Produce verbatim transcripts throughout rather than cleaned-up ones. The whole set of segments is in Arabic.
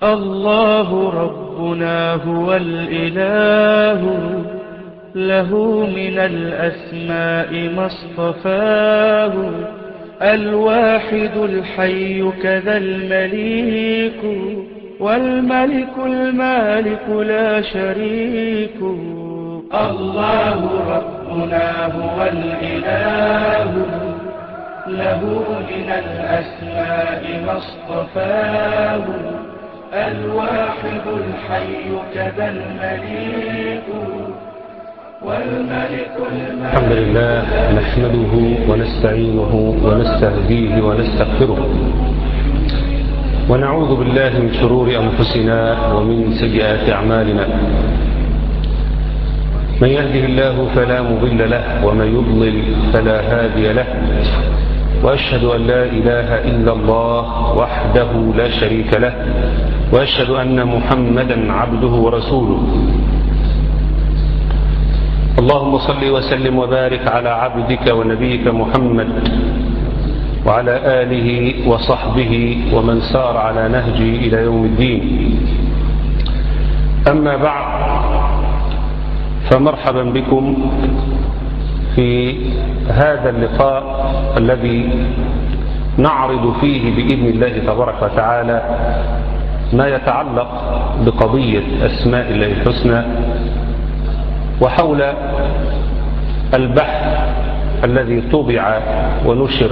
الله ربنا هو الإله، له من الأسماء ما اصطفاه، الواحد الحي كذا المليك، والملك المالك لا شريك. الله ربنا هو الإله، له من الأسماء ما اصطفاه، الواحد الحي كذا المليك، والملك المالك. الحمد لله نحمده ونستعينه ونستهديه ونستغفره، ونعوذ بالله من شرور أنفسنا ومن سيئات أعمالنا. من يهده الله فلا مضل له، ومن يضلل فلا هادي له، وأشهد أن لا إله إلا الله وحده لا شريك له، وأشهد أن محمدا عبده ورسوله. اللهم صل وسلم وبارك على عبدك ونبيك محمد وعلى آله وصحبه ومن سار على نهجه إلى يوم الدين. أما بعد، فمرحبا بكم في هذا اللقاء الذي نعرض فيه بإذن الله تبارك وتعالى ما يتعلق بقضية أسماء الله الحسنى، وحول البحث الذي طبع ونشر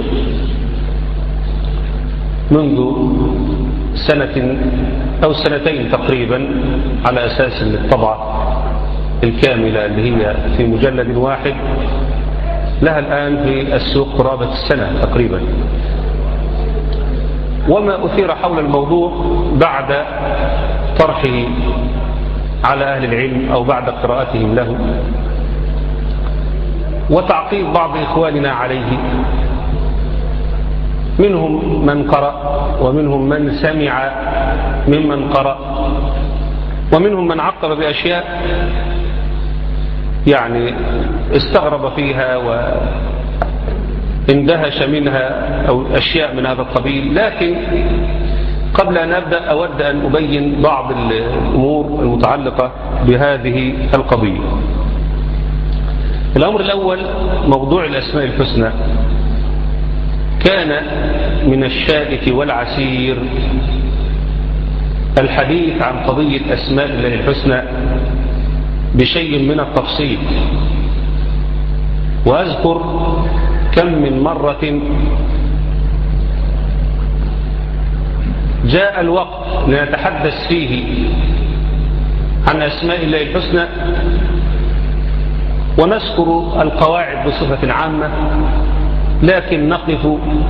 منذ سنة أو سنتين تقريبا على أساس الطبعة الكاملة اللي هي في مجلد واحد، لها الآن في السوق قرابة السنة تقريبا. وما أثير حول الموضوع بعد طرحه على أهل العلم أو بعد قراءتهم له وتعقيب بعض إخواننا عليه، منهم من قرأ ومنهم من سمع ممن قرأ، ومنهم من عقب بأشياء يعني استغرب فيها واندهش منها أو أشياء من هذا القبيل. لكن قبل أن أبدأ أود أن أبين بعض الأمور المتعلقة بهذه القضية. الأمر الأول، موضوع الأسماء الحسنى كان من الشائك والعسير الحديث عن قضية أسماء الله الحسنى بشيء من التفصيل، وأذكر كم من مرة جاء الوقت لنتحدث فيه عن أسماء الله الحسنى ونذكر القواعد بصفة عامة، لكن نقف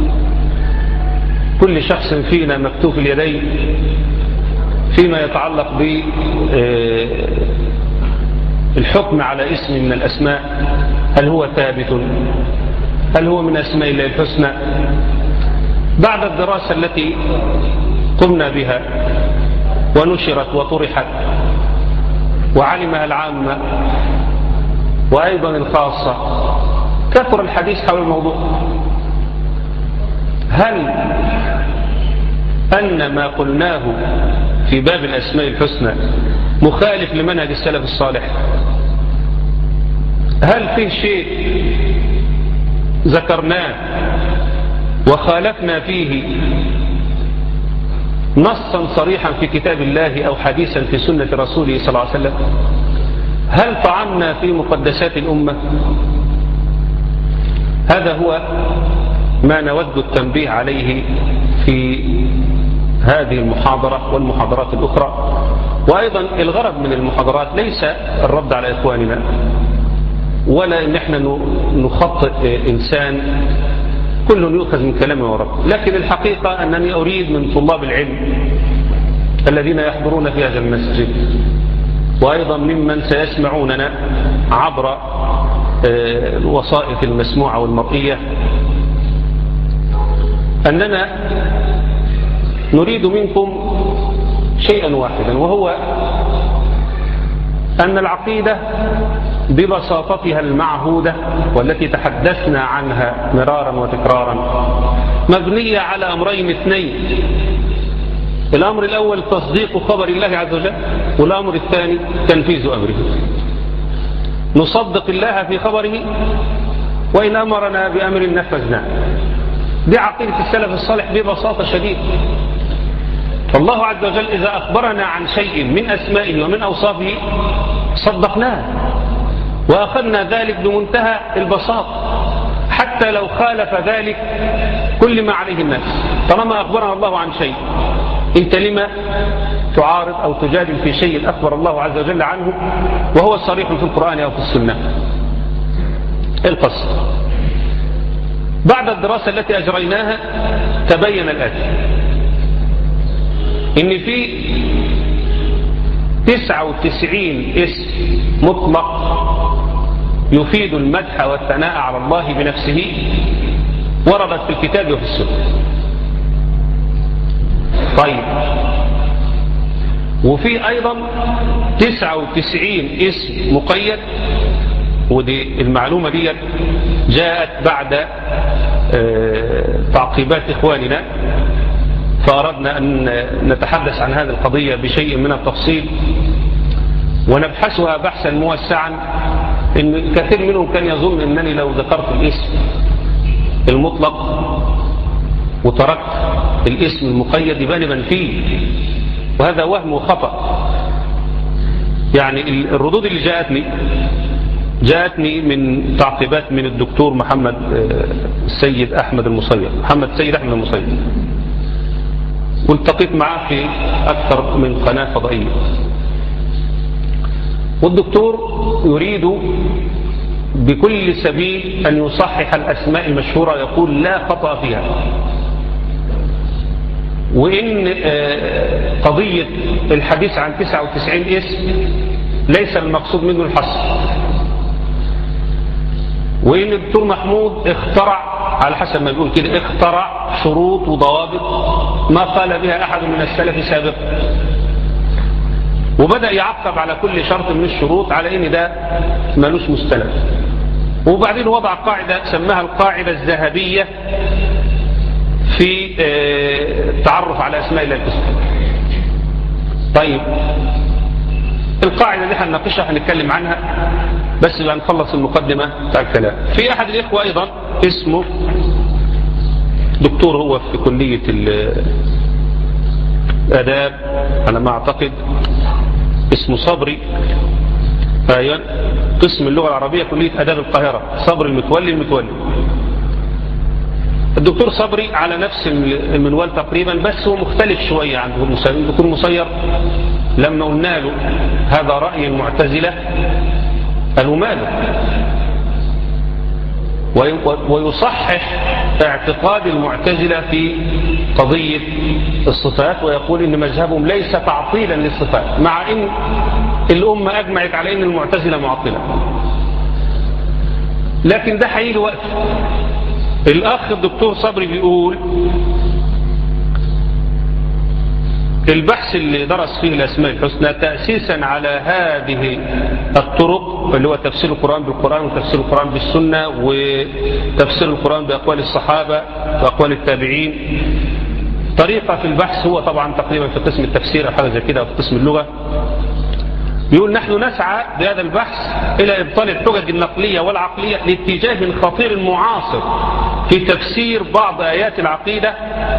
كل شخص فينا مكتوف اليدين فيما يتعلق بالحكم على اسم من الأسماء. هل هو ثابت؟ هل هو من أسماء الله الحسنى؟ بعد الدراسة التي قمنا بها ونشرت وطرحت وعلمها العامة وأيضا الخاصة، كثر الحديث حول الموضوع. هل أن ما قلناه في باب الأسماء الحسنى مخالف لمنهج السلف الصالح؟ هل فيه شيء ذكرناه وخالفنا فيه نصا صريحا في كتاب الله أو حديثا في سنة رسوله صلى الله عليه وسلم؟ هل طعنا في مقدسات الأمة؟ هذا هو ما نود التنبيه عليه في هذه المحاضرة والمحاضرات الأخرى. وأيضا الغرض من المحاضرات ليس الرد على إخواننا ولا إن احنا نخطئ إنسان، كل يؤخذ من كلامه ورد، لكن الحقيقة أنني أريد من طلاب العلم الذين يحضرون في هذا المسجد وأيضا ممن سيسمعوننا عبر الوسائط المسموعة والمرئية أننا نريد منكم شيئا واحدا، وهو أن العقيدة ببساطتها المعهودة والتي تحدثنا عنها مرارا وتكرارا مبنية على أمرين اثنين: الأمر الأول تصديق خبر الله عز وجل، والأمر الثاني تنفيذ أمره. نصدق الله في خبره، وإن أمرنا بأمر نفذناه. دي عقيدة السلف الصالح ببساطة شديدة. فالله عز وجل إذا أخبرنا عن شيء من أسمائه ومن أوصافه صدقناه، وأخذنا ذلك بمنتهى البساطة حتى لو خالف ذلك كل ما عليه الناس. طالما أخبرنا الله عن شيء، أنت لما تعارض أو تجادل في شيء أخبر الله عز وجل عنه وهو صريح في القرآن أو في السنة؟ القصد بعد الدراسة التي أجريناها تبين الآتي: إن في تسعة وتسعين اسم مطلق يفيد المدح والثناء على الله بنفسه وردت في الكتاب وفي السنة. طيب، وفي أيضا تسعة وتسعين اسم مقيد، ودي المعلومة دي جاءت بعد تعقيبات إخواننا، فأردنا أن نتحدث عن هذه القضية بشيء من التفصيل ونبحثها بحثا موسعا. إن كثير منهم كان يظن أنني لو ذكرت الاسم المطلق وتركت الاسم المقيد يبقى بنفيه، وهذا وهم وخطأ. يعني الردود اللي جاءتني جاءتني من تعقيبات من الدكتور محمد السيد أحمد المصير محمد السيد أحمد المصير، والتقيت معه في أكثر من قناة فضائية. والدكتور يريد بكل سبيل أن يصحح الأسماء المشهورة، يقول لا خطأ فيها، وإن قضية الحديث عن تسعة وتسعين اسم ليس المقصود منه الحصر، وإن الدكتور محمود اخترع على حسب ما بيقول كده اخترع شروط وضوابط ما قال بها أحد من السلف سابقا، وبدأ يعقب على كل شرط من الشروط على إن ده مالوش مستند. وبعدين وضع قاعدة سماها القاعدة الذهبية في التعرف على أسماء الله الحسنى. طيب، القاعدة دي هنناقشها هنتكلم عنها، بس بقى نخلص المقدمة بتاع الكلام. في أحد الإخوة أيضا اسمه دكتور، هو في كلية الآداب أنا ما أعتقد، اسمه صبري، أيضا قسم اللغة العربية كلية آداب القاهرة، صبري المتولي المتولي الدكتور صبري على نفس المنوال تقريبا، بس هو مختلف شوية عن الدكتور مصير. لما قلنا له هذا رأي المعتزلة قالوا ماله، ويصحح اعتقاد المعتزلة في قضية الصفات، ويقول إن مذهبهم ليس تعطيلا للصفات، مع إن الأمة أجمعت على إن المعتزلة معطلة. لكن ده حقيقي وقت. الأخ الدكتور صبري بيقول البحث اللي درس فيه الأسماء الحسنى تأسيسا على هذه الطرق، اللي هو تفسير القرآن بالقرآن وتفسير القرآن بالسنة وتفسير القرآن بأقوال الصحابة وأقوال التابعين، طريقة في البحث هو طبعا تقريبا في قسم التفسير أو حاجة زي كده، وفي قسم اللغة. يقول نحن نسعى بهذا البحث إلى إبطال الحجج النقلية والعقلية لاتجاه خطير معاصر في تفسير بعض آيات العقيدة،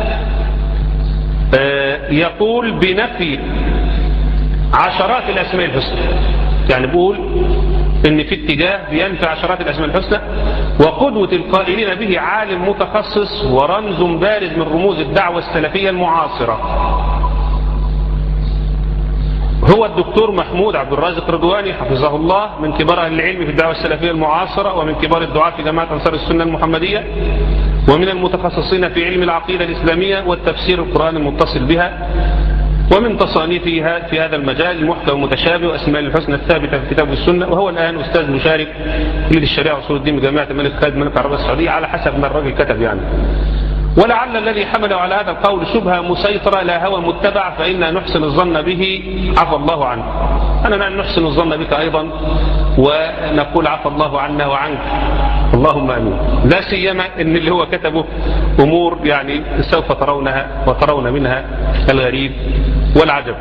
يقول بنفي عشرات الأسماء الحسنى. يعني بقول إن في اتجاه بينفي عشرات الأسماء الحسنى، وقدوة القائلين به عالم متخصص ورمز بارز من رموز الدعوة السلفية المعاصرة، هو الدكتور محمود عبد الرازق رضواني حفظه الله، من كبار أهل العلم في الدعوة السلفية المعاصرة، ومن كبار الدعاة في جماعة أنصار السنة المحمدية، ومن المتخصصين في علم العقيدة الإسلامية والتفسير القرآن المتصل بها، ومن تصانيفها في هذا المجال المحكم المتشابه وأسماء الحسنى الثابتة في الكتاب والسنة. وهو الآن أستاذ مشارك كلية الشريعة وأصول الدين بجامعة الملك خالد الملك العربية السعودية على حسب ما الراجل كتب يعني. ولعل الذي حمله على هذا القول شبهة مسيطرة لا هوى متبع، فإنا نحسن الظن به عفى الله عنه. أنا نحسن الظن بك أيضا ونقول عفى الله عنا وعنك، اللهم أمين. لا سيما إن اللي هو كتبه أمور يعني سوف ترونها وترون منها الغريب والعجب.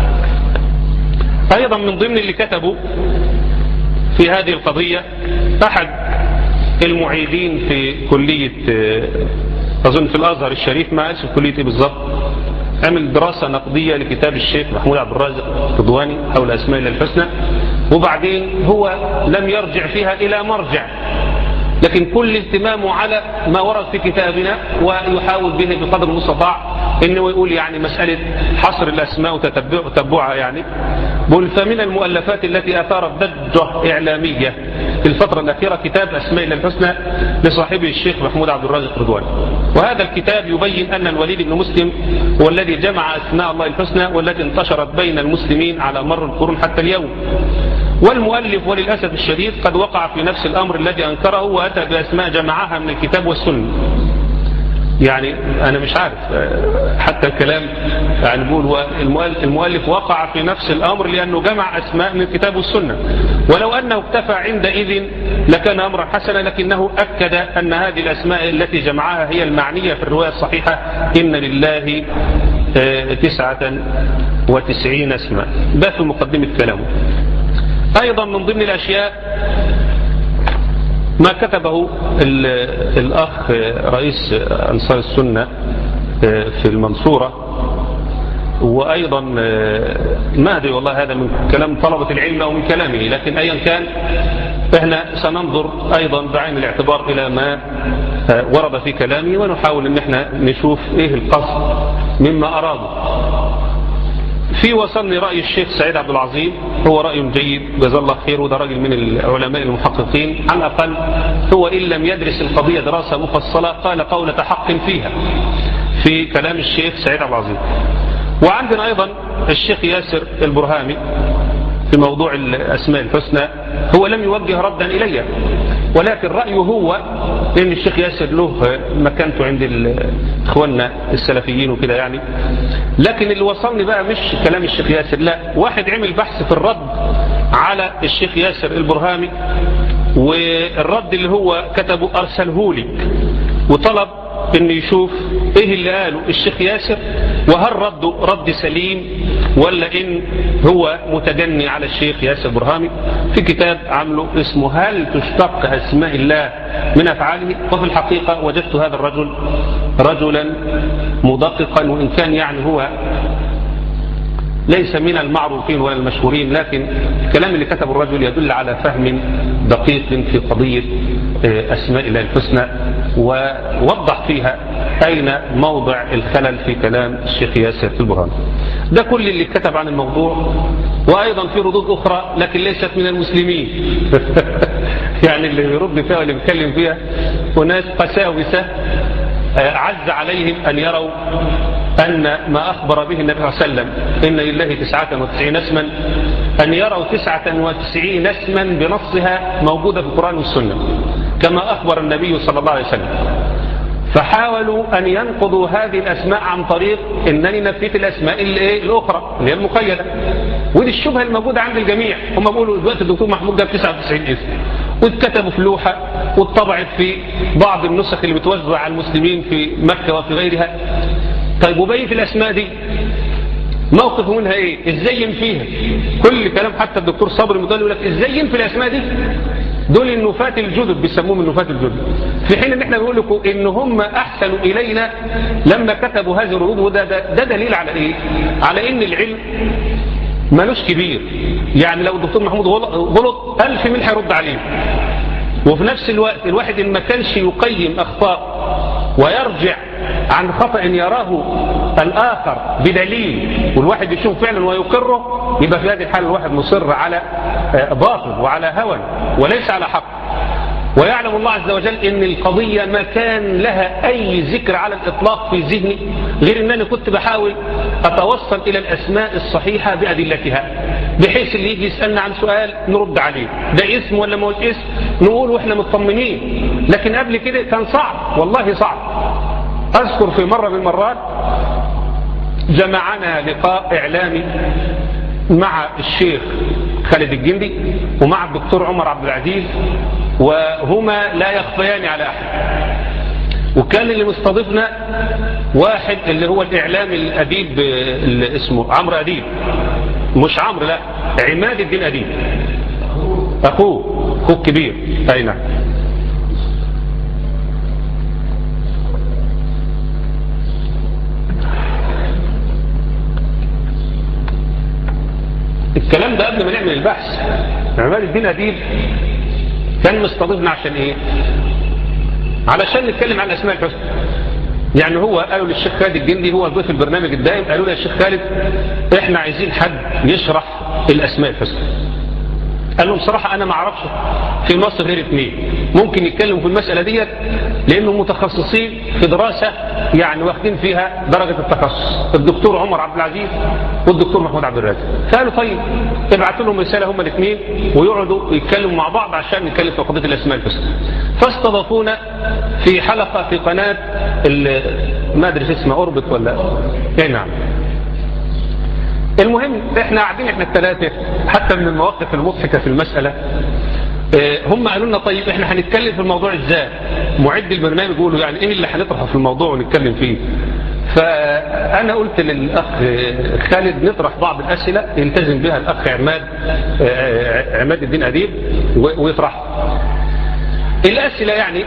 أيضا من ضمن اللي كتبوا في هذه القضية أحد المعيدين في كلية أظن في الأزهر الشريف، ما أعرف كلية إيه بالظبط، عمل دراسة نقدية لكتاب الشيخ محمود عبد الرازق رضواني حول أسماء الله الحسنى، وبعدين هو لم يرجع فيها إلى مرجع، لكن كل اهتمامه على ما ورد في كتابنا ويحاول به بقدر المستطاع انه يقول يعني مسألة حصر الأسماء وتتبعها. يعني بل فمن المؤلفات التي أثارت ضجة إعلامية في الفترة الأخيرة كتاب أسماء الله الحسنى لصاحبه الشيخ محمود عبد الرازق رضواني. وهذا الكتاب يبين أن الوليد بن مسلم هو الذي جمع أسماء الله الحسنى والتي انتشرت بين المسلمين على مر القرون حتى اليوم. والمؤلف وللأسف الشديد قد وقع في نفس الأمر الذي أنكره وأتى بأسماء جمعها من الكتاب والسنة. يعني أنا مش عارف حتى الكلام، يعني نقول المؤلف وقع في نفس الأمر لأنه جمع أسماء من الكتاب والسنة، ولو أنه اكتفى عندئذ لكان أمرا حسنا، لكنه أكد أن هذه الأسماء التي جمعها هي المعنية في الرواية الصحيحة إن لله تسعة وتسعين اسما. ده في مقدمة كلامه. أيضا من ضمن الأشياء ما كتبه الأخ رئيس أنصار السنة في المنصورة، وأيضا ما أدري والله هذا من كلام طلبة العلم أو من كلامه، لكن أيا كان احنا سننظر أيضا بعين الاعتبار إلى ما ورد في كلامه ونحاول ان احنا نشوف ايه القصد مما أراده. في وصلني رأي الشيخ سعيد عبد العظيم، هو رأي جيد جزاه الله خير، وده راجل من العلماء المحققين على الأقل، هو إن لم يدرس القضية دراسة مفصلة قال قولة حق فيها في كلام الشيخ سعيد عبد العظيم. وعندنا أيضا الشيخ ياسر البرهامي في موضوع الأسماء الحسنى، هو لم يوجه ردا إلي، ولكن رأيه هو إن الشيخ ياسر له مكانته عند إخواننا السلفيين وكده يعني. لكن اللي وصلني بقى مش كلام الشيخ ياسر، لا، واحد عمل بحث في الرد على الشيخ ياسر البرهامي، والرد اللي هو كتبه أرسله لي وطلب إن يشوف إيه اللي قاله الشيخ ياسر، وهل رده رد سليم ولا إن هو متجني على الشيخ ياسر برهامي، في كتاب عمله اسمه هل تشتق أسماء الله من أفعاله. وفي الحقيقة وجدت هذا الرجل رجلا مدققا، وإن كان يعني هو ليس من المعروفين ولا المشهورين، لكن الكلام اللي كتبه الرجل يدل على فهم دقيق في قضية أسماء الله الحسنى، ووضح فيها أين موضع الخلل في كلام الشيخ ياسر البرهامي. ده كل اللي كتب عن الموضوع. وأيضا في ردود أخرى لكن ليست من المسلمين يعني اللي يرد فيها واللي بيتكلم فيها وناس قساوسة عز عليهم أن يروا أن ما أخبر به النبي صلى الله عليه وسلم إن لله تسعة وتسعين اسما، أن يروا تسعة وتسعين اسما بنصها موجودة في القرآن والسنة كما أخبر النبي صلى الله عليه وسلم، فحاولوا أن ينقضوا هذه الأسماء عن طريق أنني نفيت الأسماء الأخرى اللي هي المقيدة. ودي الشبهة الموجودة عند الجميع. هم بيقولوا دلوقتي الدكتور محمود جاب تسعة وتسعين اسم واتكتبوا في لوحة واتطبعت في بعض النسخ اللي بتوزع على المسلمين في مكة وفي غيرها. طيب وبين في الأسماء دي موقفه منها ايه؟ ازاي ينفيها؟ كل كلام حتى الدكتور صبري مدول يقول لك ازاي ينفي الأسماء دي؟ دول النفاة الجدد بيسموهم النفاة الجدد، في حين ان احنا بنقول لكم ان هم احسنوا الينا لما كتبوا هذه الردود. وده ده, ده دليل على ايه؟ على ان العلم مالوش كبير. يعني لو الدكتور محمود غلط ألف مين هيرد عليه، وفي نفس الوقت الواحد إن ما كانش يقيم أخطاء ويرجع عن خطأ يراه الآخر بدليل والواحد يشوف فعلا ويقره، يبقى في هذه الحالة الواحد مصر على باطل وعلى هوى وليس على حق. ويعلم الله عز وجل ان القضية ما كان لها اي ذكر على الاطلاق في ذهني غير ان انا كنت بحاول اتوصل الى الاسماء الصحيحة بادلتها، بحيث اللي يجي يسألنا عن سؤال نرد عليه ده اسم ولا ما هوش اسم نقول واحنا مطمنين. لكن قبل كده كان صعب، والله صعب. أذكر في مرة من المرات جمعنا لقاء إعلامي مع الشيخ خالد الجندي ومع الدكتور عمر عبد العزيز، وهما لا يخفيان على أحد. وكان اللي مستضيفنا واحد اللي هو الإعلامي الأديب اللي اسمه عمرو أديب، مش عمرو، لا، عماد الدين أديب، أخوه أخوه الكبير. أي نعم. الكلام ده قبل ما نعمل البحث. عماد الدين أديب كان مستضيفنا عشان ايه؟ علشان نتكلم عن الأسماء الحسنى. يعني هو قالوا للشيخ خالد الجندي، هو ضيف البرنامج الدائم، قالوا له يا شيخ خالد احنا عايزين حد يشرح الأسماء الحسنى. قال لهم بصراحة أنا ما أعرفش في مصر غير اثنين ممكن يتكلموا في المسألة ديت، لأنهم متخصصين في دراسة يعني واخدين فيها درجة التخصص، الدكتور عمر عبد العزيز والدكتور محمود عبد الرازق. فقالوا طيب ابعتوا لهم رسالة هما الاثنين ويقعدوا يتكلموا مع بعض عشان نتكلم في قضية الأسماء الحسنى. فاستضافونا في حلقة في قناة ما أدري اسمها أوربت ولا اي نعم. المهم احنا قاعدين احنا الثلاثة، حتى من المواقف المضحكة في المسألة هم قالوا لنا طيب احنا هنتكلم في الموضوع ازاي؟ معد البرنامج يقولوا يعني ايه اللي هنطرحه في الموضوع ونتكلم فيه. فانا قلت للاخ خالد نطرح بعض الاسئلة يلتزم بها الاخ عماد عماد الدين أديب ويطرح الاسئلة. يعني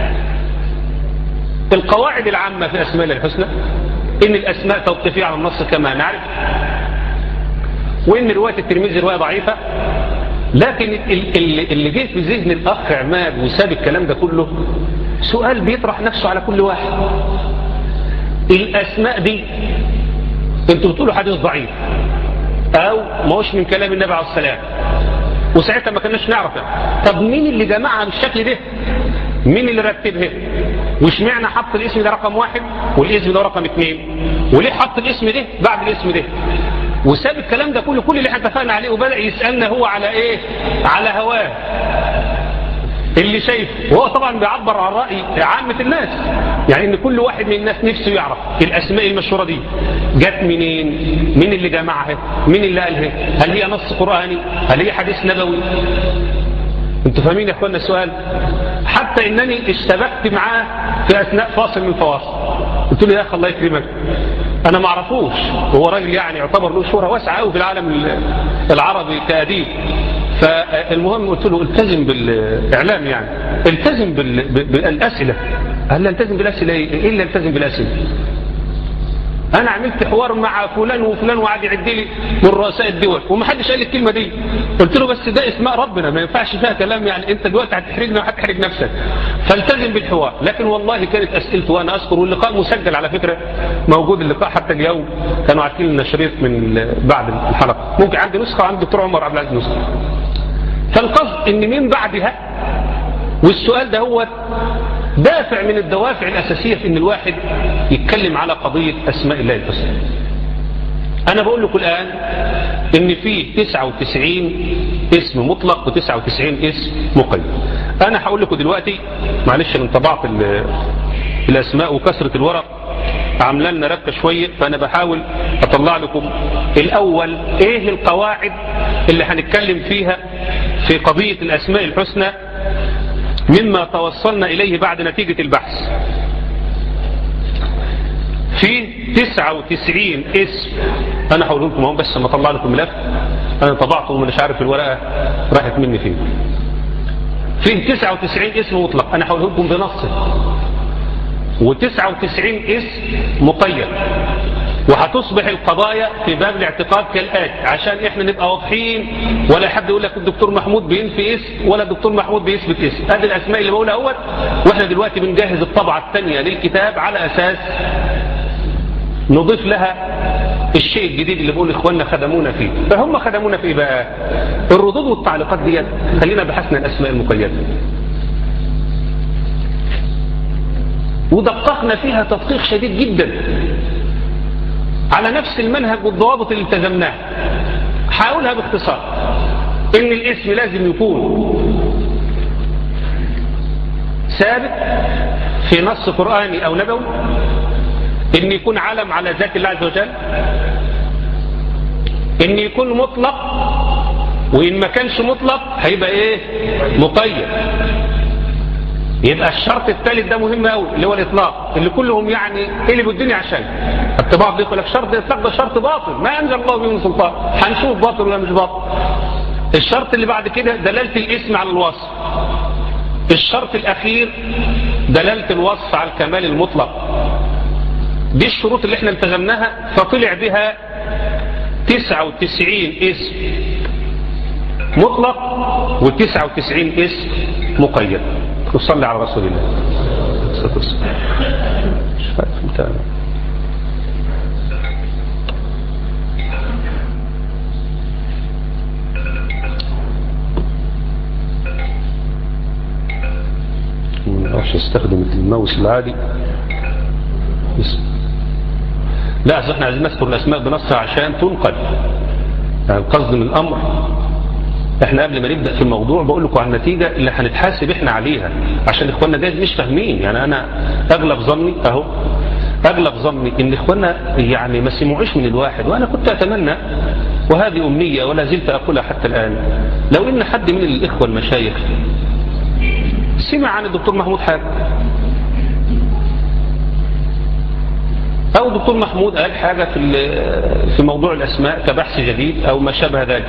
القواعد العامة في اسماء الله الحسنى ان الاسماء توقيفية على النص كما نعرف، وان رواية الترمذي رواية ضعيفة. لكن اللي جه في ذهن الاخ عماد وساب الكلام ده كله سؤال بيطرح نفسه على كل واحد. الاسماء دي انتوا بتقولوا حديث ضعيف او ما هوش من كلام النبي عليه السلام، وساعتها ما كناش نعرف يعني. طب مين اللي جمعها بالشكل ده؟ مين اللي رتبها؟ وش معنى حط الاسم ده رقم واحد والاسم ده رقم اثنين؟ وليه حط الاسم ده بعد الاسم ده؟ وساب الكلام ده كله كل اللي احنا اتفقنا عليه وبدأ يسألنا هو على ايه؟ على هواه اللي شايف. وهو طبعا بيعبر عن رأي عامة الناس، يعني ان كل واحد من الناس نفسه يعرف الاسماء المشهورة دي جت منين، مين اللي جمعها، مين اللي قالها، هل هي نص قرآني، هل هي حديث نبوي. انتوا فاهمين يا اخوانا السؤال؟ حتى انني اشتبكت معاه في اثناء فاصل من الفواصل، قلت له يا اخي الله يكرمك انا ما اعرفوش، هو راجل يعني يعتبر له شهرة واسعة قوي في العالم العربي كأديب. فالمهم قلت له التزم بالاعلام، يعني التزم بالاسئله. قال لي التزم بالاسئله ايه اللي التزم بالاسئله؟ انا عملت حوار مع فلان وفلان وقعد يعد لي من رؤساء الدول وما حدش قال لي الكلمه دي. قلت له بس ده اسماء ربنا ما ينفعش فيها كلام، يعني انت دلوقتي هتحرجنا وهتحرج نفسك، فالتزم بالحوار. لكن والله كانت اسئلته وانا اذكر، واللقاء مسجل على فكره موجود اللقاء حتى اليوم، كانوا عارفين لنا شريط من بعد الحلقه، ممكن عندي نسخه وعند الدكتور عمر عبد العزيز نسخه. فالقصد ان من بعدها، والسؤال ده هو دافع من الدوافع الأساسية في ان الواحد يتكلم على قضية أسماء الله الحسنى. أنا بقول لكم الآن ان فيه تسعة وتسعين اسم مطلق وتسعة وتسعين اسم مقيد. أنا هقول لكم دلوقتي، معلش انا طبعت الأسماء وكسرة الورق عامله لنا ركه شويه، فانا بحاول اطلع لكم الاول ايه القواعد اللي هنتكلم فيها في قضيه الاسماء الحسنى مما توصلنا اليه بعد نتيجه البحث. في تسعة وتسعين اسم، انا هقول لكم اهو بس ما اطلع لكم ملف انا طبعته ومش عارف الورقه راحت مني فين. فيه تسعة وتسعين اسم مطلق انا هقول لكم بنصه، وتسعة وتسعين اسم مقيد. وهتصبح القضايا في باب الاعتقاد كالآتي عشان احنا نبقى واضحين، ولا حد يقول لك الدكتور محمود بينفي اسم ولا الدكتور محمود بيثبت اسم. هذه الاسماء اللي بقولها اهوت، واحنا دلوقتي بنجهز الطبعه الثانيه للكتاب على اساس نضيف لها الشيء الجديد اللي بقول اخواننا خدمونا فيه. فهم خدمونا في ايه بقى؟ الردود والتعليقات ديت خلينا بحثنا الاسماء المقيده ودققنا فيها تدقيق شديد جدا على نفس المنهج والضوابط اللي التزمناها. هقولها باختصار ان الاسم لازم يكون ثابت في نص قرآني أو نبوي إن يكون علم على ذات الله عز وجل، إن يكون مطلق، وإن ما كانش مطلق هيبقى إيه؟ مقيد. يبقى الشرط الثالث ده مهم قوي اللي هو الإطلاق، اللي كلهم يعني قلبوا الدنيا عشان الطباع يقول لك شرط الإطلاق ده شرط باطل ما أنزل الله به من سلطان. هنشوف باطل ولا مش باطل. الشرط اللي بعد كده دلالة الاسم على الوصف. الشرط الأخير دلالة الوصف على الكمال المطلق. دي الشروط اللي احنا التزمناها، فطلع بها تسعة وتسعين اسم مطلق وتسعة وتسعين اسم مقيد. وصلي على رسول الله. مش فاهم ما نعرفش استخدم الماوس العادي. لا اصل احنا عايزين نذكر الاسماء بنصها عشان تنقل. يعني القصد من الامر احنا قبل ما نبدا في الموضوع بقول لكم عن النتيجه اللي هنتحاسب احنا عليها، عشان اخواننا جايز مش فاهمين. يعني انا اغلب ظني اهو اغلب ظني ان اخواننا يعني ما سمعوش من الواحد، وانا كنت اتمنى وهذه امنيه ولا زلت اقولها حتى الان، لو ان حد من الاخوه المشايخ سمع عن الدكتور محمود حاجه، او الدكتور محمود قال حاجه في في موضوع الاسماء كبحث جديد او ما شابه ذلك.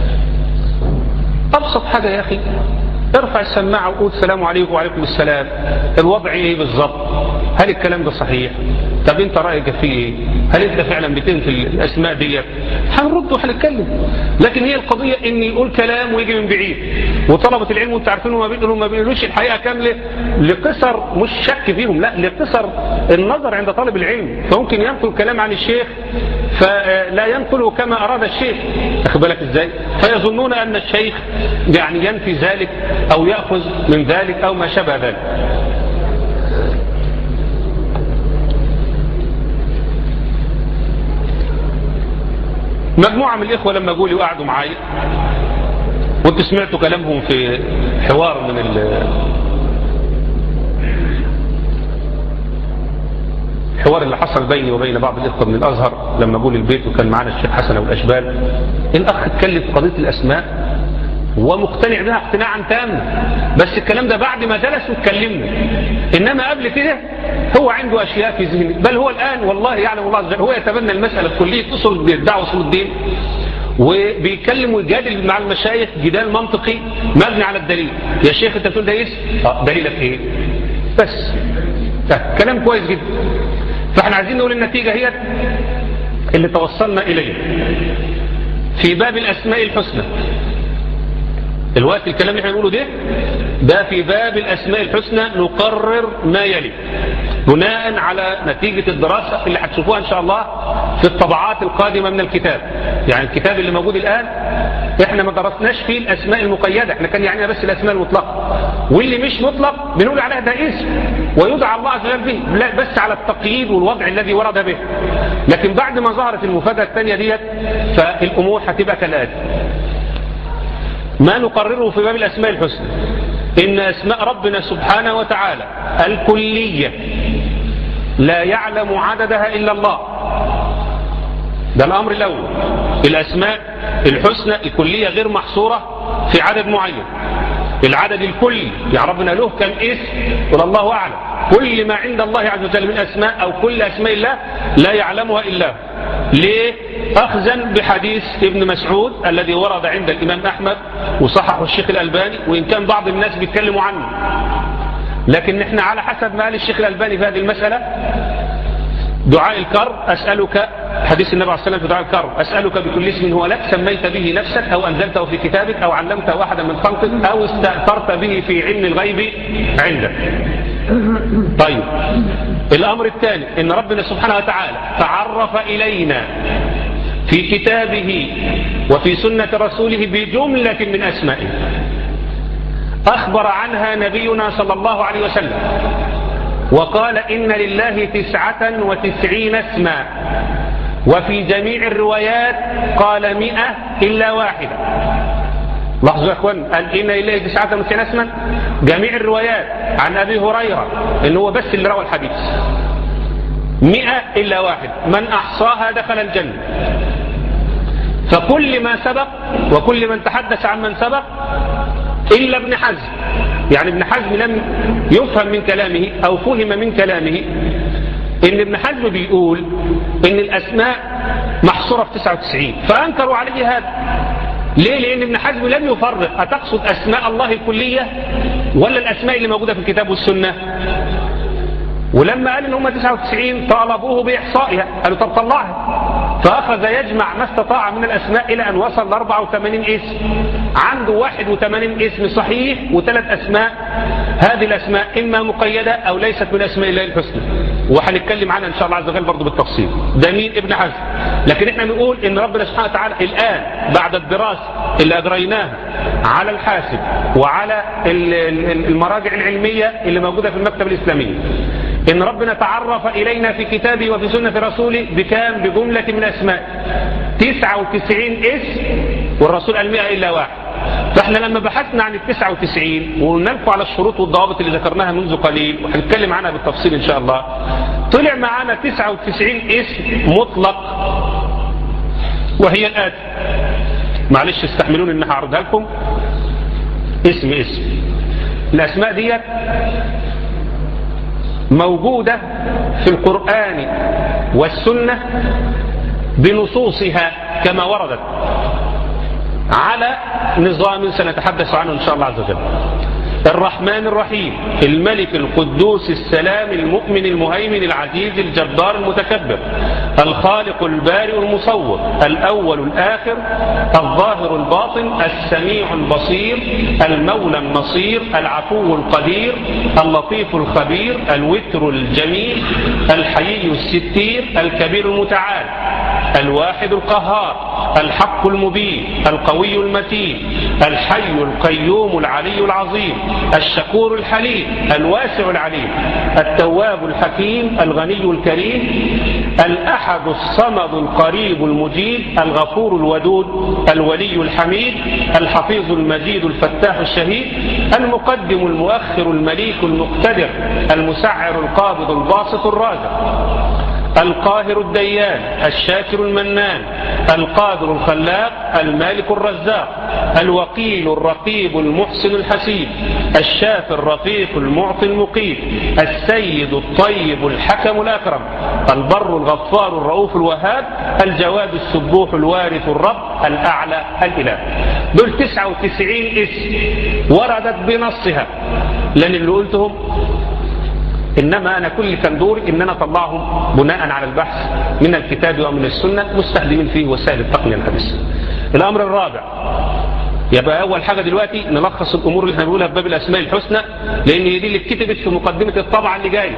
أبسط حاجة يا أخي ارفع السماعة وقول السلام عليكم وعليكم السلام، الوضع إيه بالضبط؟ هل الكلام ده صحيح؟ طب أنت رأيك فيه إيه؟ هل أنت فعلا بتنفي الأسماء دي؟ هنرد وهنتكلم. لكن هي القضية إن يقول كلام ويجي من بعيد، وطلبة العلم وأنت عارفينهم ما بيقولوا ما بيقولوش الحقيقة كاملة لقصر مش شك فيهم، لا لقصر النظر عند طالب العلم، فممكن ينقل كلام عن الشيخ فلا ينقله كما أراد الشيخ. أخذ بالك إزاي؟ فيظنون أن الشيخ يعني ينفي ذلك أو يأخذ من ذلك أو ما شابه ذلك. مجموعة من الإخوة لما قولوا وقعدوا معايا وانتوا سمعتوا كلامهم في حوار من الحوار اللي حصل بيني وبين بعض الإخوة من الأزهر لما قول البيت وكان معنا الشيخ حسن والأشبال، الأخ اتكلم في قضية الأسماء ومقتنع بها اقتناعا تاما، بس الكلام ده بعد ما جلس واتكلمنا، إنما قبل كده هو عنده أشياء في ذهنه، بل هو الآن والله يعلم الله عز وجل هو يتبنى المسألة الكلية تصل بالدعوة وصول الدين، وبيتكلم ويجادل مع المشايخ جدال منطقي مبني على الدليل. يا شيخ انت بتقول ده اسم؟ اه دليلك ايه؟ بس ده كلام كويس جدا. فاحنا عايزين نقول النتيجة هي اللي توصلنا إليه في باب الأسماء الحسنى. الوقت الكلام اللي احنا نقوله ده ده في باب الأسماء الحسنى نقرر ما يلي بناء على نتيجة الدراسة اللي هتشوفوها إن شاء الله في الطبعات القادمة من الكتاب. يعني الكتاب اللي موجود الآن احنا ما درسناش فيه الأسماء المقيدة، احنا كان يعني بس الأسماء المطلقة، واللي مش مطلق بنقول عليها ده اسم ويدعى الله عز وجل به، لا بس على التقييد والوضع الذي ورد به. لكن بعد ما ظهرت المفادة الثانية ديت فالأمور هتبقى كالآتي. ما نقرره في باب الأسماء الحسنى إن أسماء ربنا سبحانه وتعالى الكلية لا يعلم عددها إلا الله، ده الأمر الأول. الأسماء الحسنى الكلية غير محصورة في عدد معين، العدد الكلي يعني ربنا له كم اسم قل الله أعلم، كل ما عند الله عز وجل من أسماء أو كل أسماء الله لا يعلمها إلا هو. ليه؟ أخذا بحديث ابن مسعود الذي ورد عند الإمام أحمد وصححه الشيخ الألباني، وإن كان بعض الناس بيتكلموا عنه، لكن نحن على حسب ما قال الشيخ الألباني في هذه المسألة دعاء الكرب أسألك، حديث النبي عليه الصلاة والسلام في دعاء الكرب أسألك بكل اسم هو لك سميت به نفسك أو أنزلته في كتابك أو علمته أحدا من خلقك أو استأثرت به في علم الغيب عندك. طيب الأمر الثاني إن ربنا سبحانه وتعالى تعرف إلينا في كتابه وفي سنة رسوله بجملة من أسمائه أخبر عنها نبينا صلى الله عليه وسلم وقال إن لله تسعة وتسعين اسما، وفي جميع الروايات قال مئة إلا واحدة، لاحظوا يا اخوان، قال إن إليه تسعة وتسعين اسما. جميع الروايات عن أبي هريرة إن هو بس اللي روى الحديث مئة إلا واحد، من أحصاها دخل الجنة. فكل ما سبق وكل من تحدث عن من سبق إلا ابن حزم، يعني ابن حزم لم يفهم من كلامه أو فهم من كلامه إن ابن حزم بيقول إن الأسماء محصورة في تسعة وتسعين، فأنكروا عليه هذا. ليه؟ لأن ابن حزم لم يفرق أتقصد أسماء الله الكلية ولا الأسماء اللي موجودة في الكتاب والسنة. ولما قال إن هم تسعة وتسعين طالبوه بإحصائها، قالوا طب طلعها، فأخذ يجمع ما استطاع من الأسماء إلى أن وصل ل أربعة وثمانين اسم. عنده واحد وثمانين اسم صحيح وثلاث أسماء، هذه الأسماء إما مقيدة أو ليست من أسماء الله الحسنى، وهنتكلم عنها إن شاء الله عز وجل برضه بالتفصيل. ده مين؟ ابن حزم. لكن احنا بنقول إن ربنا سبحانه وتعالى الآن بعد الدراسة اللي أجريناها على الحاسب وعلى المراجع العلمية اللي موجودة في المكتبة الإسلامية، إن ربنا تعرف إلينا في كتابه وفي سنة رسوله بكام؟ بجملة من أسماء تسعة وتسعين اسم، والرسول قال مئة إلا واحد. فإحنا لما بحثنا عن التسعة وتسعين وقلنا لكم على الشروط والضوابط اللي ذكرناها منذ قليل وهنتكلم عنها بالتفصيل إن شاء الله، طلع معانا تسعة وتسعين اسم مطلق، وهي الآتي. معلش استحملون إن هعرضها لكم اسم اسم. الأسماء دي موجودة في القرآن والسنة بنصوصها كما وردت على نظام سنتحدث عنه إن شاء الله عز وجل. الرحمن الرحيم، الملك القدوس السلام المؤمن المهيمن العزيز الجبار المتكبر، الخالق البارئ المصور، الأول الآخر، الظاهر الباطن، السميع البصير، المولى النصير، العفو القدير، اللطيف الخبير، الوتر الجميل، الحيي الستير، الكبير المتعال، الواحد القهار، الحق المبين، القوي المتين، الحي القيوم العلي العظيم، الشكور الحليم، الواسع العليم، التواب الحكيم، الغني الكريم، الأحد الصمد القريب المجيب، الغفور الودود، الولي الحميد، الحفيظ المجيد الفتاح الشهيد، المقدم المؤخر المليك المقتدر، المسعر القابض الباسط الرازق، القاهر الديان، الشاكر المنان، القادر الخلاق، المالك الرزاق، الوكيل الرقيب المحسن الحسيب، الشافي الرفيق المعطي المقيت، السيد الطيب الحكم الأكرم، البر الغفار الرؤوف الوهاب، الجواد السبوح الوارث الرب، الأعلى الإله. دول تسعة وتسعين اسم وردت بنصها، لأن اللي قلتهم إنما أنا كل كان دوري إن أنا أطلعهم بناء على البحث من الكتاب ومن السنة مستخدمين فيه وسائل التقنية الحديثة. الأمر الرابع، يبقى أول حاجة دلوقتي نلخص الأمور اللي احنا بنقولها في باب الأسماء الحسنى، لأن هي دي اللي اتكتبت في مقدمة الطبعة اللي جاية.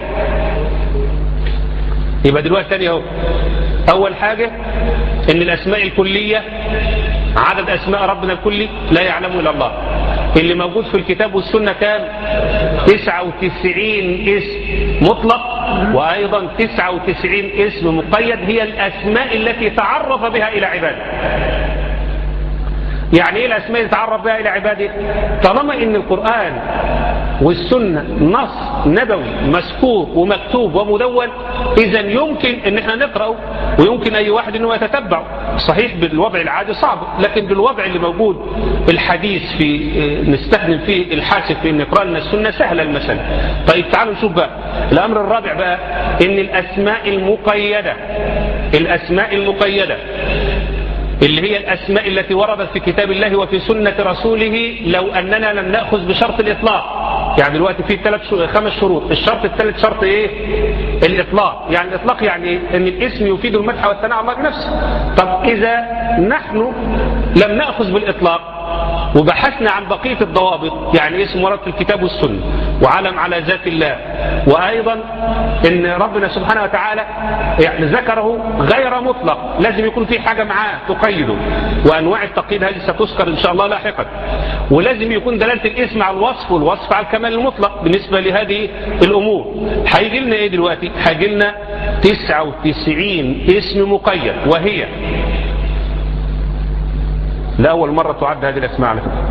يبقى دلوقتي تاني أهو، أول حاجة إن الأسماء الكلية عدد أسماء ربنا الكلي لا يعلمه إلا الله، اللي موجود في الكتاب والسنة كام؟ تسعة وتسعين اسم مطلق، وأيضا تسعة وتسعين اسم مقيد، هي الأسماء التي تعرف بها إلى عباده. يعني ايه الأسماء اللي تعرف بها إلى عباده؟ طالما إن القرآن والسنة نص نبوي مسكور ومكتوب ومدون، إذا يمكن إن احنا نقرأه ويمكن أي واحد إنه يتتبع. صحيح بالوضع العادي صعب، لكن بالوضع اللي موجود الحديث في نستخدم فيه الحاسب في إن نقرأ لنا السنة سهلة المسألة. طيب تعالوا نشوف بقى الأمر الرابع بقى، إن الأسماء المقيدة الأسماء المقيدة اللي هي الأسماء التي وردت في كتاب الله وفي سنة رسوله، لو أننا لم نأخذ بشرط الإطلاق. يعني دلوقتي في ثلاث خمس شروط، الشرط الثالث شرط إيه؟ الإطلاق. يعني الإطلاق يعني إيه؟ أن الاسم يفيد المدح والثناء على الله بنفسه. طب إذا نحن لم نأخذ بالإطلاق وبحثنا عن بقية الضوابط، يعني اسم ورد في الكتاب والسنة، وعلم على ذات الله، وأيضا إن ربنا سبحانه وتعالى يعني ذكره غير مطلق، لازم يكون في حاجة معاه تقيده، وأنواع التقييد هذه ستذكر إن شاء الله لاحقا، ولازم يكون دلالة الاسم على الوصف والوصف على الكمال المطلق. بالنسبة لهذه الأمور هيجي لنا إيه دلوقتي؟ هيجي لنا تسعة وتسعين اسم مقيد، وهي لأول مرة تعد هذه الأسماء على فكرة.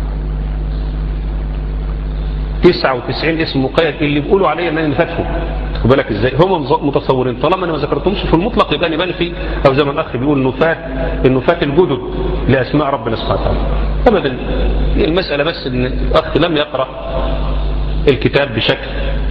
تسعة وتسعين اسم مقيد اللي بيقولوا عليه أنني نفاتهم. خد بالك إزاي هم متصورين طالما أنا ما ذكرتهمش في المطلق يبقى نبان في، أو زي ما الأخ بيقول نفات النفات الجدد لأسماء ربنا سبحانه وتعالى. أبدا المسألة بس أن الأخ لم يقرأ الكتاب بشكل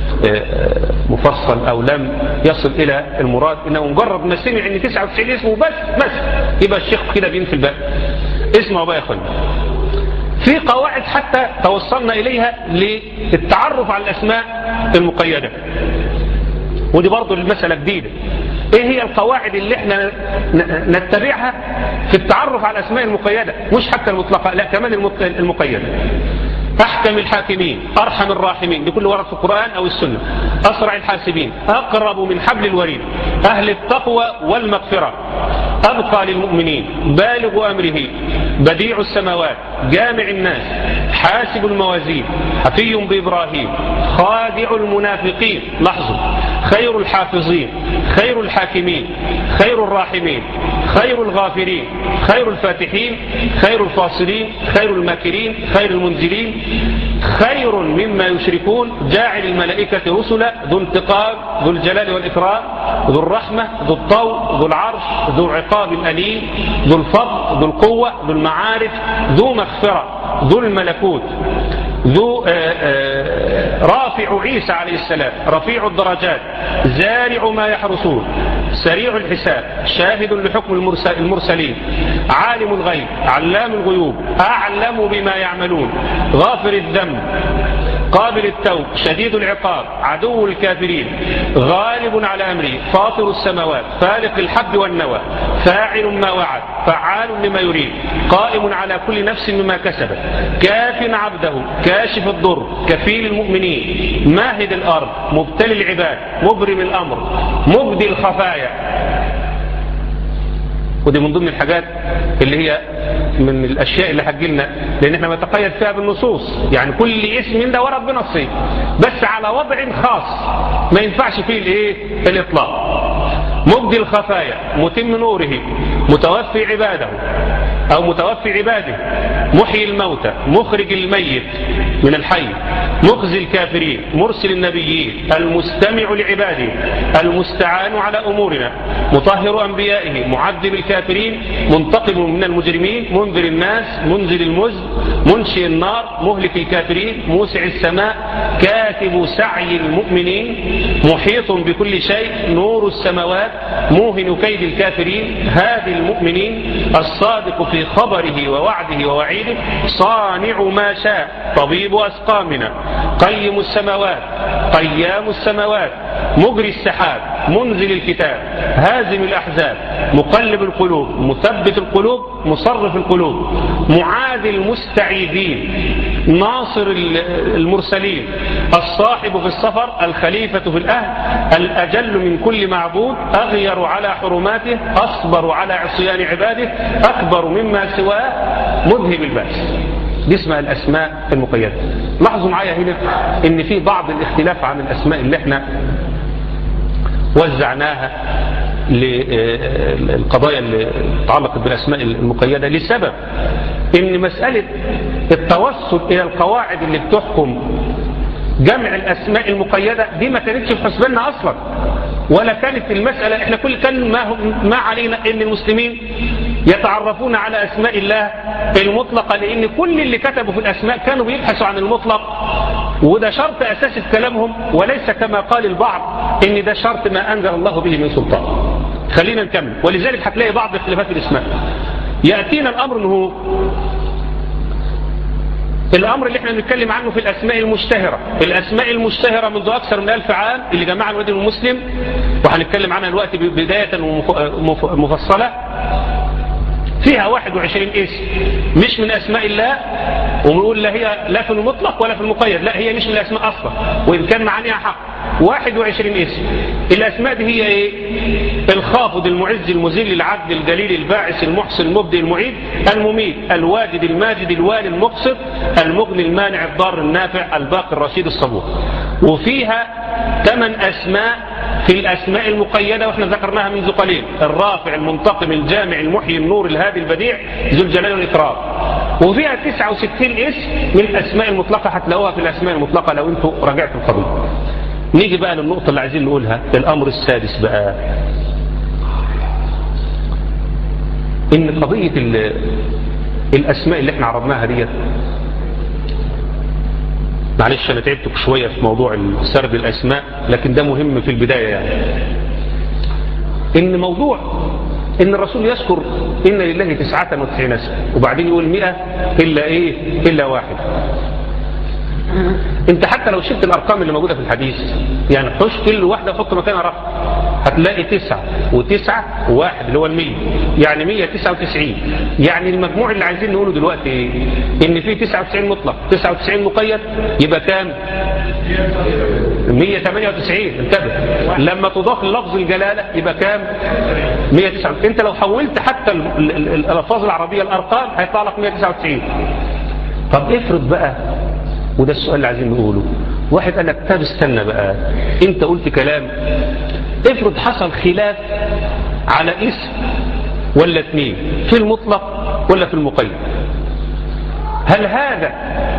مفصل أو لم يصل إلى المراد، إنه مجرد ما سمع أن تسعة وتسعين اسمه بس بس يبقى الشيخ كده بين في الباب. اسمعوا بقى يا أخواني، في قواعد حتى توصلنا إليها للتعرف على الأسماء المقيدة، ودي برضو المسألة جديدة. ايه هي القواعد اللي احنا نتبعها في التعرف على الأسماء المقيدة؟ مش حتى المطلقة، لا كمان المقيدة. أحكم الحاكمين، أرحم الراحمين، لكل ورد في القرآن أو السنة. أسرع الحاسبين، أقرب من حبل الوريد، أهل التقوى والمغفرة، أبقى للمؤمنين، بالغ أمره، بديع السماوات، جامع الناس، حاسب الموازين، حفي بإبراهيم، خادع المنافقين، لاحظوا، خير الحافظين، خير الحاكمين، خير الراحمين، خير الغافرين، خير الفاتحين، خير الفاصلين، خير الماكرين، خير المنزلين، خير مما يشركون، جاعل الملائكة رسلا، ذو انتقام، ذو الجلال والإكرام، ذو الرحمة، ذو الطول، ذو العرش، ذو عقاب أليم، ذو الفضل، ذو القوة، ذو المعارف، ذو مغفرة، ذو الملكوت، ذو آآ آآ رافع عيسى عليه السلام، رفيع الدرجات، زارع ما يحرسون، سريع الحساب، شاهد لحكم المرسلين، عالم الغيب، علام الغيوب، أعلم بما يعملون، غافر الذنب، قابل التوب، شديد العقاب، عدو الكافرين، غالب على أمره، فاطر السماوات، فالق الحب والنوى، فاعل ما وعد، فعال لما يريد، قائم على كل نفس مما كسبت، كاف عبده، كاشف الضر، كفيل المؤمنين، ماهد الأرض، مبتلي العباد، مبرم الأمر، مبدي الخفايا. ودي من ضمن الحاجات اللي هي من الأشياء اللي هتجيلنا، لأن احنا بنتقيد فيها بالنصوص، يعني كل اسم ده ورد بنصه بس على وضع خاص ما ينفعش فيه الايه الإطلاق. مبدي الخفايا، متم نوره، متوفي عباده أو متوفي عباده، محيي الموتى، مخرج الميت من الحي، مخزي الكافرين، مرسل النبيين، المستمع لعباده، المستعان على أمورنا، مطهر أنبيائه، معذب الكافرين، منتقم من المجرمين، منذر الناس، منزل المزن، منشئ النار، مهلك الكافرين، موسع السماء، كاتب سعي المؤمنين، محيط بكل شيء، نور السماوات، موهن كيد الكافرين، هادي المؤمنين، الصادق في خبره ووعده ووعيده، صانع ما شاء، طبيب أسقامنا، قيم السماوات، قيام السماوات، مجري السحاب، منزل الكتاب، هازم الأحزاب، مقلب القلوب، مثبت القلوب، مصرف القلوب، معاذ المستعيذين، ناصر المرسلين، الصاحب في السفر، الخليفة في الأهل، الأجل من كل معبود، أغير على حرماته، أصبر على عصيان عباده، أكبر مما سواه، مذهب البأس. دي اسمها الأسماء المقيدة. لاحظوا معايا هنا ان في بعض الاختلاف عن الأسماء اللي احنا وزعناها للقضايا اللي تعلقت بالأسماء المقيدة، لسبب ان مسألة التوصل الى القواعد اللي بتحكم جمع الأسماء المقيدة دي ما كانتش في حسباننا أصلا، ولا كانت المسألة. احنا كل كان ما, ما علينا ان المسلمين يتعرفون على أسماء الله المطلقة، لأن كل اللي كتبوا في الأسماء كانوا بيبحثوا عن المطلق، وده شرط أساسي في كلامهم، وليس كما قال البعض ان ده شرط ما أنزل الله به من سلطان. خلينا نكمل. ولذلك هتلاقي بعض اختلافات الأسماء. يأتينا الأمر انه الأمر اللي احنا بنتكلم عنه في الأسماء المشتهرة، الأسماء المشتهرة منذ أكثر من ألف عام اللي جمعها الوادي المسلم، وهنتكلم عنها الوقت بداية ومفصلة، فيها واحد وعشرين اسم مش من أسماء الله، ونقول لا هي لا في المطلق ولا في المقيد، لا هي مش من الأسماء أصلا، وإن كان معانيها حق. واحد وعشرين اسم. الأسماء دي هي إيه؟ الخافض، المعز، المذل، العدل، الجليل، الباعث، المحسن، المبدئ، المعيد، المميت، الواجد، الماجد، الوالي، المقسط، المغني، المانع، الضار، النافع، الباقي، الرشيد، الصبور. وفيها ثمان أسماء في الأسماء المقيدة وإحنا ذكرناها منذ قليل: الرافع المنتقم الجامع المحيي النور الهادي البديع ذو الجلال والإكرام. وفيها تسعة وستين اسم من الأسماء المطلقة، هتلاقوها في الأسماء المطلقة لو أنتوا راجعتوا القضية. نيجي بقى للنقطة اللي عايزين نقولها، الأمر السادس بقى، إن قضية الأسماء اللي احنا عرضناها ديت، معلش أنا تعبتك شوية في موضوع سرد الأسماء، لكن ده مهم في البداية يعني. إن موضوع إن الرسول يذكر إن لله تسعة وتسعين اسم وبعدين يقول مئة إلا إيه إلا واحد. انت حتى لو شفت الارقام اللي موجودة في الحديث، يعني حش كل واحدة وحط مكانها رقم، هتلاقي تسعة وتسعة وواحد اللي هو المية، يعني مية تسعة وتسعين. يعني المجموع اللي عايزين نقوله دلوقتي ايه؟ ان في تسعة وتسعين مطلق، تسعة وتسعين مقيد، يبقى كام؟ مية تمانية وتسعين. انتبه، لما تضاف للفظ الجلالة يبقى كام؟ مية تسعة وتسعين. انت لو حولت حتى الالفاظ العربية الارقام هيطلع لك مية تسعة وتسعين. طب افرض بقى، وده السؤال اللي عايزين نقوله، واحد قال لك طب استنى بقى، انت قلت كلام، افرض حصل خلاف على اسم ولا اثنين، في المطلق ولا في المقيد، هل هذا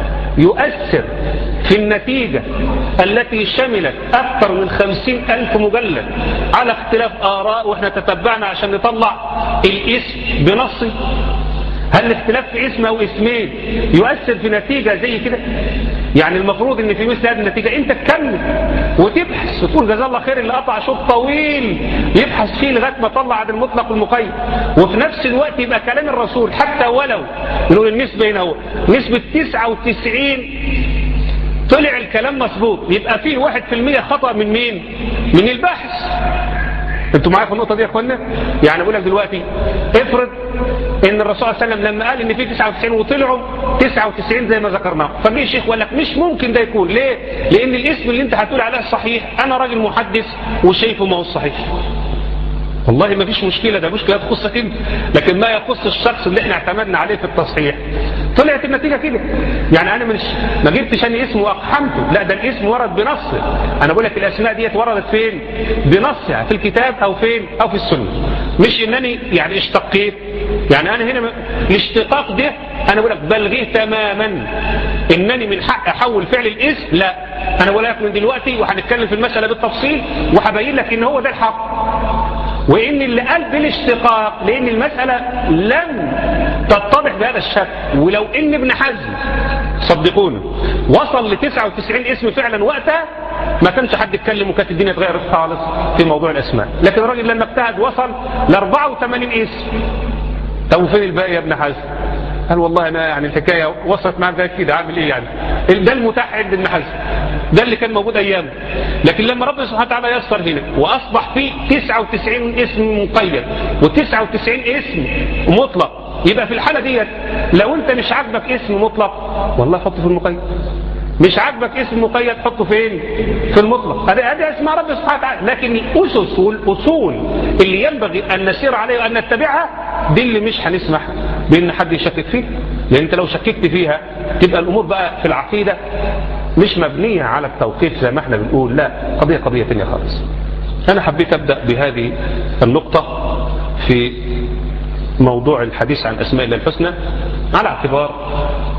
يؤثر في النتيجة التي شملت أكثر من خمسين ألف مجلد على اختلاف آراء وإحنا تتبعنا عشان نطلع الاسم بنصه؟ هل الاختلاف في اسم أو اسمين يؤثر في نتيجة زي كده؟ يعني المفروض ان في مثل هذه النتيجة انت تكمل وتبحث وتقول جزا الله خير اللي قطع شوط طويل يبحث فيه لغاية ما طلع عن المطلق والمقيد، وفي نفس الوقت يبقى كلام الرسول حتى ولو نقول النسبة هنا هو نسبة تسعة وتسعين طلع الكلام مظبوط، يبقى فيه واحد في المية خطأ من مين؟ من الباحث. انتوا معايا في النقطة دي يا اخوانا؟ يعني اقول لك دلوقتي افرض ان الرسول صلى الله عليه وسلم لما قال ان في تسعة وتسعين وطلعوا تسعة وتسعين زي ما ذكرناه، فمين الشيخ وقال لك مش ممكن ده يكون ليه؟ لان الاسم اللي انت هتقول عليه الصحيح انا راجل محدث وشايفه ما هو الصحيح. والله ما فيش مشكلة، ده مشكلة تخصك انت، لكن ما يخص الشخص اللي احنا اعتمدنا عليه في التصحيح. طلعت النتيجة كده، يعني انا مش ما جبتش اني اسم واقحمته، لا ده الاسم ورد بنصه. انا بقول لك الاسماء ديت وردت فين؟ بنصها في الكتاب او فين؟ او في السنة، مش انني يعني اشتقيت. يعني انا هنا الاشتقاق ده انا بقول لك بلغيه تماما، انني من حق احول فعل الاسم، لا انا بقول لك من دلوقتي وهنتكلم في المسألة بالتفصيل وهبين لك ان هو ده الحق، وإن اللي قال بالاشتقاق لأن المسألة لم تتضح بهذا الشكل. ولو إن ابن حزم صدقوني وصل ل تسعة وتسعين اسم فعلا وقتها ما كانش حد يتكلم وكانت الدنيا اتغيرت خالص في موضوع الأسماء، لكن الراجل لما اجتهد وصل ل أربعة وثمانين اسم. طب فين الباقي يا ابن حزم؟ قال والله أنا يعني الحكاية وصلت معاك كده، عامل إيه يعني؟ ده المتاح عند ابن حزم، ده اللي كان موجود أيامه. لكن لما ربنا سبحانه وتعالى يسر هنا وأصبح فيه تسعة وتسعين اسم مقيد وتسعة وتسعين اسم مطلق، يبقى في الحالة ديت لو أنت مش عاجبك اسم مطلق والله حطه في المقيد، مش عاجبك اسم مقيد حطه فين؟ في المطلق. هذا هذا اسمها ربنا سبحانه وتعالى. لكن الأسس والأصول اللي ينبغي أن نسير عليها وأن نتبعها دي اللي مش هنسمح بأن حد يشكك فيه، لأن أنت لو شككت فيها تبقى الأمور بقى في العقيدة مش مبنية على التوقيف زي ما احنا بنقول، لا قضية قضية تانية خالص. أنا حبيت أبدأ بهذه النقطة في موضوع الحديث عن أسماء الله الحسنى على اعتبار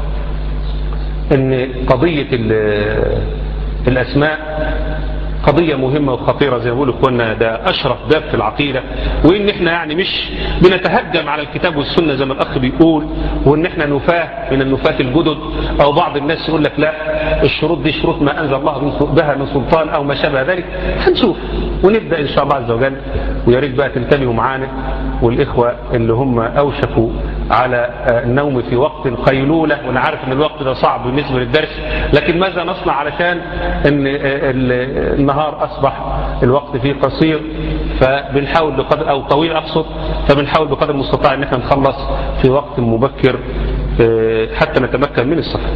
أن قضية الأسماء قضية مهمة وخطيرة زي ما بيقولوا اخوانا، ده أشرف باب في العقيدة، وإن احنا يعني مش بنتهجم على الكتاب والسنة زي ما الأخ بيقول، وإن احنا نفاه من النفاة الجدد، أو بعض الناس يقول لك لا الشروط دي شروط ما أنزل الله بها من سلطان أو ما شابه ذلك. هنشوف ونبدأ إن شاء الله عز وجل، ويا ريت بقى تنتبهوا معانا والإخوة اللي هم أوشكوا على النوم في وقت القيلولة، وأنا عارف إن الوقت ده صعب بالنسبة للدرس، لكن ماذا نصنع علشان إن النهار أصبح الوقت فيه قصير، فبنحاول بقدر أو طويل أقصد، فبنحاول بقدر المستطاع إن احنا نخلص في وقت مبكر حتى نتمكن من السفر.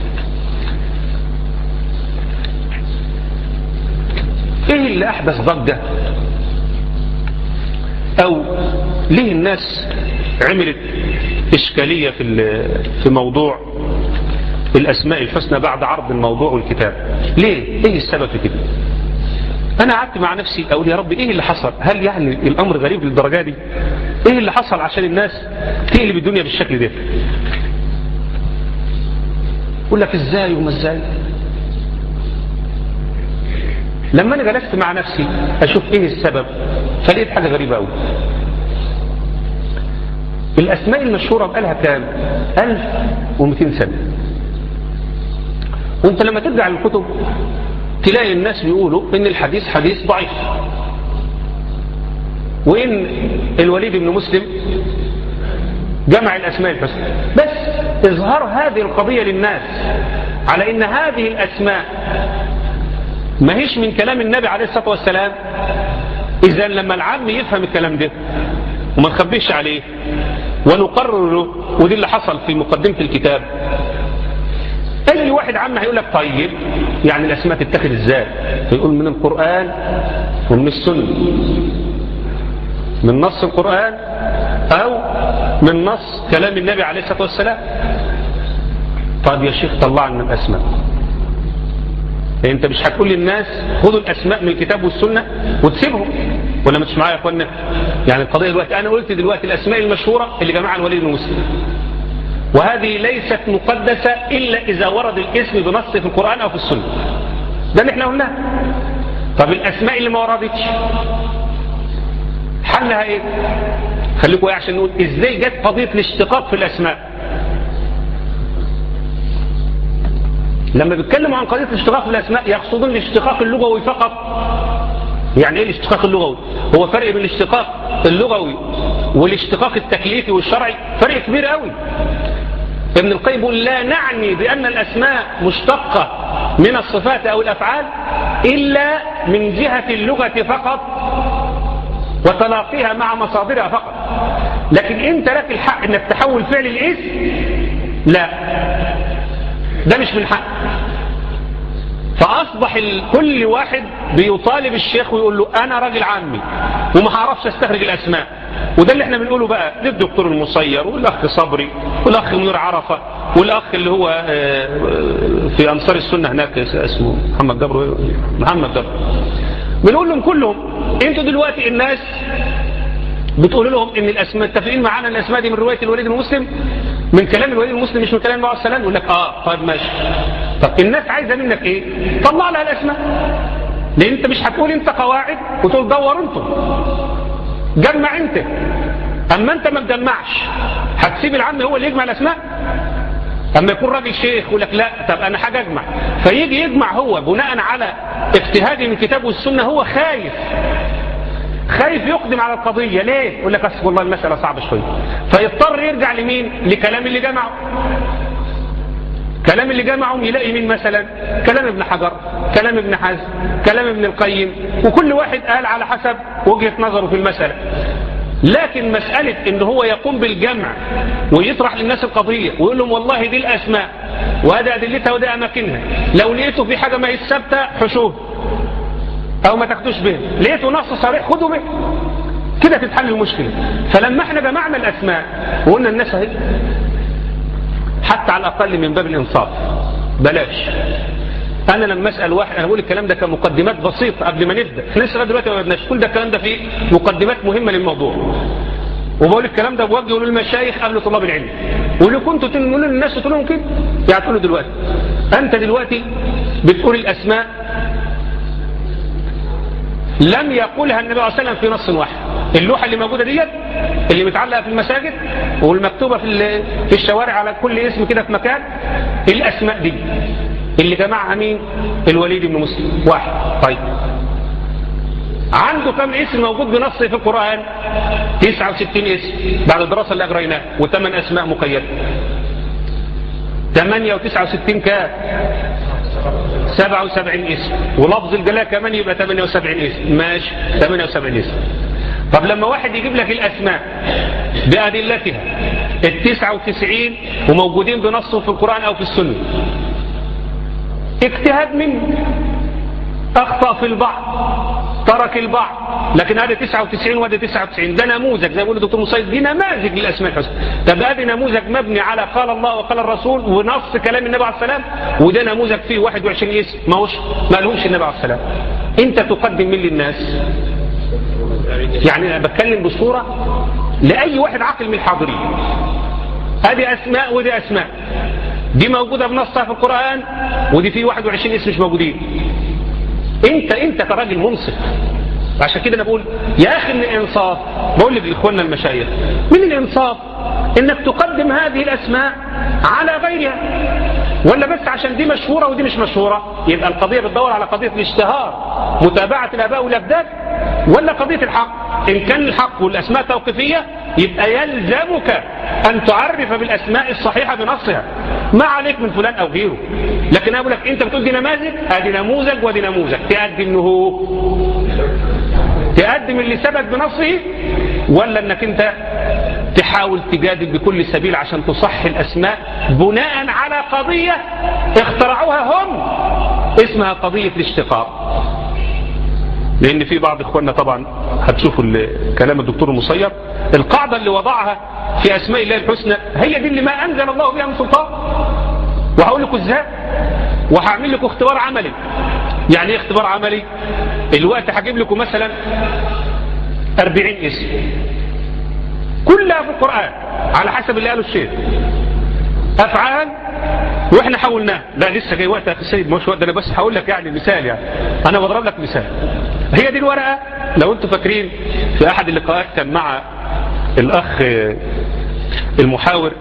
ايه اللي احدث ضجة او ليه الناس عملت اشكالية في في موضوع الاسماء الحسنى بعد عرض الموضوع والكتاب؟ ليه؟ ايه السبب في كده؟ أنا قعدت مع نفسي أقول يا رب إيه اللي حصل؟ هل يعني الأمر غريب للدرجة دي؟ إيه اللي حصل عشان الناس تقلب الدنيا بالشكل ده؟ يقول لك إزاي وما إزاي؟ لما أنا جلست مع نفسي أشوف إيه السبب فلقيت حاجة غريبة أوي. الأسماء المشهورة بقالها كام؟ ألف ومئتين سنة. وانت لما ترجع للكتب تلاقي الناس بيقولوا ان الحديث حديث ضعيف، وان الوليد بن مسلم جمع الأسماء الحسنى. بس إظهار هذه القضية للناس على ان هذه الأسماء ما هيش من كلام النبي عليه الصلاة والسلام، إذا لما العام يفهم الكلام ده وما نخبيش عليه ونقرر له، ودي اللي حصل في مقدمة الكتاب. أي واحد عام هيقول لك طيب يعني الأسماء تتخذ إزاي؟ فيقول من القرآن ومن السنة، من نص القرآن أو من نص كلام النبي عليه الصلاة والسلام. طيب يا شيخ طلعنا من الأسماء، يعني انت مش هتقول للناس خذوا الاسماء من الكتاب والسنه وتسيبهم، ولا مش معايا يا اخوانا؟ يعني القضيه دلوقتي انا قلت دلوقتي الاسماء المشهوره اللي جمعها الوليد بن مسلم، وهذه ليست مقدسه الا اذا ورد الاسم بنص في القران او في السنه. ده اللي احنا قلناه. طب الاسماء اللي ما وردتش حلها ايه؟ خليكم ايه عشان نقول ازاي جت قضيه الاشتقاق في الاسماء. لما بيتكلموا عن قضية الاشتقاق في الأسماء يقصدون الاشتقاق اللغوي فقط. يعني ايه الاشتقاق اللغوي؟ هو فرق بين الاشتقاق اللغوي والاشتقاق التكليفي والشرعي فرق كبير قوي. ابن القيم يقول لا نعني بأن الأسماء مشتقة من الصفات أو الأفعال إلا من جهة اللغة فقط وتلاقيها مع مصادرها فقط، لكن انت لك الحق انك تحول فعل الاسم لا، ده مش من حق. فأصبح كل واحد بيطالب الشيخ ويقول له أنا راجل عامي وما هعرفش استخرج الأسماء. وده اللي احنا بنقوله بقى للدكتور المصير والأخ صبري والأخ منير عرفة والأخ اللي هو في أنصار السنة هناك اسمه محمد جبر محمد جبر بنقول لهم كلهم انتوا دلوقتي الناس بتقول لهم ان الاسماء متفقين معانا ان الاسماء دي من روايه الوليد بن مسلم، من كلام الوليد بن مسلم مش من كلام النبي عليه الصلاه والسلام. يقول لك اه طيب ماشي. طب الناس عايزه منك ايه؟ طلع لها الاسماء، لان انت مش هتقول انت قواعد وتقول دور انتم جمع انت. اما انت ما تجمعش هتسيب العم هو اللي يجمع الاسماء؟ اما يكون راجل شيخ يقول لك لا طب انا حاجه اجمع، فيجي يجمع هو بناء على اجتهاده من الكتاب والسنه. هو خايف خايف يقدم على القضية. ليه؟ يقول لك أصل والله المسألة صعبة شوية، فيضطر يرجع لمين؟ لكلام اللي جمعه. كلام اللي جمعه يلاقي مين مثلا؟ كلام ابن حجر، كلام ابن حزم، كلام ابن القيم، وكل واحد قال على حسب وجهة نظره في المسألة. لكن مسألة ان هو يقوم بالجمع ويطرح للناس القضية ويقول لهم والله دي الأسماء وهذا أدلتها وده أماكنها، لو لقيتوا في حاجة ما هي ثابتة حشوه او ما تاخدوش به، لقيتوا نص صريح خدوا به، كده تتحل المشكلة. فلما احنا جمعنا الاسماء وقلنا الناس اهي حتى على الاقل من باب الانصاف بلاش. انا لما اسال واحد انا بقول الكلام ده كمقدمات بسيطه قبل ما نبدا، احنا لسه دلوقتي ما بدناش، كل ده الكلام ده فيه مقدمات مهمه للموضوع، وبقول الكلام ده بوجهه للمشايخ قبل طلاب العلم. ولو كنتوا تقولوا للناس تقولوا لهم كده يعني تقولوا دلوقتي انت دلوقتي بتقول الاسماء لم يقولها النبي صلى الله عليه وسلم في نص واحد. اللوحة اللي موجودة ديت اللي متعلقة في المساجد والمكتوبة في في الشوارع على كل اسم كده في مكان، الأسماء دي اللي جمعها مين؟ الوليد بن مسلم واحد. طيب عنده كم اسم موجود بنص في القرآن؟ تسعة وستين اسم بعد الدراسة اللي أجريناها، وثمان أسماء مقيدة. ثمانية وتسعة وستين كام؟ سبعة وسبعين اسم، ولفظ الجلالة كمان يبقى ثمانية وسبعين اسم. ماشي ثمانية وسبعين اسم. طب لما واحد يجيب لك الأسماء بأدلتها التسعة وتسعين وموجودين بنصهم في القرآن أو في السنة، اجتهاد منه، أخطأ في البعض، ترك البعض، لكن هذا تسعة وتسعين وهذا تسعة وتسعين، ده نموذج زي ما بيقول الدكتور مصيد، دي نماذج للأسماء الحسنى. طب هذا نموذج مبني على قال الله وقال الرسول ونص كلام النبي عليه السلام، وده نموذج فيه واحد وعشرين اسم ما هوش ما لهمش النبي عليه السلام. انت تقدم من للناس؟ يعني انا بتكلم بصورة لأي واحد عاقل من الحاضرين. هذه أسماء ودي أسماء، دي موجودة بنصها في القرآن ودي في واحد وعشرين اسم مش موجودين. انت انت كراجل منصف. عشان كده انا بقول يا اخي من الانصاف، بقول لك لاخواننا المشايخ من الانصاف انك تقدم هذه الاسماء على غيرها، ولا بس عشان دي مشهورة ودي مش مشهورة يبقى القضية بتدور على قضية الاشتهار متابعة الاباء والاجداد، ولا قضية الحق؟ ان كان الحق والاسماء توقيفية يبقى يلزمك ان تعرف بالاسماء الصحيحة بنصها، ما عليك من فلان او غيره. لكن اقول لك انت بتقول دي نماذج، ادي نموذج ودي نموذج، تقدم انه تقدم اللي ثبت بنصه، ولا انك انت تحاول تجادل بكل سبيل عشان تصحي الاسماء بناء على قضية اخترعوها هم اسمها قضية الاشتقاق. لان في بعض اخواننا طبعا هتشوفوا كلام الدكتور المصير، القاعدة اللي وضعها في اسماء الله الحسنى هي دي اللي ما انزل الله بها من سلطان. وهقول لكم ازاي، وهعمل لكم اختبار عملي. يعني ايه اختبار عملي؟ الوقت هجيب لكم مثلا أربعين اسم كلها في القرآن على حسب اللي قاله الشيخ، افعال واحنا حاولناه. لا لسه جاي وقت يا اخي السيد، مش وقت، انا بس هقول لك يعني مثال، يعني انا بضرب لك مثال. هي دي الورقه، لو انتم فاكرين في احد اللقاءات كان مع الاخ المحاور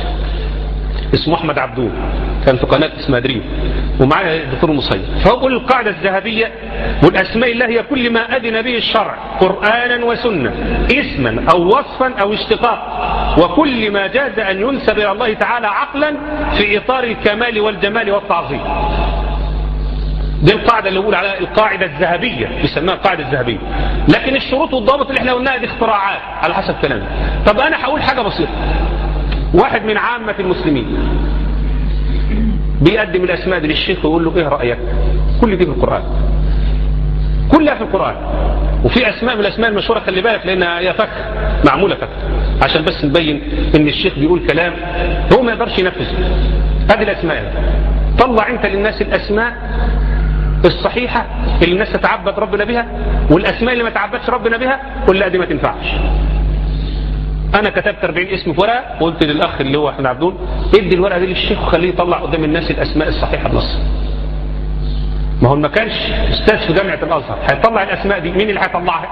اسمه احمد عبدون، كان في قناه اسمها دريم، ومعايا الدكتور المصير، فهو القاعده الذهبيه والاسماء الله هي كل ما اذن به الشرع قرانا وسنه اسما او وصفا او اشتقاق، وكل ما جاز ان ينسب الى الله تعالى عقلا في اطار الكمال والجمال والتعظيم. دي القاعده اللي بقول عليها القاعده الذهبيه، بيسموها القاعده الذهبيه. لكن الشروط والضوابط اللي احنا قلناها دي اختراعات على حسب كلامنا. طب انا هقول حاجه بسيطه، واحد من عامه المسلمين بيقدم الاسماء دي للشيخ ويقول له ايه رايك؟ كل دي في القران، كلها في القران، وفي اسماء من الاسماء المشهوره خلي بالك لانها هي فخ، معموله فخ عشان بس نبين ان الشيخ بيقول كلام هو ما يقدرش ينفذه. هذه الاسماء طلع انت للناس الاسماء الصحيحه اللي الناس تتعبد ربنا بها، والاسماء اللي ما تعبدش ربنا بها قل لا دي ما تنفعش. انا كتبت أربعين اسم في ورقه وقلت للاخ اللي هو احمد عبدون ادي الورقه دي للشيخ وخليه يطلع قدام الناس الاسماء الصحيحه بنص. ما هو ما كانش استاذ في جامعه الازهر هيطلع الاسماء دي، مين اللي هيطلعها؟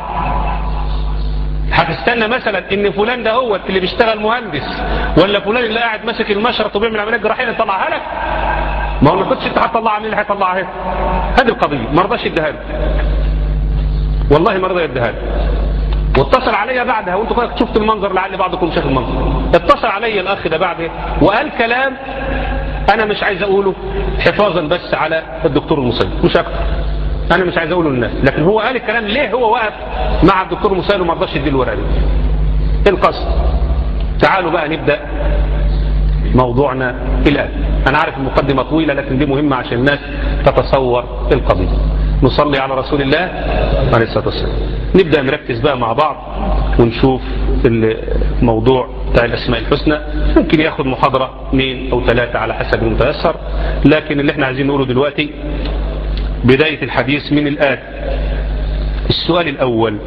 هتستنى مثلا ان فلان ده هو اللي بيشتغل مهندس ولا فلان اللي قاعد ماسك المشرط وبيعمل عمليات جراحيه يطلعها لك؟ ما هو ما كنتش انت هتطلعها، مين اللي هيطلعها؟ هذه القضيه ما رضاش يديها له، والله ما رضى يديها له. واتصل عليا بعدها، وانتوا شفتوا المنظر لعل بعضكم شاف المنظر، اتصل عليا الاخ ده بعدها وقال كلام انا مش عايز اقوله حفاظا بس على الدكتور المصير مش اكتر، انا مش عايز اقوله للناس، لكن هو قال الكلام ليه هو واقف مع الدكتور المصير وما رضاش يدي الورقه دي. القصد تعالوا بقى نبدا موضوعنا الان. انا عارف المقدمه طويله لكن دي مهمه عشان الناس تتصور القضيه. نصلي على رسول الله عليه الصلاه والسلام. نبدا نركز بقى مع بعض ونشوف الموضوع بتاع الاسماء الحسنى، ممكن ياخد محاضره اثنين او ثلاثه على حسب المتيسر، لكن اللي احنا عايزين نقوله دلوقتي بدايه الحديث من الآن. السؤال الاول: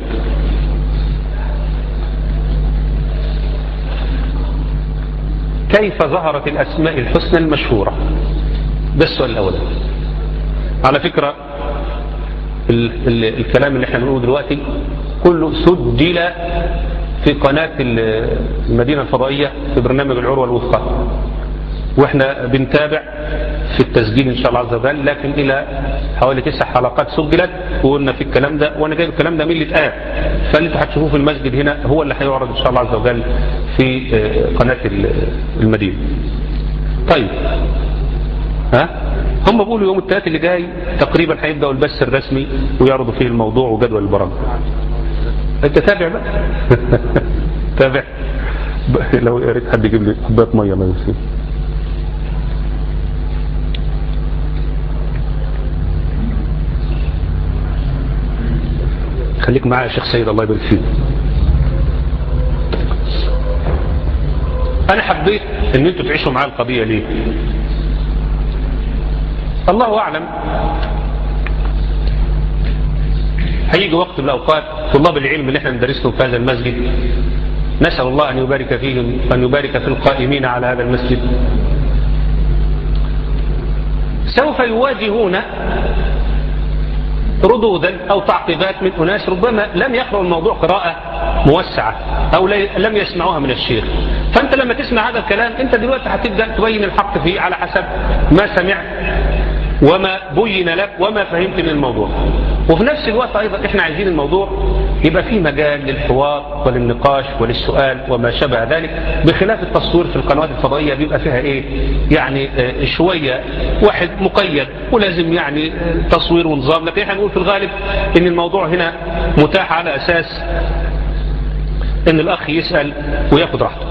كيف ظهرت الاسماء الحسنى المشهوره؟ ده السؤال الاول. على فكره ال ال الكلام اللي احنا بنقوله دلوقتي كله سجل في قناة المدينة الفضائية في برنامج العروة الوثقى، واحنا بنتابع في التسجيل ان شاء الله عز وجل، لكن الى حوالي تسع حلقات سجلت وقلنا في الكلام ده، وانا جايب الكلام ده من اللي اتقال، فاللي انتوا هتشوفوه في المسجد هنا هو اللي هيعرض ان شاء الله عز وجل في قناة المدينة. طيب ها هم بيقولوا يوم الثلاث اللي جاي تقريبا هيبداوا البث الرسمي ويعرضوا فيه الموضوع وجدول البرامج. انت تابع بقى تابع لو يا ريت حد يجيب لي حبايه ميه ما يصير. خليك معايا يا شيخ سيد الله يبارك فيك. انا حبيت ان انتوا تعيشوا معايا القضيه ليه؟ الله أعلم هيجي وقت من الأوقات طلاب العلم اللي احنا ندرسهم في هذا المسجد، نسأل الله أن يبارك فيهم وأن يبارك في القائمين على هذا المسجد، سوف يواجهون ردودا أو تعقيبات من أناس ربما لم يقرأوا الموضوع قراءة موسعة أو لم يسمعوها من الشيخ. فأنت لما تسمع هذا الكلام أنت دلوقتي هتبدأ تبين الحق فيه على حسب ما سمعت وما بين لك وما فهمت من الموضوع. وفي نفس الوقت أيضا إحنا عايزين الموضوع يبقى فيه مجال للحوار وللنقاش وللسؤال وما شابه ذلك، بخلاف التصوير في القنوات الفضائية بيبقى فيها إيه يعني شوية واحد مقيد ولازم يعني تصوير ونظام. لكن إحنا نقول في الغالب إن الموضوع هنا متاح على أساس إن الأخ يسأل وياخد راحته.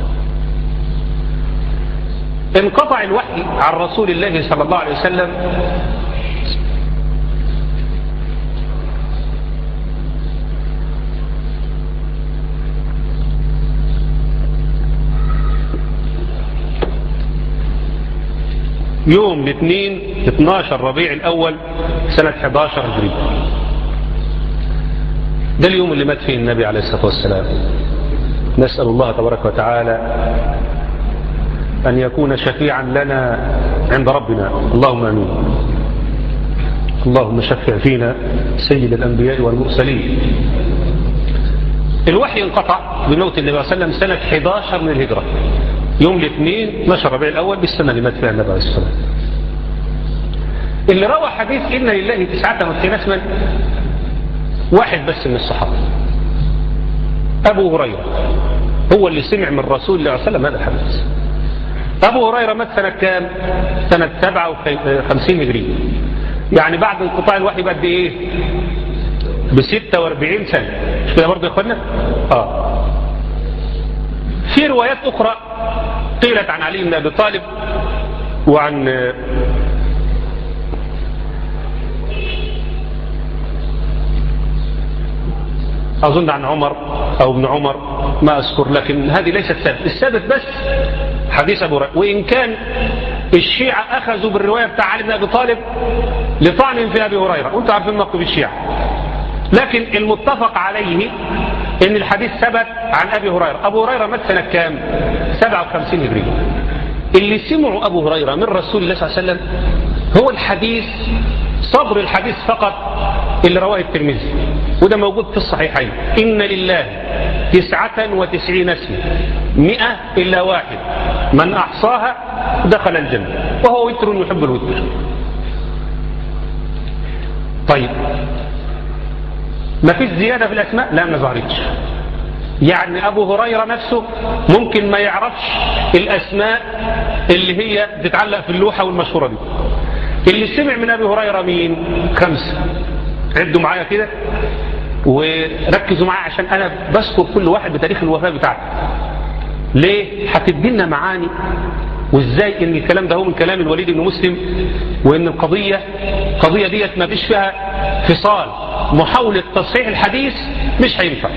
انقطع الوحي عن رسول الله صلى الله عليه وسلم يوم الاثنين اثناشر ربيع الأول سنة احد عشر هجري. ده اليوم اللي مات فيه النبي عليه الصلاة والسلام. نسأل الله تبارك وتعالى أن يكون شفيعا لنا عند ربنا، اللهم آمين. اللهم شفع فينا سيد الأنبياء والمرسلين. الوحي انقطع بموت النبي صلى الله عليه وسلم سنة احد عشر من الهجرة، يوم الاثنين اثناشر ربيع الأول بالسنة اللي مات فيها النبي عليه الصلاة والسلام. اللي روى حديث إن لله تسعة وتسعين اسما واحد بس من الصحابة، أبو هريرة، هو اللي سمع من رسول الله صلى الله عليه وسلم هذا الحديث. أبو هريرة مات سنة كام؟ سنة سبعة وخمسين هجرية، يعني بعد انقطاع الوحي بقد إيه؟ بستة واربعين سنة، مش كده برضه يا إخوانا؟ آه. في روايات أخرى قيلت عن علي بن أبي طالب وعن أظن عن عمر أو ابن عمر، ما أذكر، لكن هذه ليست ثابت. الثابت بس حديث أبو هريرة. وإن كان الشيعة أخذوا بالرواية بتاع علي بن أبي طالب لطعن في أبي هريرة، وأنتم عارفين موقف الشيعة، لكن المتفق عليه إن الحديث ثبت عن أبي هريرة. أبو هريرة مات سنة كام؟ سبعة وخمسين هجرية. اللي سمعوا أبو هريرة من رسول الله صلى الله عليه وسلم هو الحديث، صدر الحديث فقط اللي رواه الترمذي، وده موجود في الصحيحين. إن لله تسعة وتسعين اسم مئة إلا واحد من أحصاها دخل الجنة وهو وتر يحب الوتر. طيب ما فيش زيادة في الأسماء؟ لا، ما ظهرتش. يعني أبو هريرة نفسه ممكن ما يعرفش الأسماء اللي هي تتعلق في اللوحة والمشهورة دي. اللي سمع من أبي هريرة مين؟ خمسة. عدوا معايا كده وركزوا معايا عشان أنا بذكر كل واحد بتاريخ الوفاة بتاعته. ليه؟ هتدينا معاني وإزاي إن الكلام ده هو من كلام الوليد بن مسلم، وإن القضية قضية ديت ما فيش فيها فصال، محاولة تصحيح الحديث مش هينفع.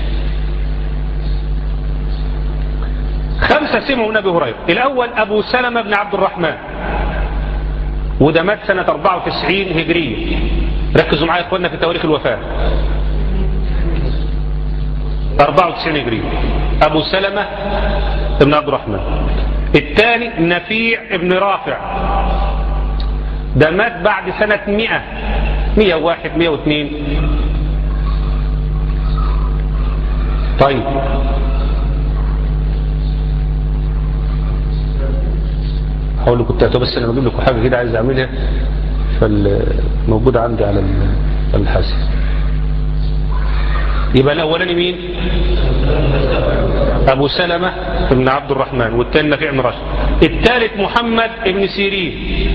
خمسة سمعوا من أبي هريرة. الأول أبو سلمة بن عبد الرحمن، وده مات سنة أربعة وتسعين هجرية. ركزوا معايا يا اخوانا في تواريخ الوفاة. أربعة وتسعين هجرية أبو سلمة بن عبد الرحمن. الثاني نفيع بن رافع، ده مات بعد سنة مئة مئة وواحد مئة واثنين. طيب هقول لكم التأتوا، بس انا بجيب لكم حاجة كده عايز اعملها فالموجودة عندي على الحاسب. يبقى الاولاني مين؟ ابو سلمة بن عبد الرحمن، والثاني نفيع بن راشد. الثالث محمد بن سيرين،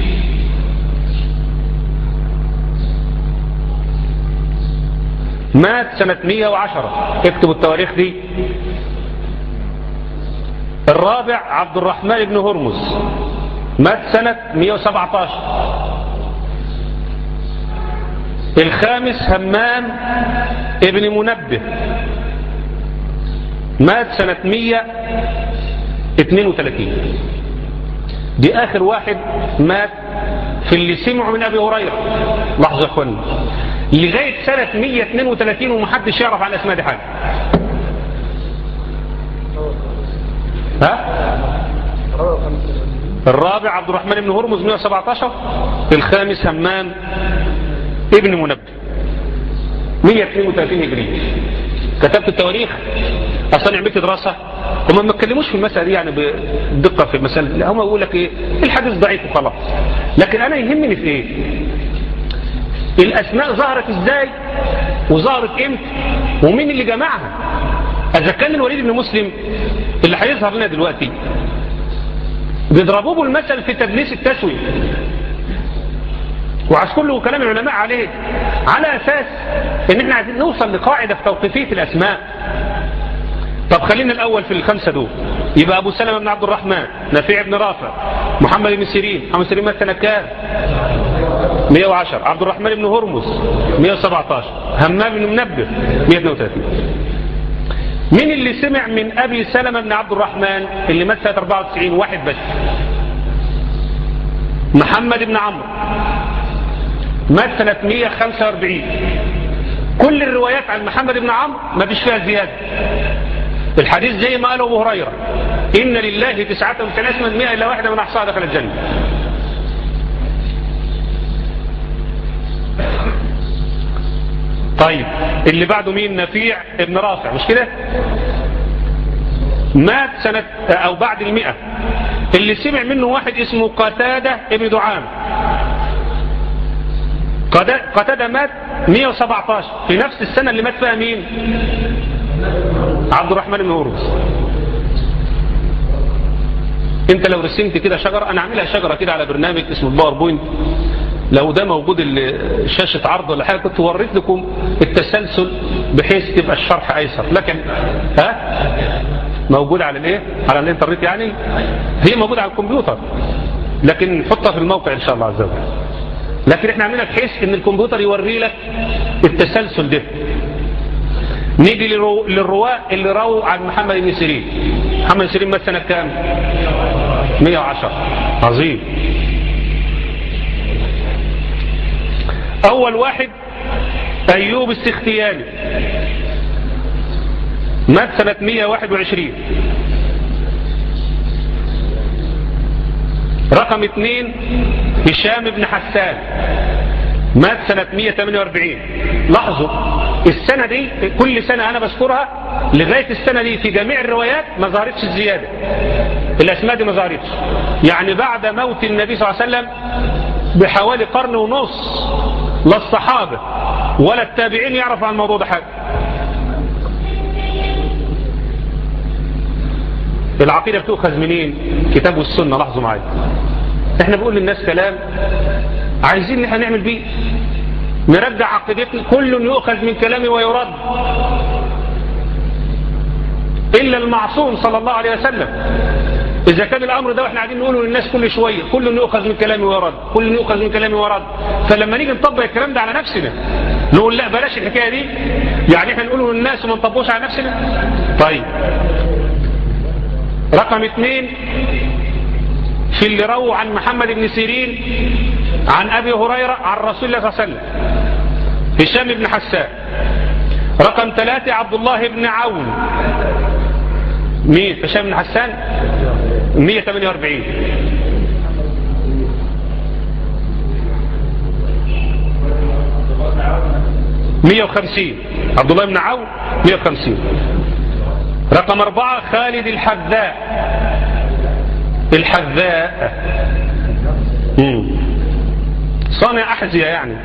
مات سنة مئة وعشرة. اكتبوا التواريخ دي. الرابع عبد الرحمن بن هرمز، مات سنة مئة وسبعة عشر. الخامس همام ابن منبه، مات سنة مئة واثنين وثلاثين. دي آخر واحد مات في اللي سمعوا من أبي هريرة. لحظة يا اخوانا، لغاية سنة مية واثنين وثلاثين ومحدش يعرف عن الأسماء دي حاجة. ها؟ الرابع عبد الرحمن بن هرمز مئة وسبعة عشر. الخامس همام ابن منبه مية واثنين وثلاثين هجري. كتبت التواريخ اصلا عملت دراسه. هم ما اتكلموش في المساله دي يعني بدقه في المساله، لا هم يقول لك ايه الحديث ضعيف وخلاص. لكن انا يهمني في ايه؟ الاسماء ظهرت ازاي وظهرت امتى ومين اللي جمعها. اذا كان الوليد بن مسلم اللي هيظهر لنا دلوقتي بيضربوه بالمثل في تدليس التسوية، وعاش كله كلام العلماء عليه على اساس ان احنا عايزين نوصل لقاعدة في توقيفية الاسماء. طب خلينا الاول في الخمسة دول. يبقى ابو سلمة بن عبد الرحمن، نافع بن رافع، محمد بن سيرين. محمد بن سيرين مثلا كام؟ مئة وعشرة. عبد الرحمن بن هرمز مئة وسبعة عشر. همام بن منبه مئة واثنين وثلاثين. مين اللي سمع من ابي سلمة بن عبد الرحمن اللي مات سنة أربعة وتسعين؟ واحد بس، محمد بن عمرو، مات سنة مئة وخمسة وأربعين. كل الروايات عن محمد بن عمرو ما فيش فيها زيادة. الحديث زي ما قاله ابو هريرة ان لله تسعة وتسعين اسما مئة الا واحدة من احصاها دخل الجنة. طيب اللي بعده مين؟ نفيع ابن رافع، مش كده؟ مات سنة او بعد المئة. اللي سمع منه واحد اسمه قتادة ابن دعام. قتادة مات مئة وسبعة عشر في نفس السنة اللي مات فيها مين؟ عبد الرحمن بن هرمز. انت لو رسمت كده شجرة، انا اعملها شجرة كده على برنامج اسمه الباوربوينت، لو ده موجود شاشة عرض ولا حاجة كنت وريت لكم التسلسل بحيث تبقى الشرح ايسر. لكن ها موجود على الايه؟ على الانترنت يعني، هي موجودة على الكمبيوتر لكن نحطها في الموقع ان شاء الله عز وجل. لكن احنا عملنا بحيث ان الكمبيوتر يوري لك التسلسل ده. نيجي للرواة اللي رووا عن محمد بن سيرين. محمد بن سيرين مات سنة كام؟ مئة وعشرة. عظيم. اول واحد ايوب السختياني، مات سنة مئة وواحد وعشرين. رقم اثنين هشام بن حسان، مات سنة مئة وثمانية وأربعين. لاحظوا السنة دي كل سنة انا بذكرها لغاية السنة دي في جميع الروايات ما ظهرتش الزيادة، الاسماء دي ما ظهرتش. يعني بعد موت النبي صلى الله عليه وسلم بحوالي قرن ونص لا الصحابة ولا التابعين يعرف عن الموضوع ده حاجة. العقيدة بتؤخذ منين؟ كتاب والسنة. لاحظوا معايا احنا بنقول للناس كلام عايزين ان احنا نعمل بيه، نرجع عقيدتنا. كل يؤخذ من كلامه ويرد الا المعصوم صلى الله عليه وسلم. اذا كان الامر ده واحنا قاعدين نقوله للناس كل شويه كل يؤخذ من كلامه ويرد، كل يؤخذ من كلامه ويرد، فلما نيجي نطبق الكلام ده على نفسنا نقول لا بلاش الحكايه دي، يعني احنا نقوله للناس وما نطبقوش على نفسنا. طيب رقم اثنين في اللي رووا عن محمد بن سيرين عن ابي هريره عن رسول الله صلى الله عليه وسلم هشام بن حسان. رقم ثلاثة عبد الله بن عون. مين؟ هشام بن حسان مئة وثمانية وأربعين. مئة وخمسين عبد الله بن عون مئة وخمسين. رقم أربعة خالد الحذاء. الحذاء مم. صانع أحذية يعني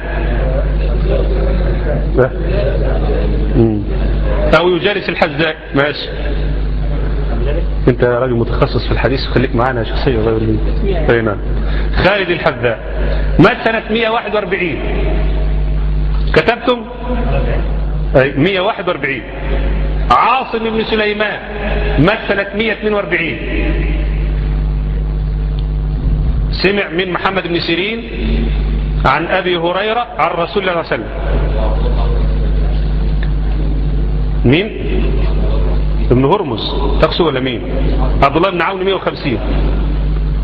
مم. أو يجالس الحذاء. ماشي، انت راجل متخصص في الحديث خليك معانا شخصية غير لي. خالد الحذاء مات سنة مئة وواحد وأربعين. كتبتم مئة وواحد وأربعين. عاصم بن سليمان مات سنة مئة واثنين وأربعين. سمع من محمد بن سيرين عن أبي هريرة عن رسول الله صلى الله عليه وسلم. مين؟ ابن هرمز تقصد ولا مين؟ عبد الله بن عون مئة وخمسين.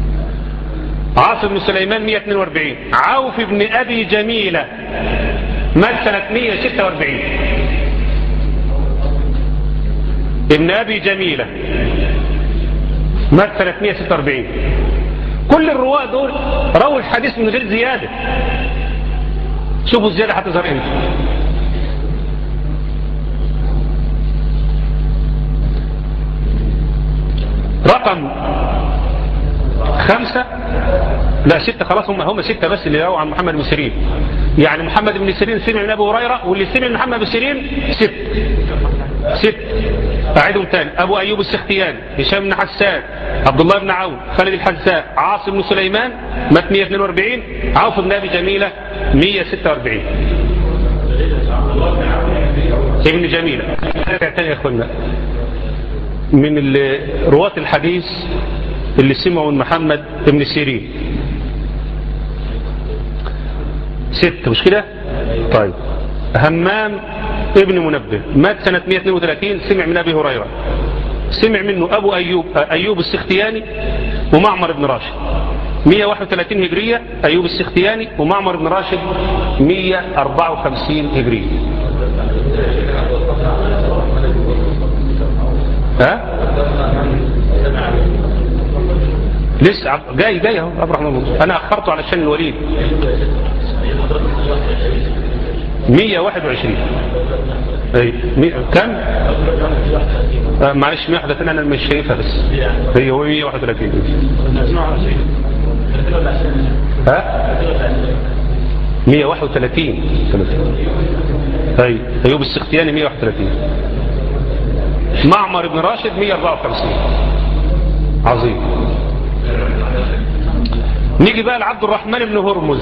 عاصم بن سليمان مئة واثنين وأربعين. عوف بن أبي جميلة مات سنة مئة وستة وأربعين. ابن أبي جميلة مات سنة مئة وستة وأربعين. كل الرواة دول رووا الحديث من غير زيادة. شوفوا الزيادة هتظهر امتى. رقم خمسة، لا ستة، خلاص هم هم ستة بس اللي رووا عن محمد بن سيرين. يعني محمد بن سيرين سمع من أبي هريرة، واللي سمع من محمد بن سيرين ست ست أعيدهم تاني: أبو أيوب السختياني، هشام بن حسان، عبد الله بن عون، خالد الحذاء، عاصم بن سليمان مات مئة واثنين وأربعين، عوف بن أبي جميلة مئة وستة وأربعين. ابن جميلة تاني يا أخوانا من رواة الحديث اللي سمعوا من محمد بن سيرين ستة، مش كده؟ طيب همام ابن منبه مات سنة مئة واثنين وثلاثين، سمع من أبي هريرة، سمع منه أبو أيوب أيوب السختياني ومعمر بن راشد مئة وواحد وثلاثين هجرية، أيوب السختياني ومعمر بن راشد مئة وأربعة وخمسين هجرية. ها؟ لسه جاي جاي اهو عبد الرحمن الله. انا اخرته علشان الوليد. مئة وواحد وعشرين. اي كم؟ آه معلش مئة وواحد وثلاثين انا مش شايفها بس هي هو مئة وواحد وثلاثين. ها؟ مئة وواحد وثلاثين. اي ايوب السختياني مئة وواحد وثلاثين، معمر بن راشد مئة وأربعة وخمسين. عظيم. نيجي بقى لعبد الرحمن بن هرمز،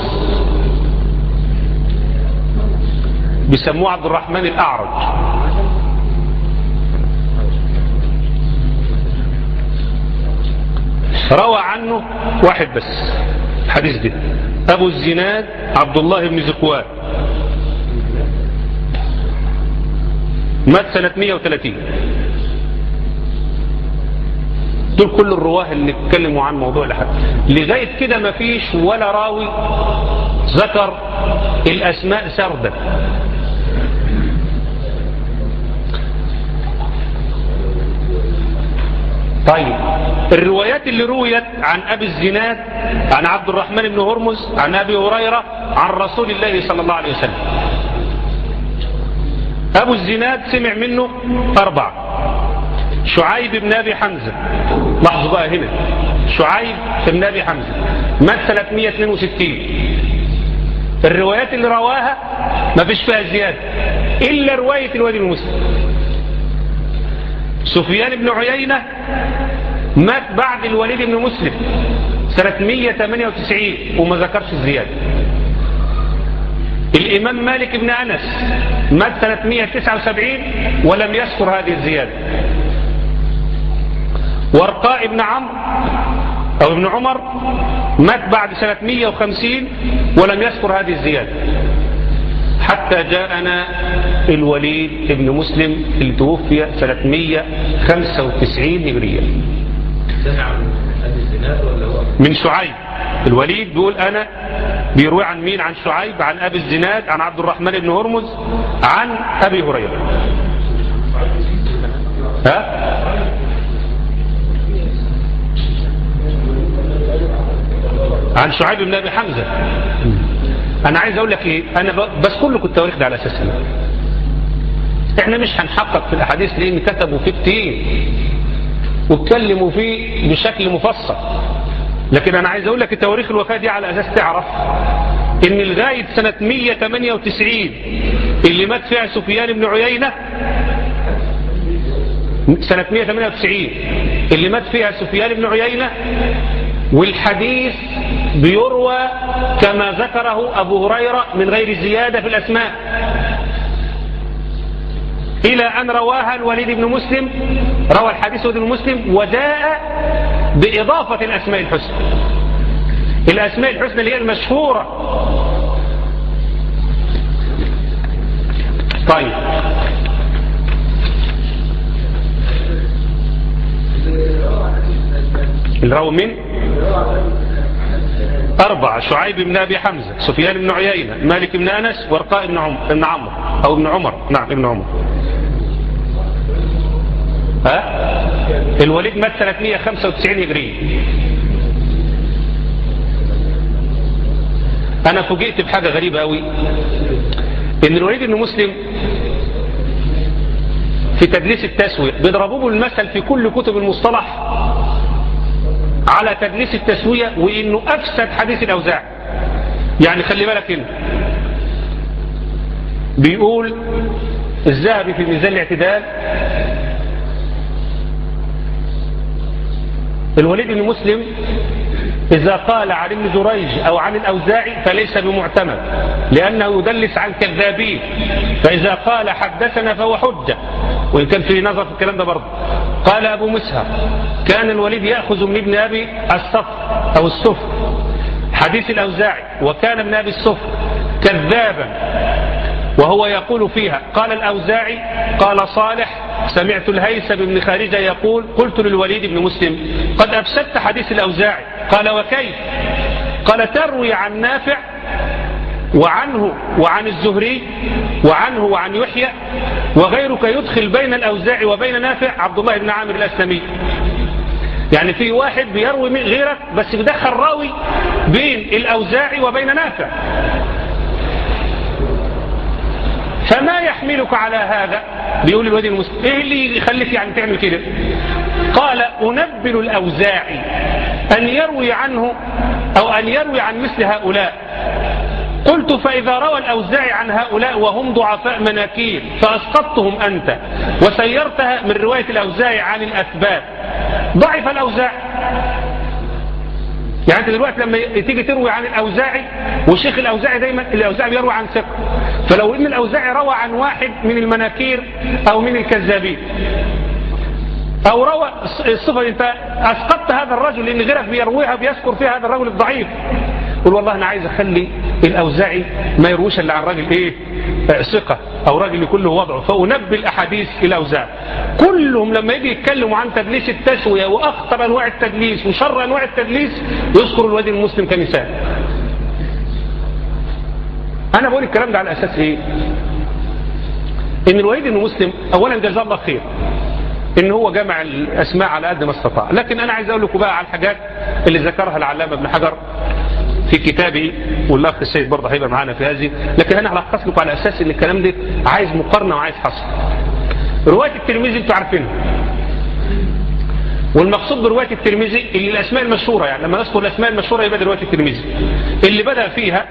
بيسموه عبد الرحمن الأعرج. روى عنه واحد بس الحديث ده، أبو الزناد عبد الله بن زكوان مات سنة مئة وثلاثين. دول كل الرواه اللي اتكلموا عن موضوع الحد لغاية كده ما فيش ولا راوي ذكر الأسماء سردا. طيب الروايات اللي رويت عن أبي الزناد عن عبد الرحمن بن هرمز عن أبي هريرة عن رسول الله صلى الله عليه وسلم، أبو الزناد سمع منه أربعة: شعيب بن أبي حمزة، لاحظوا بقى هنا شعيب بن أبي حمزة مات سنة مئة واثنين وستين. الروايات اللي رواها ما فيش فيها زيادة إلا رواية الوليد بن مسلم. سفيان بن عيينة مات بعد الوليد بن مسلم سنة مئة وثمانية وتسعين وما ذكرش الزيادة. الإمام مالك بن أنس مات سنة مئة وتسعة وسبعين ولم يذكر هذه الزيادة. ورقاء بن عمرو أو ابن عمر مات بعد سنة مئة وخمسين ولم يذكر هذه الزيادة، حتى جاءنا الوليد بن مسلم اللي توفي سنة مئة وخمسة وتسعين هجرية من شعيب. الوليد بيقول أنا بيروي عن مين؟ عن شعيب عن أبي الزناد عن عبد الرحمن بن هرمز عن أبي هريرة. ها؟ عن شعيب بن أبي حمزة. أنا عايز أقول لك إيه، أنا بس كله كنت التواريخ ده على أساسنا. إحنا مش هنحقق في الأحاديث لأن كتبوا فيه كتير واتكلموا فيه بشكل مفصل، لكن أنا عايز أقول لك التواريخ الوفاة دي على أساس تعرف إن لغاية سنة مئة وثمانية وتسعين اللي مات فيها سفيان بن عيينة، سنة مئة وثمانية وتسعين اللي مات فيها سفيان بن عيينة، والحديث بيروى كما ذكره أبو هريرة من غير زيادة في الأسماء، إلى أن رواها الوليد بن مسلم، روى الحديث الوليد بن مسلم وجاء بإضافة الأسماء الحسنى، الأسماء الحسنى اللي هي المشهورة. طيب اللي روى من أربعة: شعيب بن أبي حمزة، سفيان بن عيينة، مالك بن أنس، ورقاء بن عمر بن عمرو أو ابن عمر. نعم ابن عمر. ها؟ الوليد مات سنة مئة وخمسة وتسعين هجرية. أنا فوجئت بحاجة غريبة قوي، إن الوليد بن مسلم في تدليس التسوية بيضربوه المثل في كل كتب المصطلح على تدليس التسوية، وإنه أفسد حديث الأوزاعي. يعني خلي بالك هنا بيقول الذهبي في ميزان الاعتدال: الوليد بن مسلم إذا قال عن ابن جريج أو عن الأوزاعي فليس بمعتمد، لأنه يدلس عن كذابين، فإذا قال حدثنا فهو حجة، وإن كان في نظر في الكلام ده برضه. قال أبو مسهر: كان الوليد يأخذ من ابن أبي الصفر أو الصفر حديث الأوزاعي، وكان ابن أبي الصفر كذابا وهو يقول فيها. قال الأوزاعي: قال صالح: سمعت الهيثم بن خارجة يقول: قلت للوليد بن مسلم: قد أفسدت حديث الأوزاعي. قال: وكيف؟ قال: تروي عن نافع وعنه وعن الزهري وعنه وعن يحيى، وغيرك يدخل بين الأوزاعي وبين نافع عبد الله بن عامر الأسلمي. يعني في واحد بيروي من غيرك بس بيدخل راوي بين الأوزاعي وبين نافع، فما يحملك على هذا؟ بيقول الوليد المسلم: ايه اللي يخليك يعني تعمل كده؟ قال: أنبل الأوزاعي أن يروي عنه أو أن يروي عن مثل هؤلاء. قلت: فإذا روى الأوزاعي عن هؤلاء وهم ضعفاء مناكير فأسقطتهم أنت وسيرتها من رواية الأوزاعي عن الأثبات، ضعف الأوزاعي. يعني أنت دلوقتي لما تيجي تروي عن الأوزاعي، وشيخ الأوزاعي دايما الأوزاعي بيروي عن ثقة، فلو إن الأوزاعي روى عن واحد من المناكير أو من الكذابين أو روى الصفة، أنت أسقطت هذا الرجل لأن غيرك بيرويها بيذكر فيها هذا الرجل الضعيف. قل: والله أنا عايز أخلي الأوزاعي ما يرويش إلا عن راجل إيه؟ ثقة أو راجل كله وضعه، فأنبي الأحاديث الأوزاعي. كلهم لما يجي يتكلموا عن تدليس التسوية وأخطر أنواع التدليس وشر أنواع التدليس يذكر الوليد المسلم كمثال. أنا بقول الكلام ده على أساس إيه؟ إن الوليد المسلم أولا جزاه الله خير إن هو جمع الأسماء على قد ما استطاع، لكن أنا عايز أقول لكم بقى على الحاجات اللي ذكرها العلامة ابن حجر في كتابه، والأخ السيد برضه هيبقى معانا في هذه، لكن أنا هلخص لكم على أساس إن الكلام ده عايز مقارنة وعايز حصر. رواية الترمذي أنتوا عارفينها، والمقصود برواية الترمذي اللي الأسماء المشهورة، يعني لما نذكر الأسماء المشهورة يبقى رواية الترمذي اللي بدأ فيها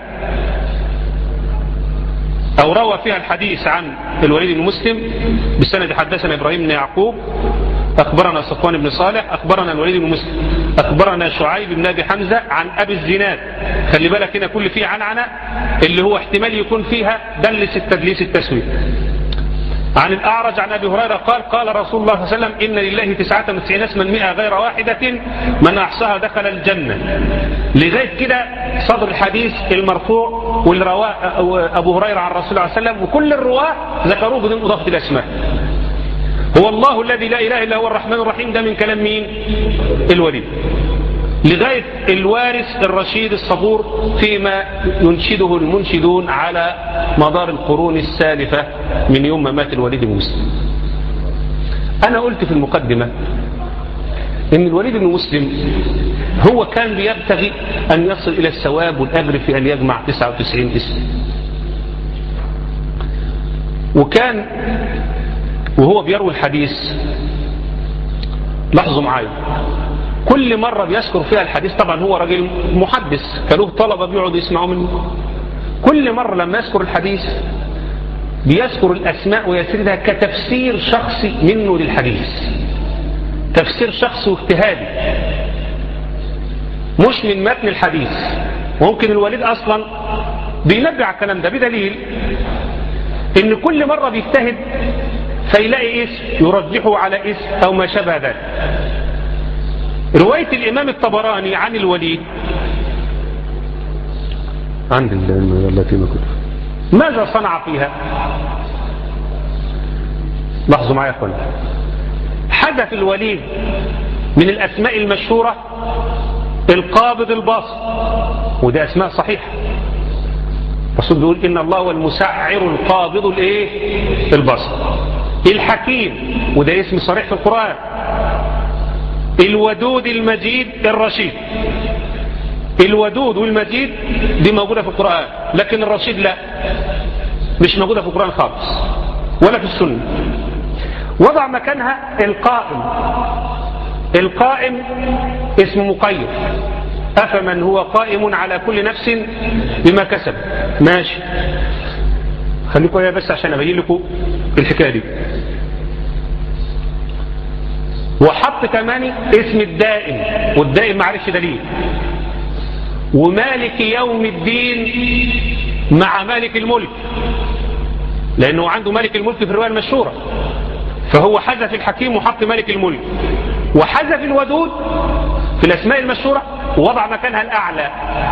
أو روى فيها الحديث عن الوليد بن مسلم بسند: حدثنا إبراهيم بن يعقوب أخبرنا صفوان بن صالح أخبرنا الوليد بن مسلم أخبرنا شعيب بن أبي حمزة عن أبي الزناد. خلي بالك هنا كل فيه عنعنة اللي هو احتمال يكون فيها دلس التدليس التسوية. عن الأعرج عن أبي هريرة قال: قال رسول الله صلى الله عليه وسلم: إن لله تسعة وتسعين اسما مئة غير واحدة من أحصاها دخل الجنة. لغاية كده صدر الحديث المرفوع واللي رواه أبو هريرة عن رسول الله صلى الله عليه وسلم، وكل الرواة ذكروه بدون إضافة الأسماء. هو الله الذي لا إله إلا هو الرحمن الرحيم، ده من كلام مين؟ الوليد. لغاية الوارث الرشيد الصبور فيما ينشده المنشدون على مدار القرون السالفة من يوم ما مات الوليد بن مسلم. أنا قلت في المقدمة إن الوليد بن مسلم هو كان بيبتغي أن يصل إلى الثواب والأجر في أن يجمع تسعة وتسعين اسم، وكان وهو بيروي الحديث، لاحظوا معايا، كل مرة بيذكر فيها الحديث، طبعا هو راجل محدث كانوا طلبة بيقعدوا يسمعوا منه، كل مرة لما يذكر الحديث بيذكر الأسماء ويسردها كتفسير شخصي منه للحديث، تفسير شخصي واجتهادي مش من متن الحديث. ممكن الوليد أصلا بينبع الكلام ده بدليل إن كل مرة بيجتهد فيلاقي اسم يرجحه على اسم أو ما شابه ذلك. رواية الإمام الطبراني عن الوليد عند التي ماذا صنع فيها؟ لاحظوا معي يا أخوان، حدث الوليد من الأسماء المشهورة القابض الباسط، وده اسماء صحيحة. الرسول بيقول إن الله هو المسعر القابض الايه الباسط. الحكيم، وده اسم صريح في القرآن. الودود المجيد الرشيد. الودود والمجيد دي موجودة في القرآن، لكن الرشيد لا، مش موجودة في القرآن خالص ولا في السنة. وضع مكانها القائم. القائم اسم مقيد، أفمن هو قائم على كل نفس بما كسب. ماشي، خليكم يا بس عشان أبين لكم الحكاية دي. وحط كمان اسم الدائم، والدائم معرفش دليل. ومالك يوم الدين مع مالك الملك، لأنه عنده مالك الملك في الرواية المشهورة، فهو حذف الحكيم وحط مالك الملك، وحذف الودود في الأسماء المشهورة ووضع مكانها الأعلى.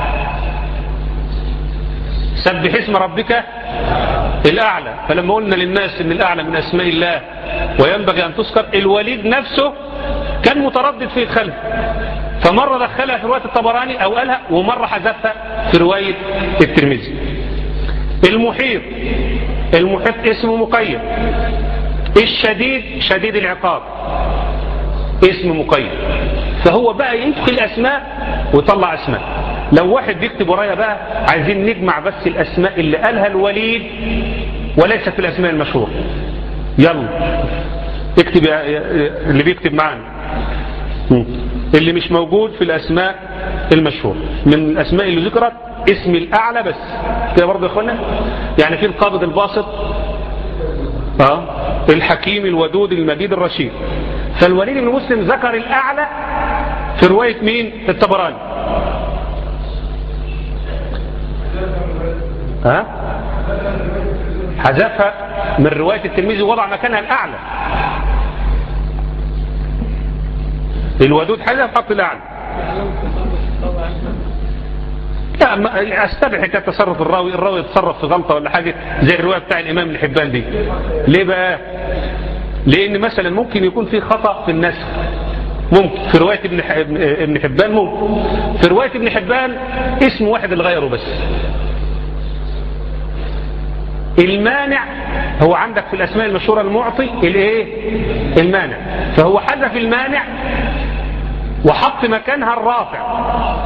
سبح اسم ربك الأعلى. فلما قلنا للناس إن الأعلى من أسماء الله وينبغي أن تذكر، الوليد نفسه كان متردد في الخلف، فمرة دخلها في رواية الطبراني أو قالها، ومرة حذفها في رواية الترمذي. المحيط. المحيط اسم مقيد. الشديد شديد العقاب اسم مقيد. فهو بقى يدخل أسماء ويطلع أسماء. لو واحد بيكتب ورايا بقى عايزين نجمع بس الأسماء اللي قالها الوليد وليس في الأسماء المشهورة. يلا اكتب اللي بيكتب معانا اللي مش موجود في الأسماء المشهورة. من الأسماء اللي ذكرت اسم الأعلى بس كده برضه يا اخوانا. يعني في القابض الباسط، اه الحكيم الودود المجيد الرشيد. فالوليد بن مسلم ذكر الأعلى في رواية مين؟ الطبراني. ها حذفها من رواية الترمذي ووضع مكانها الأعلى. الودود حذف حط الأعلى. لا استبعد حكايه تصرف الراوي. الراوي يتصرف في غلطه ولا حاجه زي الروايه بتاع الامام ابن حبان دي. ليه بقى؟ لان مثلا ممكن يكون في خطا في النسخ، ممكن في روايه ابن ابن حبان، ممكن في روايه ابن حبان اسم واحد اللي غيره بس. المانع هو عندك في الاسماء المشهوره المعطي الايه المانع، فهو حذف المانع وحط مكانها الرافع،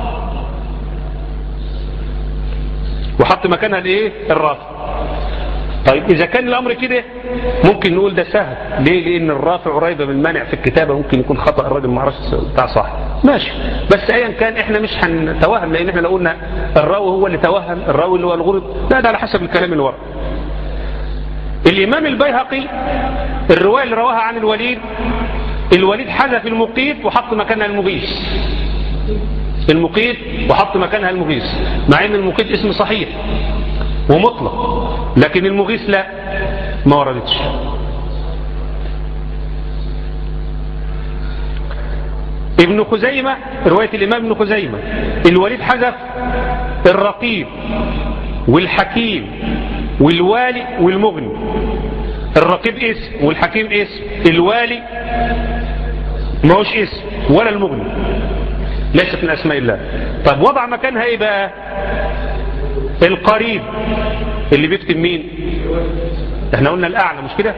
وحط مكانها الايه الرافع. طيب اذا كان الامر كده ممكن نقول ده سهل. ليه؟ لان الرافع قريبه من المانع في الكتابه، ممكن يكون خطا الراجل ما عرفش بتاع صح، ماشي. بس ايا كان احنا مش هنتوهم، لان احنا لو قلنا الراوي هو اللي توهم، الراوي اللي هو الغلط، لا ده على حسب الكلام اللي ورا. الامام البيهقي الروايه اللي رواها عن الوليد، الوليد حذف المقيت وحط مكانها المغيث. المقيت وحط مكانها المغيث، مع ان المقيت اسم صحيح ومطلق، لكن المغيث لا، ما وردتش. ابن خزيمة رواية الامام ابن خزيمة الوليد حذف الرقيب والحكيم والوالي والمغني. الرقيب اسم والحكيم اسم، الوالي ما هوش اسم ولا المغني، ليست من اسماء الله. طب وضع مكانها ايه بقى؟ القريب اللي بيكتب مين؟ احنا قلنا الاعلى مش كده؟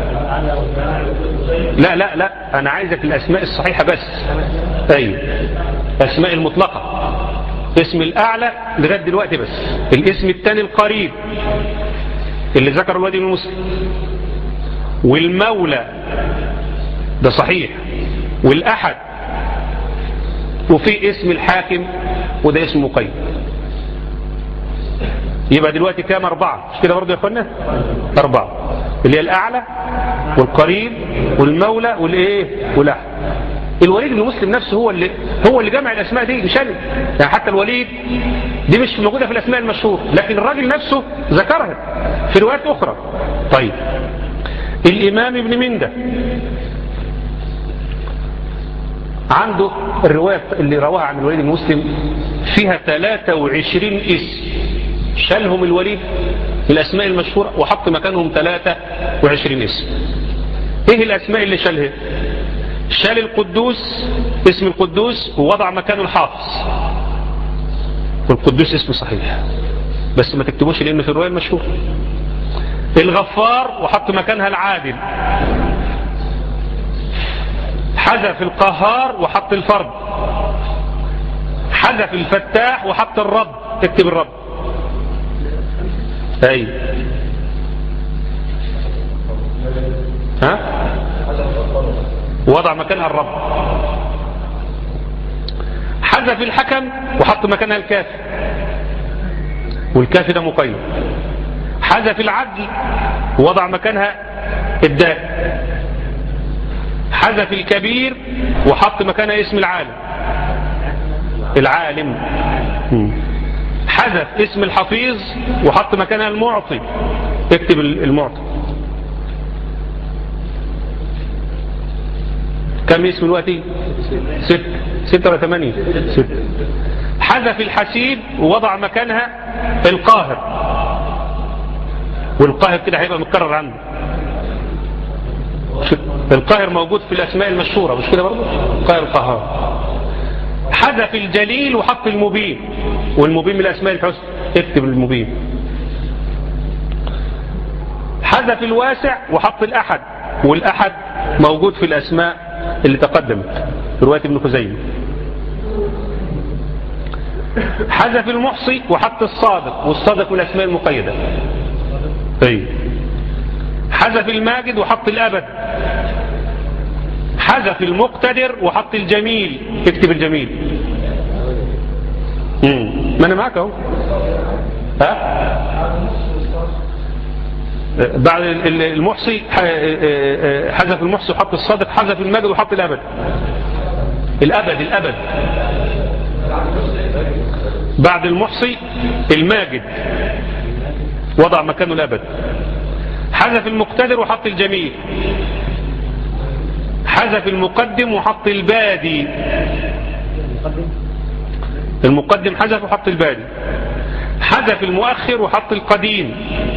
لا لا لا انا عايزك الاسماء الصحيحة بس. ايوه اسماء المطلقة. اسم الاعلى لغاية دلوقتي بس. الاسم الثاني القريب اللي ذكر الوادي بن مسلم، والمولى ده صحيح، والاحد، وفي اسم الحاكم وده اسم مقيد. يبقى دلوقتي كام؟ أربعة مش كده برضه يا اخوانا؟ أربعة اللي هي الأعلى والقريب والمولى والإيه والأحد. الوليد بن مسلم نفسه هو اللي هو اللي جمع الأسماء دي، مش أنا. يعني حتى الوليد دي مش موجودة في الأسماء المشهورة، لكن الراجل نفسه ذكرها في روايات أخرى. طيب الإمام ابن مندة عنده الرواية اللي رواها عن الوليد بن مسلم فيها ثلاثة وعشرين اسم، شالهم الوليد الأسماء المشهورة وحط مكانهم ثلاثة وعشرين اسم. ايه الأسماء اللي شالها؟ شال القدوس اسم القدوس ووضع مكانه الحافظ، والقدوس اسم صحيح بس ما تكتبوش لأنه في الرواية المشهور. الغفار وحط مكانها العادل. حذف القهار وحط الفرد. حذف الفتاح وحط الرب، تكتب الرب. اي ها وضع مكانها الرب. حذف الحكم وحط مكانها الكاف، والكاف ده مقيد. حذف العدل ووضع مكانها الدال. حذف الكبير وحط مكانها اسم العالم العالم. حذف اسم الحفيظ وحط مكانها المعطي، اكتب المعطي. كم اسم دلوقتي؟ ست ستة ولا ثمانية؟ ست. حذف الحسيب ووضع مكانها القاهر، والقاهر كده هيبقى متكرر عنه. القاهر موجود في الأسماء المشهورة مش كده برضه؟ القاهر القهار. حذف الجليل وحط المبين، والمبين من الأسماء الحسنى، اكتب المبين. حذف الواسع وحط الأحد، والأحد موجود في الأسماء اللي تقدمت في رواية ابن خزيمة. حذف المحصي وحط الصادق، والصادق من الأسماء المقيدة. أي. حذف الماجد وحط الأبد. حذف المقتدر وحط الجميل، اكتب الجميل. امم ما انا معك اهو. ها بعد المحصي حذف المحصي وحط الصادق. حذف الماجد وحط الأبد. الأبد الأبد بعد المحصي الماجد وضع مكانه الأبد. حذف المقتدر وحط الجميل. حذف المقدم وحط البادي. المقدم حذف وحط البادي. حذف المؤخر وحط القديم.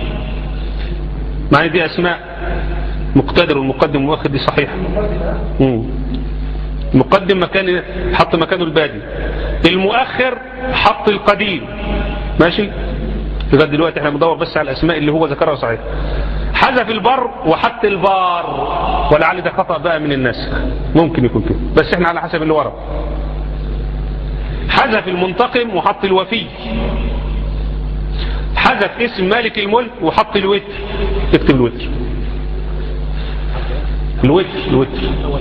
معنى دي أسماء مقتدر والمقدم والمؤخر دي صحيحة. المقدم مكان حط مكانه البادي. المؤخر حط القديم. ماشي لغايه دلوقتي احنا بندور بس على الأسماء اللي هو ذكرها صحيح. حذف البر وحط البار، ولعل ده خطأ بقى من الناس، ممكن يكون كده بس احنا على حسب اللي ورا. حذف المنتقم وحط الوفي. حذف اسم مالك الملك وحط الوتر، اكتب الوتر. الوتر الوتر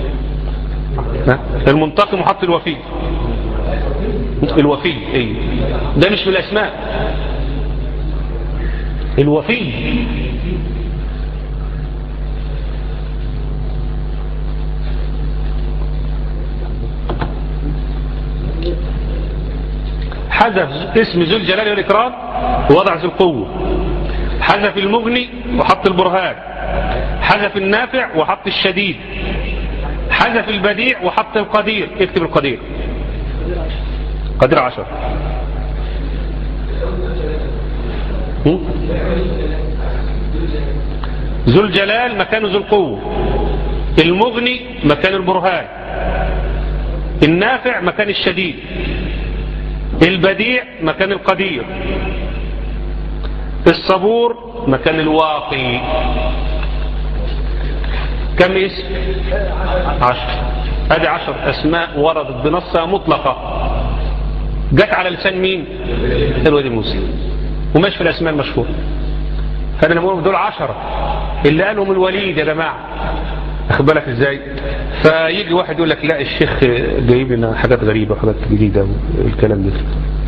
المنتقم وحط الوفي. الوفي ايه ده مش من الأسماء. الوفي حذف اسم ذو الجلال والإكرام ووضع ذو القوة. حذف المغني وحط البرهان. حذف النافع وحط الشديد. حذف البديع وحط القدير، اكتب القدير. قدير عشر. ذو الجلال مكان ذو القوة. المغني مكان البرهان. النافع مكان الشديد. البديع مكان القدير. الصبور مكان الواقي. كم اسم؟ عشر. ادي عشر اسماء وردت بنصها مطلقة، جت على لسان مين؟ الوادي الموسي، وماشي في الاسماء المشهورة. فانا نقول دول عشرة اللي قالهم الوليد يا جماعة، اخد بالك ازاي؟ فيجي واحد يقول لك لا الشيخ جايب لنا حاجات غريبة وحاجات جديدة والكلام ده.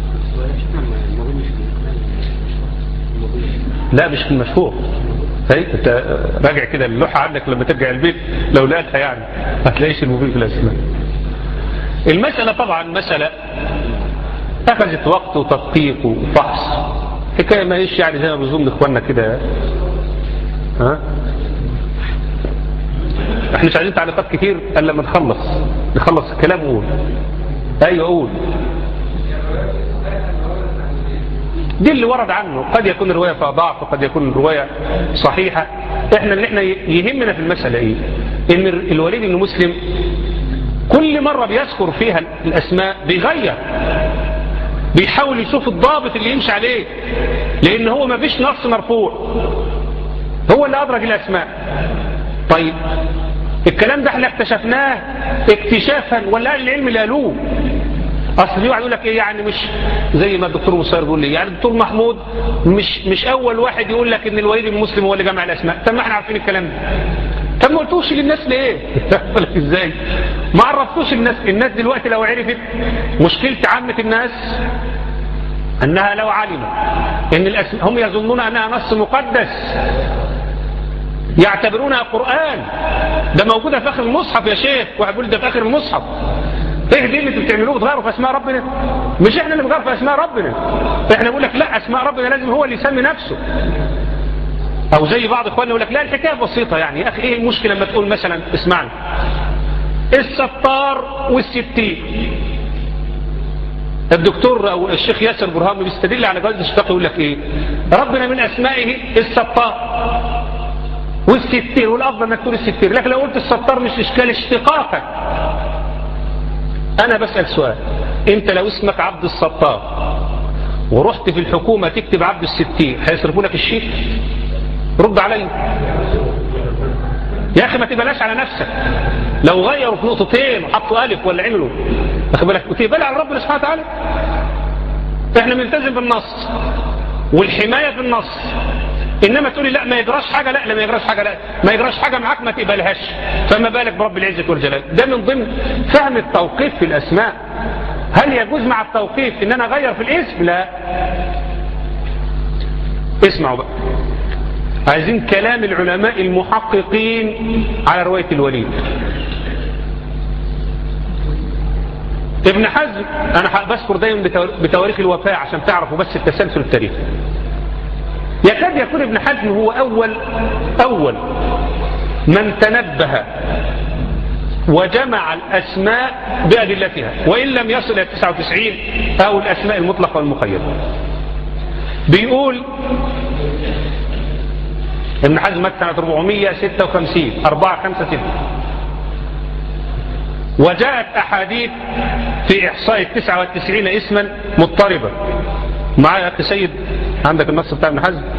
لا مش المشهور. هي انت راجع كده اللوحة عندك لما ترجع البيت لو لقيتها يعني هتلاقيش المبين في الاسماء. المسألة طبعا مسألة اخذت وقت وتدقيق وفحص، حكاية ما هيش يعني زي ما بيظن اخواننا كده. ها احنا مش عايزين تعليقات كتير الا لما نخلص نخلص الكلام وقول. ايوه قول. دي اللي ورد عنه، قد يكون الرواية فيها ضعف وقد يكون الرواية صحيحة. احنا اللي احنا يهمنا في المسألة ايه؟ ان الوليد بن مسلم كل مرة بيذكر فيها الأسماء بيغير، بيحاول يشوف الضابط اللي يمشي عليه، لأن هو ما فيش نص مرفوع، هو اللي أدرج الأسماء. طيب الكلام ده احنا اكتشفناه اكتشافا ولا أهل العلم اللي قالوه؟ اصل في واحد يقول لك ايه يعني، مش زي ما الدكتور مصير بيقول لي، يعني الدكتور محمود مش مش اول واحد يقول لك ان الوليد بن مسلم هو اللي جمع الاسماء. طب ما احنا عارفين الكلام ده، طب ما قلتوش للناس ليه؟ ازاي ما عرفتوش الناس؟ الناس دلوقتي لو عرفت، مشكلة عامة الناس انها لو علموا ان الاسماء، هم يظنون انها نص مقدس، يعتبرونها قرآن. ده موجودة في اخر المصحف يا شيخ، واحد بيقول ده في اخر المصحف. ايه دي اللي انتوا بتعملوه بتغيروا في اسماء ربنا؟ مش احنا اللي بنغير في اسماء ربنا، احنا بنقول لك لا، اسماء ربنا لازم هو اللي يسمي نفسه. او زي بعض اخواننا يقول لك لا الحكايه بسيطه، يعني يا اخي ايه المشكله لما تقول مثلا، اسمعني، الستار والستير. الدكتور او الشيخ ياسر برهان بيستدل على جواز الاشتقاق، يقول لك ايه؟ ربنا من اسمائه الستار والستير، والافضل انك تقول الستير، لكن لو قلت الستار مش اشكال اشتقاقك. انا بسأل سؤال، انت لو اسمك عبد الستار ورحت في الحكومة تكتب عبد الستير، هيصرفوا لك الشيك؟ رد علي يا اخي، ما تبلاش على نفسك. لو غيروا في نقطتين وحطوا الف ولا عملوا، اخد بالك، وتقبل على ربنا سبحانه وتعالى. احنا بنلتزم بالنص والحماية في النص، انما تقولي لا ما يجراش حاجة، لا لا ما يجراش حاجة، لا ما يجراش حاجة معاك ما تقبلهاش، فما بالك برب العزة والجلال. ده من ضمن فهم التوقيف في الاسماء. هل يجوز مع التوقيف ان انا اغير في الاسم؟ لا. اسمعوا بقى، عايزين كلام العلماء المحققين على رواية الوليد. ابن حزم، انا بذكر دايما بتواريخ الوفاة عشان تعرفوا بس التسلسل التاريخي. يكاد يكون ابن حزم هو أول أول من تنبه وجمع الأسماء بأدلتها، وإن لم يصل إلى تسعة وتسعين أو الأسماء المطلقة والمقيدة. بيقول ابن حزم مات سنة أربعمائة وستة وخمسين، أربعة خمسة ستة، وجاءت أحاديث في إحصاء التسعة والتسعين اسما مضطربة. معايا يا أخي سيد، عندك النص بتاع ابن حزم؟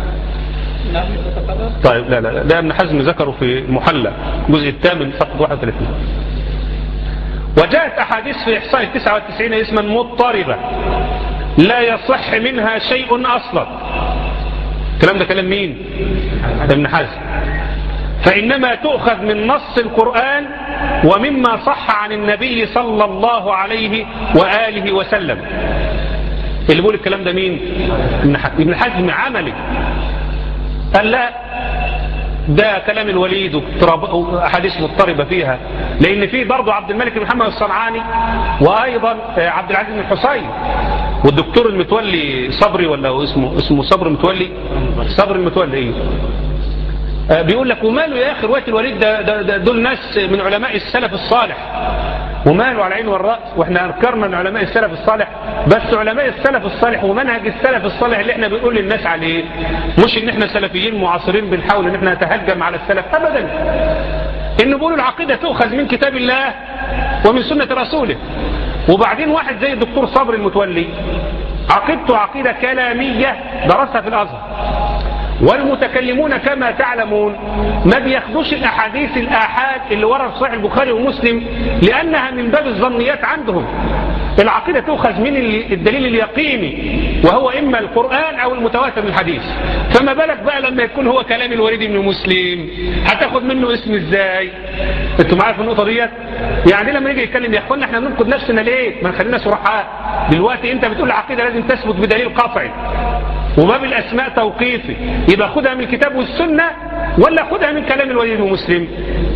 طيب لا لا لا، ده ابن حزم ذكره في المحلى الجزء الثامن صفحة واحد وثلاثين. وجاءت أحاديث في إحصاء التسعة والتسعين اسما مضطربة لا يصح منها شيء أصلا. الكلام ده كلام مين؟ ابن حزم. فإنما تؤخذ من نص القرآن ومما صح عن النبي صلى الله عليه وآله وسلم. اللي بيقول الكلام ده مين؟ ابن حزم عملي. قال لا، ده كلام الوليد وأحاديث مضطربة فيها، لأن فيه برضه عبد الملك بن محمد الصنعاني، وأيضا عبد العزيز بن الحصين، والدكتور المتولي صبري، ولا اسمه اسمه صبر متولي، صبر المتولي ايه، بيقول لك وماله يا اخي روايه الوليد ده, ده, ده دول ناس من علماء السلف الصالح، وماله على العين والراس، واحنا انكرنا من علماء السلف الصالح، بس علماء السلف الصالح ومنهج السلف الصالح اللي احنا بنقول للناس عليه، مش ان احنا سلفيين معاصرين بنحاول ان احنا نتهجم على السلف ابدا. ان بيقولوا العقيده تؤخذ من كتاب الله ومن سنه رسوله. وبعدين واحد زي الدكتور صبري المتولي عقيدته عقيده كلاميه درسها في الازهر، والمتكلمون كما تعلمون ما بياخدوش الاحاديث الاحاد اللي ورا في صحيح البخاري ومسلم لانها من باب الظنيات عندهم. العقيده تؤخذ من الدليل اليقيني وهو اما القران او المتواتر من الحديث. فما بالك بقى لما يكون هو كلام الوليد بن مسلم، هتاخد منه اسم ازاي؟ انتوا معايا في النقطه ديت؟ يعني لما نيجي نتكلم يا اخوانا احنا بننقد نفسنا ليه؟ ما نخلينا صرحاء. دلوقتي انت بتقول العقيده لازم تثبت بدليل قطعي، وباب الاسماء توقيفي، يبقى خدها من الكتاب والسنه ولا خدها من كلام الوليد بن مسلم؟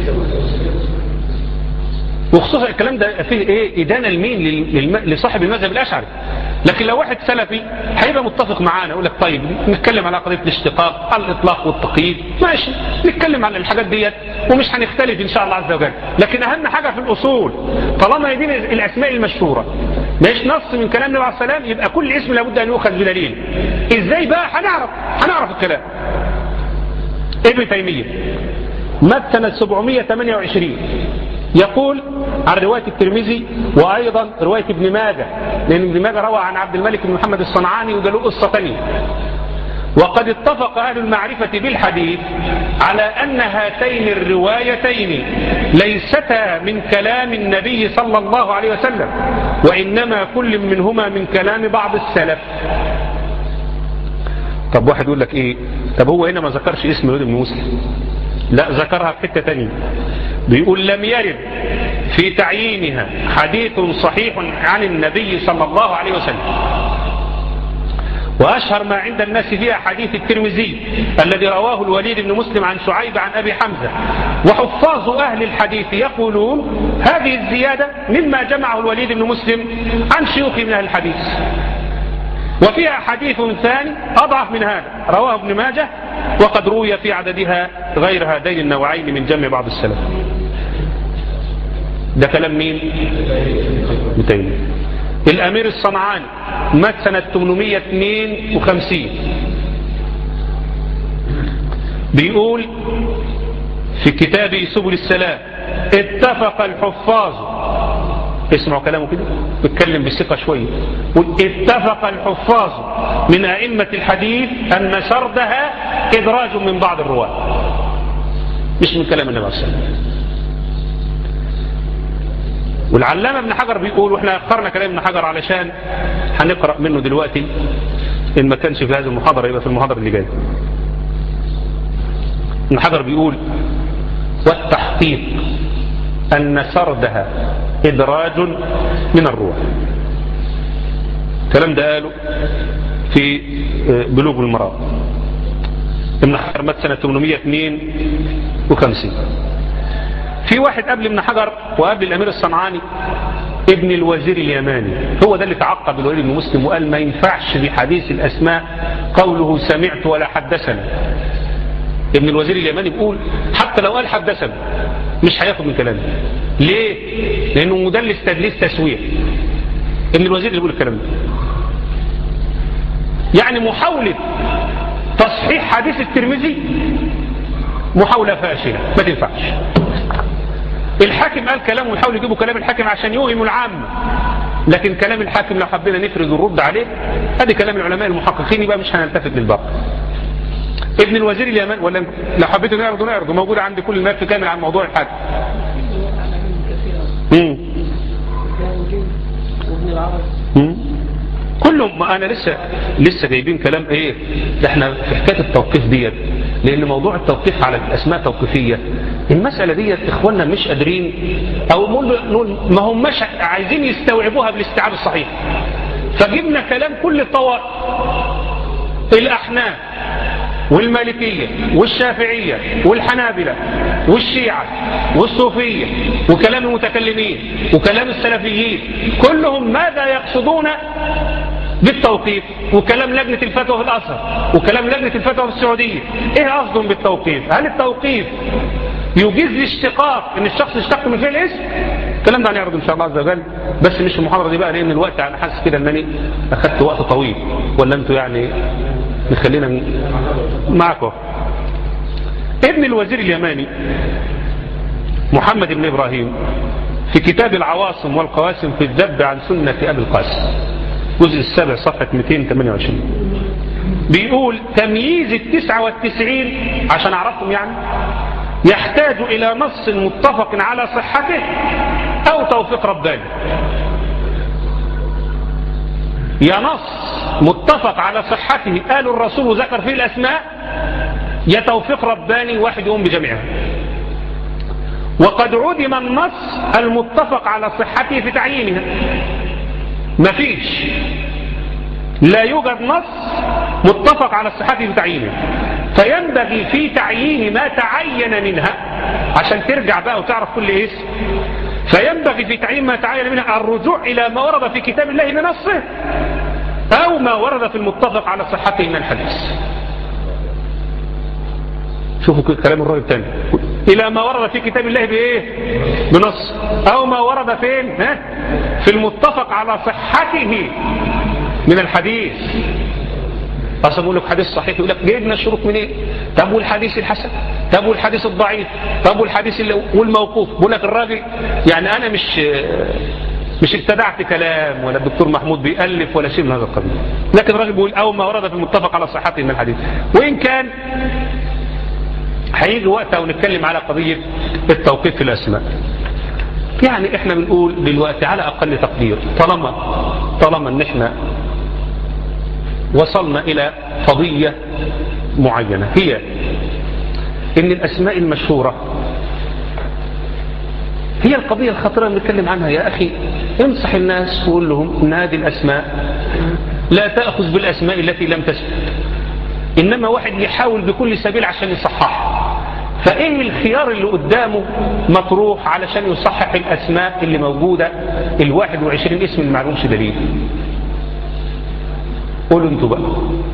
وخصوصا الكلام ده فيه ايه؟ ادانه لمين؟ لصاحب المذهب الاشعري. لكن لو واحد سلفي هيبقى متفق معانا يقول لك طيب نتكلم على قضيه الاشتقاق، على الاطلاق والتقييد، ماشي نتكلم على الحاجات ديت ومش هنختلف ان شاء الله عز وجل. لكن اهم حاجه في الاصول طالما يدين الاسماء المشهوره مش نص من كلام النبي عليه الصلاه والسلام، يبقى كل اسم لابد ان يؤخذ بدليل. ازاي بقى؟ هنعرف هنعرف الكلام. ابن تيميه مات سنه سبعمائة وثمانية وعشرين، يقول عن رواية الترمذي وأيضا رواية ابن ماجه، لأن ابن ماجه روى عن عبد الملك بن محمد الصنعاني وده له قصة ثانية. وقد اتفق أهل المعرفة بالحديث على أن هاتين الروايتين ليستا من كلام النبي صلى الله عليه وسلم، وإنما كل منهما من كلام بعض السلف. طب واحد يقول لك إيه؟ طب هو هنا ما ذكرش اسم الوليد بن مسلم؟ لا، ذكرها في حتة تانية. بيقول لم يرد في تعيينها حديث صحيح عن النبي صلى الله عليه وسلم، وأشهر ما عند الناس فيها حديث الترمذي الذي رواه الوليد بن مسلم عن شعيب عن أبي حمزة. وحفاظ أهل الحديث يقولون هذه الزيادة مما جمعه الوليد بن مسلم عن شيوخ من أهل الحديث، وفيها حديث ثاني أضعف من هذا رواه ابن ماجه، وقد روي في عددها غير هذين النوعين من جمع بعض السلف. ده كلام مين؟ متيمية. الأمير الصنعاني مات سنة ثمانمائة واثنين وخمسين، بيقول في كتابه سبل السلام: اتفق الحفاظ، اسمعوا كلامه كده، بيتكلم بثقة شوية، اتفق الحفاظ من أئمة الحديث أن سردها إدراج من بعض الرواة، مش من كلام النبي صلى الله عليه وسلم. والعلامة ابن حجر بيقول، واحنا اخترنا كلام ابن حجر علشان هنقرأ منه دلوقتي، إن ما كانش في هذه المحاضرة يبقى في المحاضرة اللي جاية. ابن حجر بيقول: والتحقيق أن سردها إدراج من الروح. الكلام ده قاله في بلوغ المرام. ابن حجر مات سنة ثمانمائة واثنين وخمسين. في واحد قبل ابن حجر وقبل الأمير الصنعاني ابن الوزير اليماني، هو ده اللي تعقب الوليد بن مسلم وقال ما ينفعش بحديث الأسماء قوله سمعت ولا حدثنا. ابن الوزير اليماني بيقول حتى لو قال حدثنا مش هياخد من كلامه. ليه؟ لأنه مدلس تدليس تسوية. ابن الوزير اللي بيقول الكلام ده، يعني محاولة تصحيح حديث الترمذي محاولة فاشلة ما تنفعش. الحاكم قال كلام ويحاول يجيبوا كلام الحاكم عشان يوهم العامة، لكن كلام الحاكم لو حبينا نفرد ونرد عليه هذا كلام العلماء المحققين، يبقى مش هنلتفت للباقي. ابن الوزير اليماني، ولا لو حبيتوا نعرضوا نعرضوا موجود عند كل الملف كامل عن موضوع الحاكم. امم امم كلهم. ما انا لسه لسه جايبين كلام ايه ده، احنا في حكايه التوقيف ديت، لان موضوع التوقيف على الاسماء توقيفيه، المساله ديت اخواننا مش قادرين او نقول ما هم مش عايزين يستوعبوها بالاستيعاب الصحيح، فجبنا كلام كل الطوائف، الاحناف والمالكيه والشافعيه والحنابله والشيعه والصوفيه وكلام المتكلمين وكلام السلفيين، كلهم ماذا يقصدون بالتوقيف؟ وكلام لجنة الفتوى في الأزهر وكلام لجنة الفتوى في السعودية، ايه قصدهم بالتوقيف؟ هل التوقيف يجيز الاشتقاق ان الشخص يشتق من فعل الاسم؟ الكلام ده هنعرضه ان شاء الله عز وجل، بس مش المحاضرة دي بقى، لان الوقت انا حاسس كده انني اخدت وقت طويل، ولا انتوا يعني نخلينا معكم. ابن الوزير اليماني محمد بن ابراهيم في كتاب العواصم والقواسم في الذب عن سنة ابي القاسم الجزء السابع صفحة مئتين وثمانية وعشرين بيقول: تمييز التسعة والتسعين عشان اعرفهم يعني يحتاج الى نص متفق على صحته او توفيق رباني. يا نص متفق على صحته قالوا الرسول وذكر فيه الاسماء، يا توفيق رباني واحد يقوم بجميعها. وقد عدم النص المتفق على صحته في تعيينها، مفيش، لا يوجد نص متفق على صحته في تعيينها، فينبغي في تعيين ما تعين منها عشان ترجع بقى وتعرف كل اسم، فينبغي في تعيين ما تعين منها الرجوع إلى ما ورد في كتاب الله بنصه أو ما ورد في المتفق على صحته من الحديث. شوفوا كلام الراوي الثاني، إلى ما ورد في كتاب الله بإيه؟ بنص، أو ما ورد فين؟ ها؟ في المتفق على صحته من الحديث. اصلا بقول لك حديث صحيح يقول لك جايبنا الشروط منين؟ إيه؟ طب والحديث الحسن؟ طب والحديث الضعيف؟ طب والحديث والموقوف؟ بقول لك الراجل يعني انا مش مش ابتدعت كلام ولا الدكتور محمود بيألف ولا شيء من هذا القبيل، لكن الراجل بيقول او ما ورد في المتفق على صحته من الحديث. وان كان هيجي وقتها ونتكلم على قضيه التوقيف في الاسماء. يعني احنا بنقول دلوقتي على اقل تقدير طالما طالما ان احنا وصلنا الى قضيه معينه هي ان الاسماء المشهوره هي القضية الخطيرة اللي نتكلم عنها. يا أخي انصح الناس وقول لهم ان هذه الأسماء لا تأخذ بالأسماء التي لم تثبت، إنما واحد يحاول بكل سبيل عشان يصحح. فإيه الخيار اللي قدامه مطروح علشان يصحح الأسماء اللي موجودة الواحد وعشرين اسم اللي معلومش دليل؟ قولوا انتوا بقى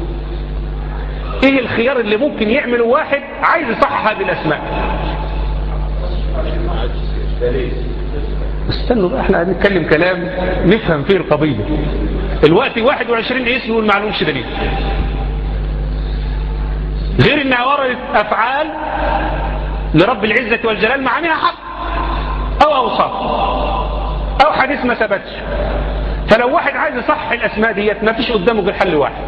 ايه الخيار اللي ممكن يعمله واحد عايز يصحح هذه الأسماء؟ استنوا بقى احنا هنتكلم كلام نفهم فيه القضية. الوقت واحد وعشرين اسم والمعلومش دليل، غير انها وردت افعال لرب العزة والجلال معانيها حق او اوصاف او حديث ما ثبتش. فلو واحد عايز يصحح الاسماء ديت ما فيش قدامه غير حل واحد،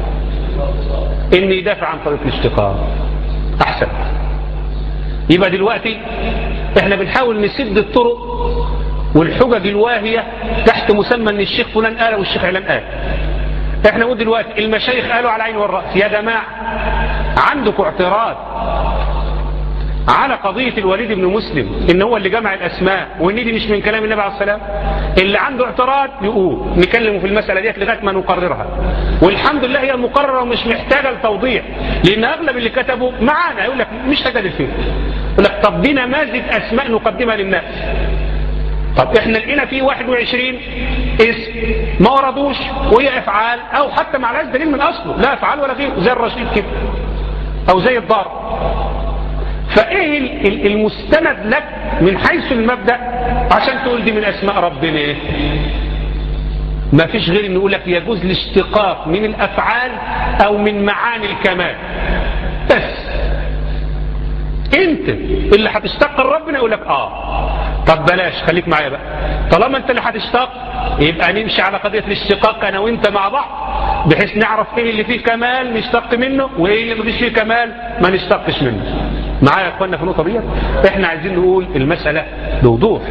ان يدافع عن طريق الاشتقاق احسن. يبقى دلوقتي احنا بنحاول نسد الطرق والحجج الواهية تحت مسمى ان الشيخ فلان قال والشيخ علان قال. احنا نقول دلوقتي المشايخ قالوا على عين والرأس. يا جماعة عندكم اعتراض على قضية الوليد بن مسلم ان هو اللي جمع الاسماء وان دي مش من كلام النبي عليه الصلاة والسلام؟ اللي عنده اعتراض يقول نكلمه في المسألة ديت لغاية ما نقررها. والحمد لله هي مقررة ومش محتاجة لتوضيح، لان اغلب اللي كتبوا معانا يقول لك مش هجادل فيه، يقول لك طب دي نماذج اسماء نقدمها للناس. طب احنا لقينا فيه واحد وعشرين اسم ما وردوش وهي افعال او حتى ما عليهاش دليل من اصله، لا افعال ولا غيره، زي الرشيد كده او زي الضار. فايه المستند لك من حيث المبدأ عشان تقول دي من اسماء ربنا؟ ما فيش غير ان يقول لك يجوز الاشتقاق من الافعال او من معاني الكمال بس. انت اللي هتشتق ربنا يقول لك اه طب بلاش خليك معايا بقى، طالما انت اللي هتشتق يبقى نمشي على قضية الاشتقاق انا وانت مع بعض بحيث نعرف ايه اللي فيه كمال نشتق منه وايه اللي مفيش فيه كمال ما نشتقش منه. معايا يا اخوانا في النقطة دي؟ احنا عايزين نقول المسألة بوضوح.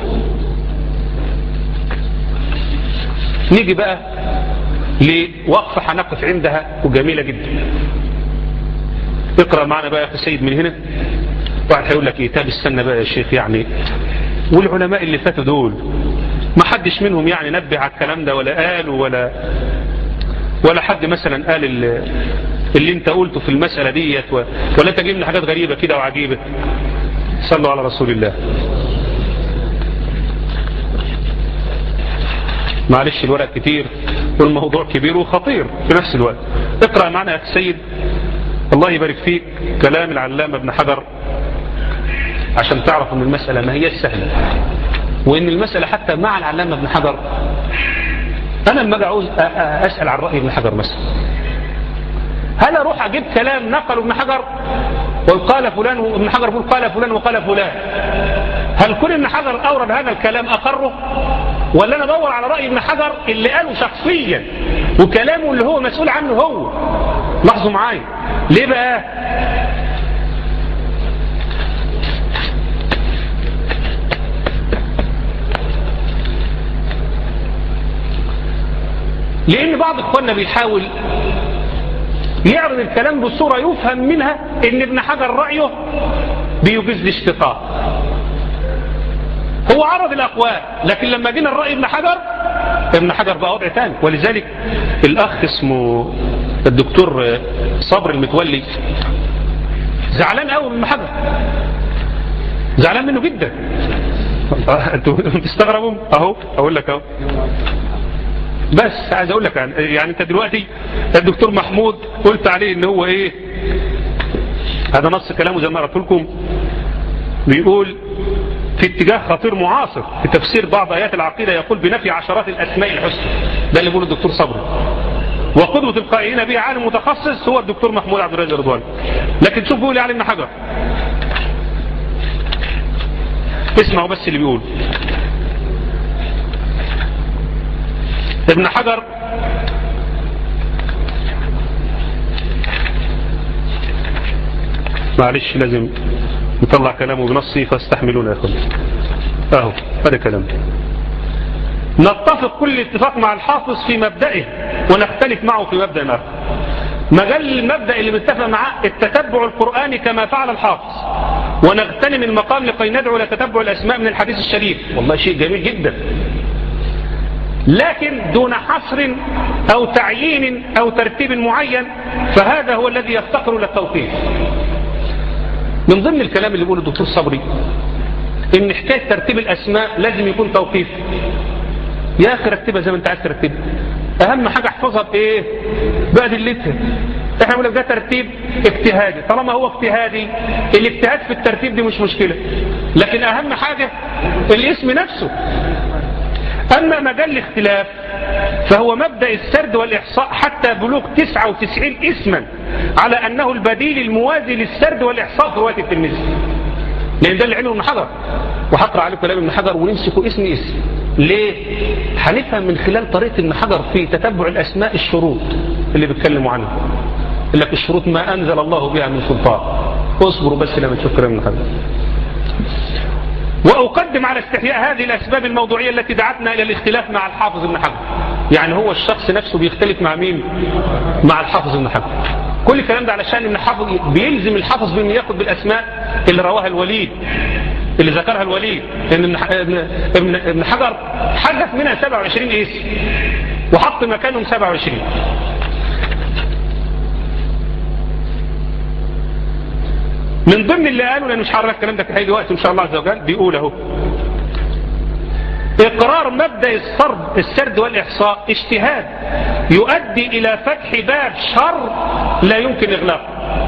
نيجي بقى لوقفة هنقف عندها وجميلة جدا. اقرأ معنا بقى يا اخي السيد من هنا. واحد هيقول لك ايه؟ طب استنى بقى يا شيخ، يعني والعلماء اللي فاتوا دول ما حدش منهم يعني نبه على الكلام ده ولا قالوا ولا ولا حد مثلا قال اللي, اللي انت قلته في المسألة ديت ولا انت جايب لنا حاجات غريبة كده وعجيبة؟ صلوا على رسول الله. معلش الورق كتير والموضوع كبير وخطير في نفس الوقت. اقرأ معنا يا السيد الله يبارك فيك كلام العلامة ابن حجر عشان تعرف ان المسألة ما هي سهلة، وان المسألة حتى مع العلامة ابن حجر انا لما اجي اسأل عن رأي ابن حجر مثلا، هل اروح اجيب كلام نقله ابن حجر وقال فلان وابن حجر يقول قال فلان وقال فلان، هل كل ابن حجر اورد هذا الكلام اقره، ولا انا ادور على رأي ابن حجر اللي قاله شخصيا وكلامه اللي هو مسؤول عنه هو؟ لاحظوا معايا ليه بقى؟ لان بعض اخواننا بيحاول يعرض الكلام بصورة يفهم منها ان ابن حجر رأيه بيجوز الاشتقاق. هو عرض الاقوال لكن لما جينا الرأي ابن حجر ابن حجر بقى وضع تاني. ولذلك الاخ اسمه الدكتور صبر المتولي زعلان قوي من ابن حجر، زعلان منه جدا. انتوا تستغربوا اهو اقول لك اهو. بس عايز اقول لك يعني, يعني انت دلوقتي الدكتور محمود قلت عليه ان هو ايه؟ هذا نص كلامه زي ما قلت لكم، بيقول في اتجاه خطير معاصر في تفسير بعض ايات العقيدة يقول بنفي عشرات الاسماء الحسنى. ده اللي بيقوله الدكتور صبري. وقدوة القائلين به عالم متخصص هو الدكتور محمود عبد الرازق رضواني. لكن شوف بيقول علي ابن حجر، اسمعوا بس اللي بيقول ابن حجر. معلش لازم نطلع كلامه بنصي فاستحملونا يا اخوان. اهو هذا كلام. نتفق كل اتفاق مع الحافظ في مبدئه ونختلف معه في مبدأ آخر. مجال المبدأ اللي متفق معاه التتبع القرآني كما فعل الحافظ، ونغتنم المقام لكي ندعو لتتبع الأسماء من الحديث الشريف. والله شيء جميل جدا، لكن دون حصر أو تعيين أو ترتيب معين، فهذا هو الذي يفتقر للتوقيف. من ضمن الكلام اللي بيقوله الدكتور صبري إن حكاية ترتيب الأسماء لازم يكون توقيف. يا أخي رتبها زي ما أنت عايز ترتبها، أهم حاجة احفظها بإيه؟ بأدلتها. احنا بنقول ده ترتيب اجتهادي، طالما هو اجتهادي الاجتهاد في الترتيب دي مش مشكلة، لكن أهم حاجة الاسم نفسه. أما مجال الاختلاف فهو مبدأ السرد والإحصاء حتى بلوغ تسعة وتسعين اسما على أنه البديل الموازي للسرد والإحصاء في رواية الترمذي، لأن ده اللي علمه ابن حجر. وهقرأ عليكم كلام ابن حجر ونمسكوا اسم اسم. ليه؟ هنفهم من خلال طريقة ابن حجر في تتبع الأسماء الشروط اللي بيتكلموا عنها. يقول لك الشروط ما أنزل الله بها من سلطان. اصبروا بس لما تشوف كلام ابن حجر. وأقدم على استحياء هذه الأسباب الموضوعية التي دعتنا إلى الاختلاف مع الحافظ ابن حجر. يعني هو الشخص نفسه بيختلف مع مين؟ مع الحافظ ابن حجر. كل الكلام ده علشان ابن حافظ بيلزم الحافظ بأن يأخذ بالأسماء اللي رواها الوليد، اللي ذكرها الوليد، لأن ابن ابن حجر حدث منها سبعة وعشرين اسم وحط مكانهم سبعة وعشرين. من ضمن اللي قالوا، لأن مش هعرف الكلام ده في حي وقت إن شاء الله عز وجل، بيقول اهو: إقرار مبدأ السرد السرد والإحصاء اجتهاد يؤدي إلى فتح باب شر لا يمكن إغلاقه.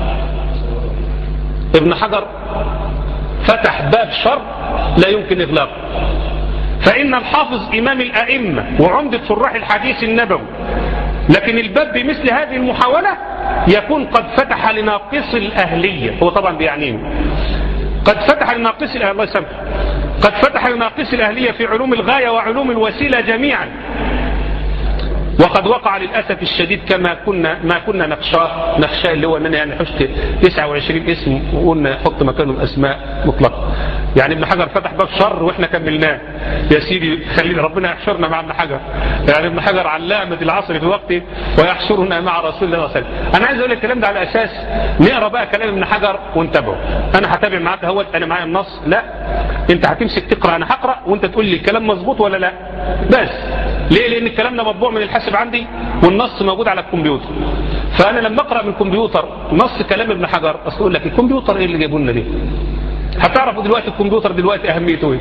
ابن حجر فتح باب شر لا يمكن إغلاقه، فإن الحافظ إمام الأئمة وعمدة شراح الحديث النبوي، لكن الباب بمثل هذه المحاولة يكون قد فتح لناقص الأهلية. هو طبعا بيعنيه قد فتح لناقص الأهلية، الله يسامحه، قد فتح لناقص الأهلية في علوم الغاية وعلوم الوسيلة جميعا، وقد وقع للأسف الشديد كما كنا ما كنا نخشاه نخشاه اللي هو أننا يعني حشت تسعة وعشرين اسم وقلنا نحط مكانهم أسماء مطلقة. يعني ابن حجر فتح باب شر وإحنا كملناه. يا سيدي خلينا ربنا يحشرنا مع ابن حجر. يعني ابن حجر علامة العصر في وقته ويحشرنا مع رسول الله صلى الله عليه وسلم. أنا عايز أقول لك الكلام ده على أساس نقرأ بقى كلام ابن حجر ونتابعه. أنا هتابع معاك اهوت، أنا معايا النص، لا أنت هتمسك تقرأ أنا هقرأ وأنت تقول لي الكلام مظبوط ولا لا. بس ليه؟ لأن الكلام ده مطبوع من الحاسب عندي والنص موجود على الكمبيوتر. فأنا لما أقرأ من الكمبيوتر نص كلام ابن حجر أقول لك الكمبيوتر إيه اللي جايبوا لنا دي؟ هتعرفوا دلوقتي الكمبيوتر دلوقتي أهميته إيه.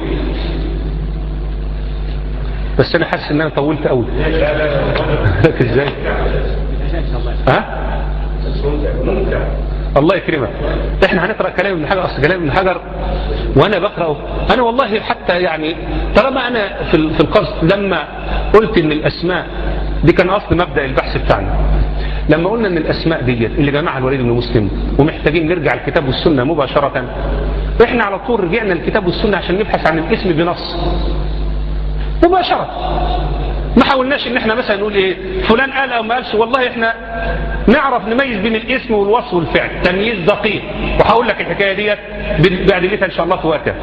بس أنا حاسس إن أنا طولت قوي. لك إزاي؟ ها؟ الله يكرمك. احنا هنقرأ كلام ابن حجر، اصل كلام ابن حجر وانا بقرأه انا والله حتى يعني طالما انا في في القصد لما قلت ان الاسماء دي كان اصل مبدأ البحث بتاعنا. لما قلنا ان الاسماء ديت اللي جمعها الوليد بن مسلم ومحتاجين نرجع الكتاب والسنة مباشرة، احنا على طول رجعنا الكتاب والسنة عشان نبحث عن الاسم بنص مباشرة. ما حاولناش ان احنا مثلا نقول ايه فلان قال او ما قالش، والله احنا نعرف نميز بين الاسم والوصف والفعل تمييز دقيق. وهقول لك الحكايه ديت بادلتها ان شاء الله في وقتها.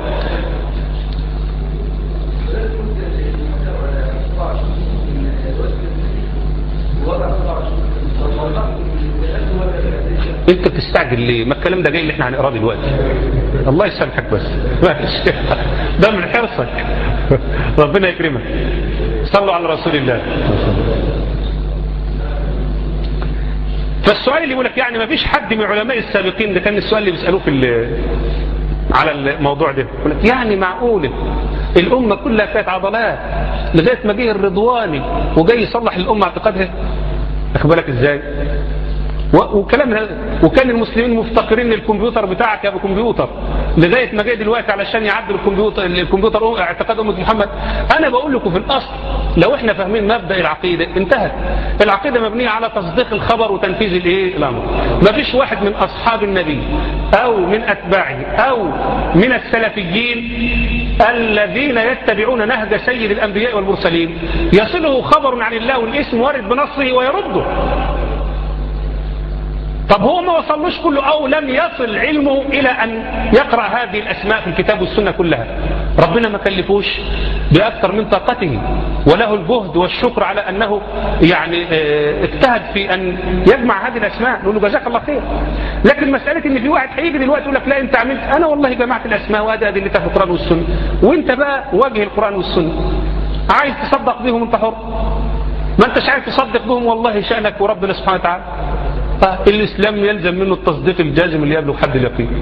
انت بتستعجل ليه؟ ما الكلام ده جاي اللي احنا هنقراه دلوقتي. الله يسامحك بس ماشي. ده من حرصك. ربنا يكرمك. صلوا على رسول الله. فالسؤال اللي يقول لك يعني ما فيش حد من علماء السابقين، ده كان السؤال اللي بيسألوه في على الموضوع ده، يقول لك يعني معقول الأمة كلها كانت عضلات لغاية ما جه الرضواني وجاي يصلح الأمة اعتقادها؟ أخد بالك إزاي؟ وكلام هذا، وكان المسلمين مفتقرين الكمبيوتر بتاعك يا ابو كمبيوتر لغايه ما جاي دلوقتي علشان يعدل الكمبيوتر الكمبيوتر اعتقاد امه محمد. انا بقول لكم في الاصل لو احنا فاهمين مبدأ العقيدة انتهت. العقيدة مبنية على تصديق الخبر وتنفيذ الايه الامر. ما فيش واحد من اصحاب النبي او من اتباعه او من السلفيين الذين يتبعون نهج سيد الانبياء والمرسلين يصله خبر عن الله والاسم وارد بنصه ويرده. طب هو ما وصلوش كله او لم يصل علمه الى ان يقرأ هذه الاسماء في الكتاب والسنة كلها. ربنا ما كلفوش باكثر من طاقته وله الجهد والشكر على انه يعني اجتهد في ان يجمع هذه الاسماء. نقول له جزاك الله خير. لكن مسألة ان في واحد هيجي دلوقتي يقول لك لا انت عملت، انا والله جمعت الاسماء وادي ادلتها في القرآن والسنة، وانت بقى واجه القرآن والسنة عايز تصدق بهم انت حر، ما انتش عايز تصدق بهم والله شأنك وربنا سبحانه وتعالى. الإسلام يلزم منه التصديق الجازم اللي يبلغ حد اليقين.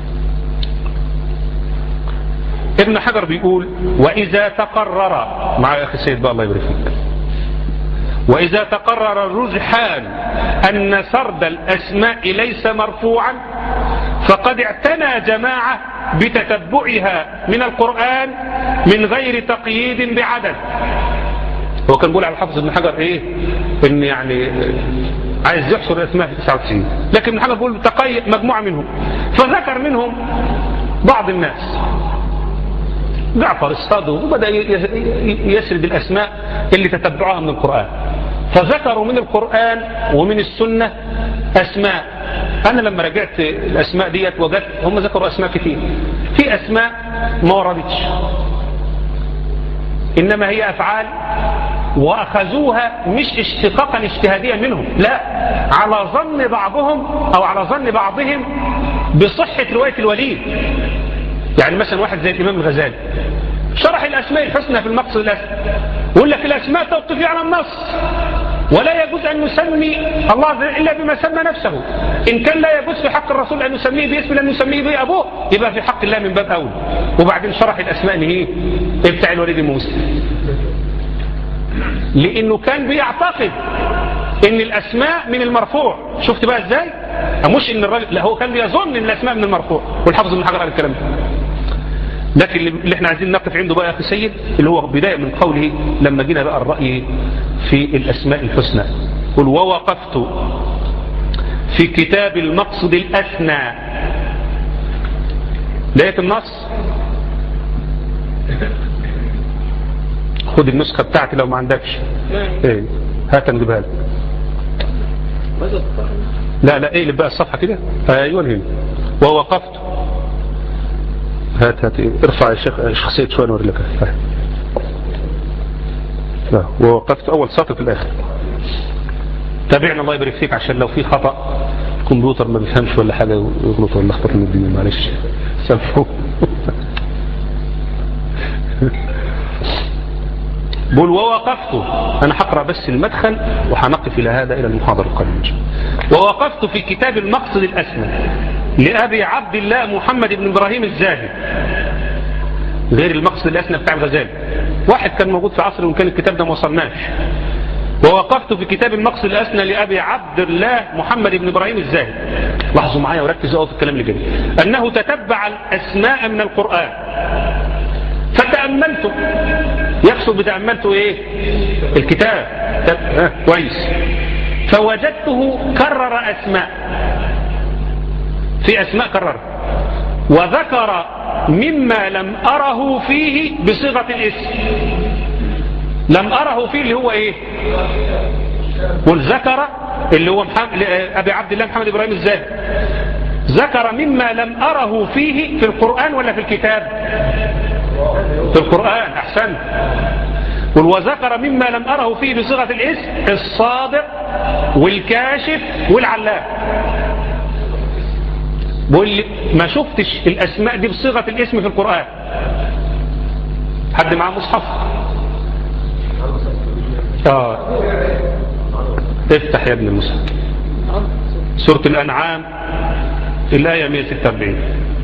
ابن حجر بيقول وإذا تقرر مع يا أخي سيد بقى الله يبارك فيك، وإذا تقرر الرجحان أن سرد الأسماء ليس مرفوعا فقد اعتنى جماعة بتتبعها من القرآن من غير تقييد بعدد. هو كان بيقول على الحافظ ابن حجر ايه ان يعني عايز يحصر الاسماء في تسعة وتسعين، لكن ابن حجر بيقول تقيد مجموعة منهم، فذكر منهم بعض الناس جعفر الصادق وبدأ يسرد الاسماء اللي تتبعها من القرآن، فذكروا من القرآن ومن السنة اسماء. انا لما رجعت الاسماء ديت وجدت هم ذكروا اسماء كتير، في اسماء ما وردتش انما هي افعال واخذوها مش اشتقاقا اجتهاديا منهم، لا على ظن بعضهم او على ظن بعضهم بصحة رواية الوليد. يعني مثلا واحد زي الامام الغزالي شرح الاسماء الحسنى في المقصد الاسمى، يقول لك الاسماء توقفية على النص ولا يجوز ان نسمي الله الا بما سمى نفسه. ان كان لا يجوز في حق الرسول ان نسميه باسم لن نسميه به ابوه، يبقى في حق الله من باب اول. وبعدين شرح الاسماء اللي هي بتاع الوليد بن مسلم، لانه كان بيعتقد ان الاسماء من المرفوع. شفت بقى ازاي؟ مش ان الراجل، لا هو كان بيظن ان الاسماء من المرفوع، والحافظ ابن حجر قال الكلام ده. لكن اللي احنا عايزين نقف عنده بقى يا اخي سيد اللي هو بداية من قوله لما جينا بقى الرأي في الاسماء الحسنى، قل ووقفت في كتاب المقصد الأثنى. لقيت النص، خد النسخة بتاعتي لو ما عندكش ايه هات نجيبها لك. لا لا ايه بقى الصفحة كده ايوه هنا ووقفت. هات هات ارفع يا شيخ شخصية شوية نوري لك. لا ووقفت اول سطر في الاخر. تابعنا الله يبارك فيك عشان لو في خطأ الكمبيوتر ما بيفهمش ولا حاجة يغلط ولا يخبط من الدنيا معلش سامحوه. بقول ووقفت، انا هقرأ بس المدخل وهنقف الى هذا الى المحاضرة القادمة. ووقفت في كتاب المقصد الأسمى لأبي عبد الله محمد بن إبراهيم الزاهد، غير المقصد الأسمى بتاع الغزالي، واحد كان موجود في عصر وكان الكتاب ده ما وصلناش. ووقفت في كتاب المقصد الأسمى لأبي عبد الله محمد بن إبراهيم الزاهد، لاحظوا معايا وركزوا في الكلام اللي جاي، أنه تتبع الأسماء من القرآن فتأملت. يقصد بتأملت ايه؟ الكتاب اه كويس. فوجدته كرر أسماء، في أسماء كرر، وذكر مما لم أره فيه بصيغة الاسم. لم أره فيه اللي هو ايه؟ والذكر اللي هو محمد أبي عبد الله محمد إبراهيم الزاهد ذكر مما لم أره فيه في القرآن ولا في الكتاب؟ في القرآن. أحسن. وذكر مما لم أره فيه بصيغة الاسم الصادق والكاشف والعلام. بقول لي ما شفتش الأسماء دي بصيغة الاسم في القرآن. حد معاه مصحف؟ آه. افتح يا ابن المصحف سورة الأنعام الآية مئة وستة وأربعين.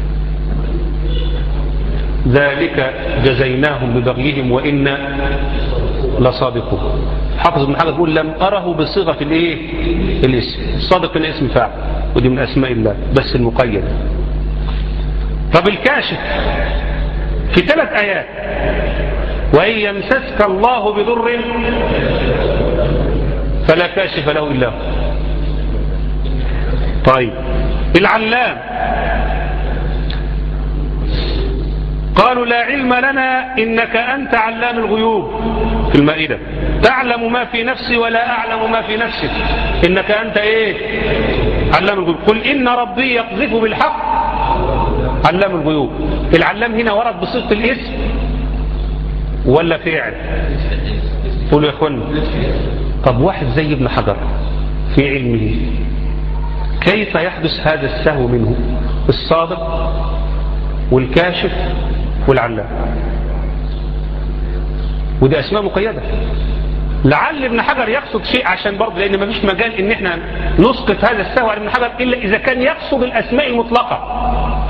ذلك جزيناهم ببغيهم وإنا لصادقون. حافظ ابن حجر يقول لم أره بصيغة الايه الاسم. الصادق الاسم فاعل ودي من أسماء الله بس المقيد. طب الكاشف في ثلاث آيات وإن يمسسك الله بضر فلا كاشف له إلا هو. طيب العلام قالوا لا علم لنا إنك أنت علام الغيوب في المائدة، تعلم ما في نفسي ولا أعلم ما في نفسك، إنك أنت إيه؟ علام الغيوب. قل إن ربي يقذف بالحق علام الغيوب. العلام هنا ورد بصيغة الاسم ولا فعل؟ قولوا يا اخوانا. طب واحد زي ابن حجر في علمه كيف يحدث هذا السهو منه؟ الصادق والكاشف والعلام، ودي اسماء مقيدة. لعل ابن حجر يقصد شيء عشان برضه، لان ما فيش مجال ان احنا نسقط هذا السهو على ابن حجر الا اذا كان يقصد الاسماء المطلقة،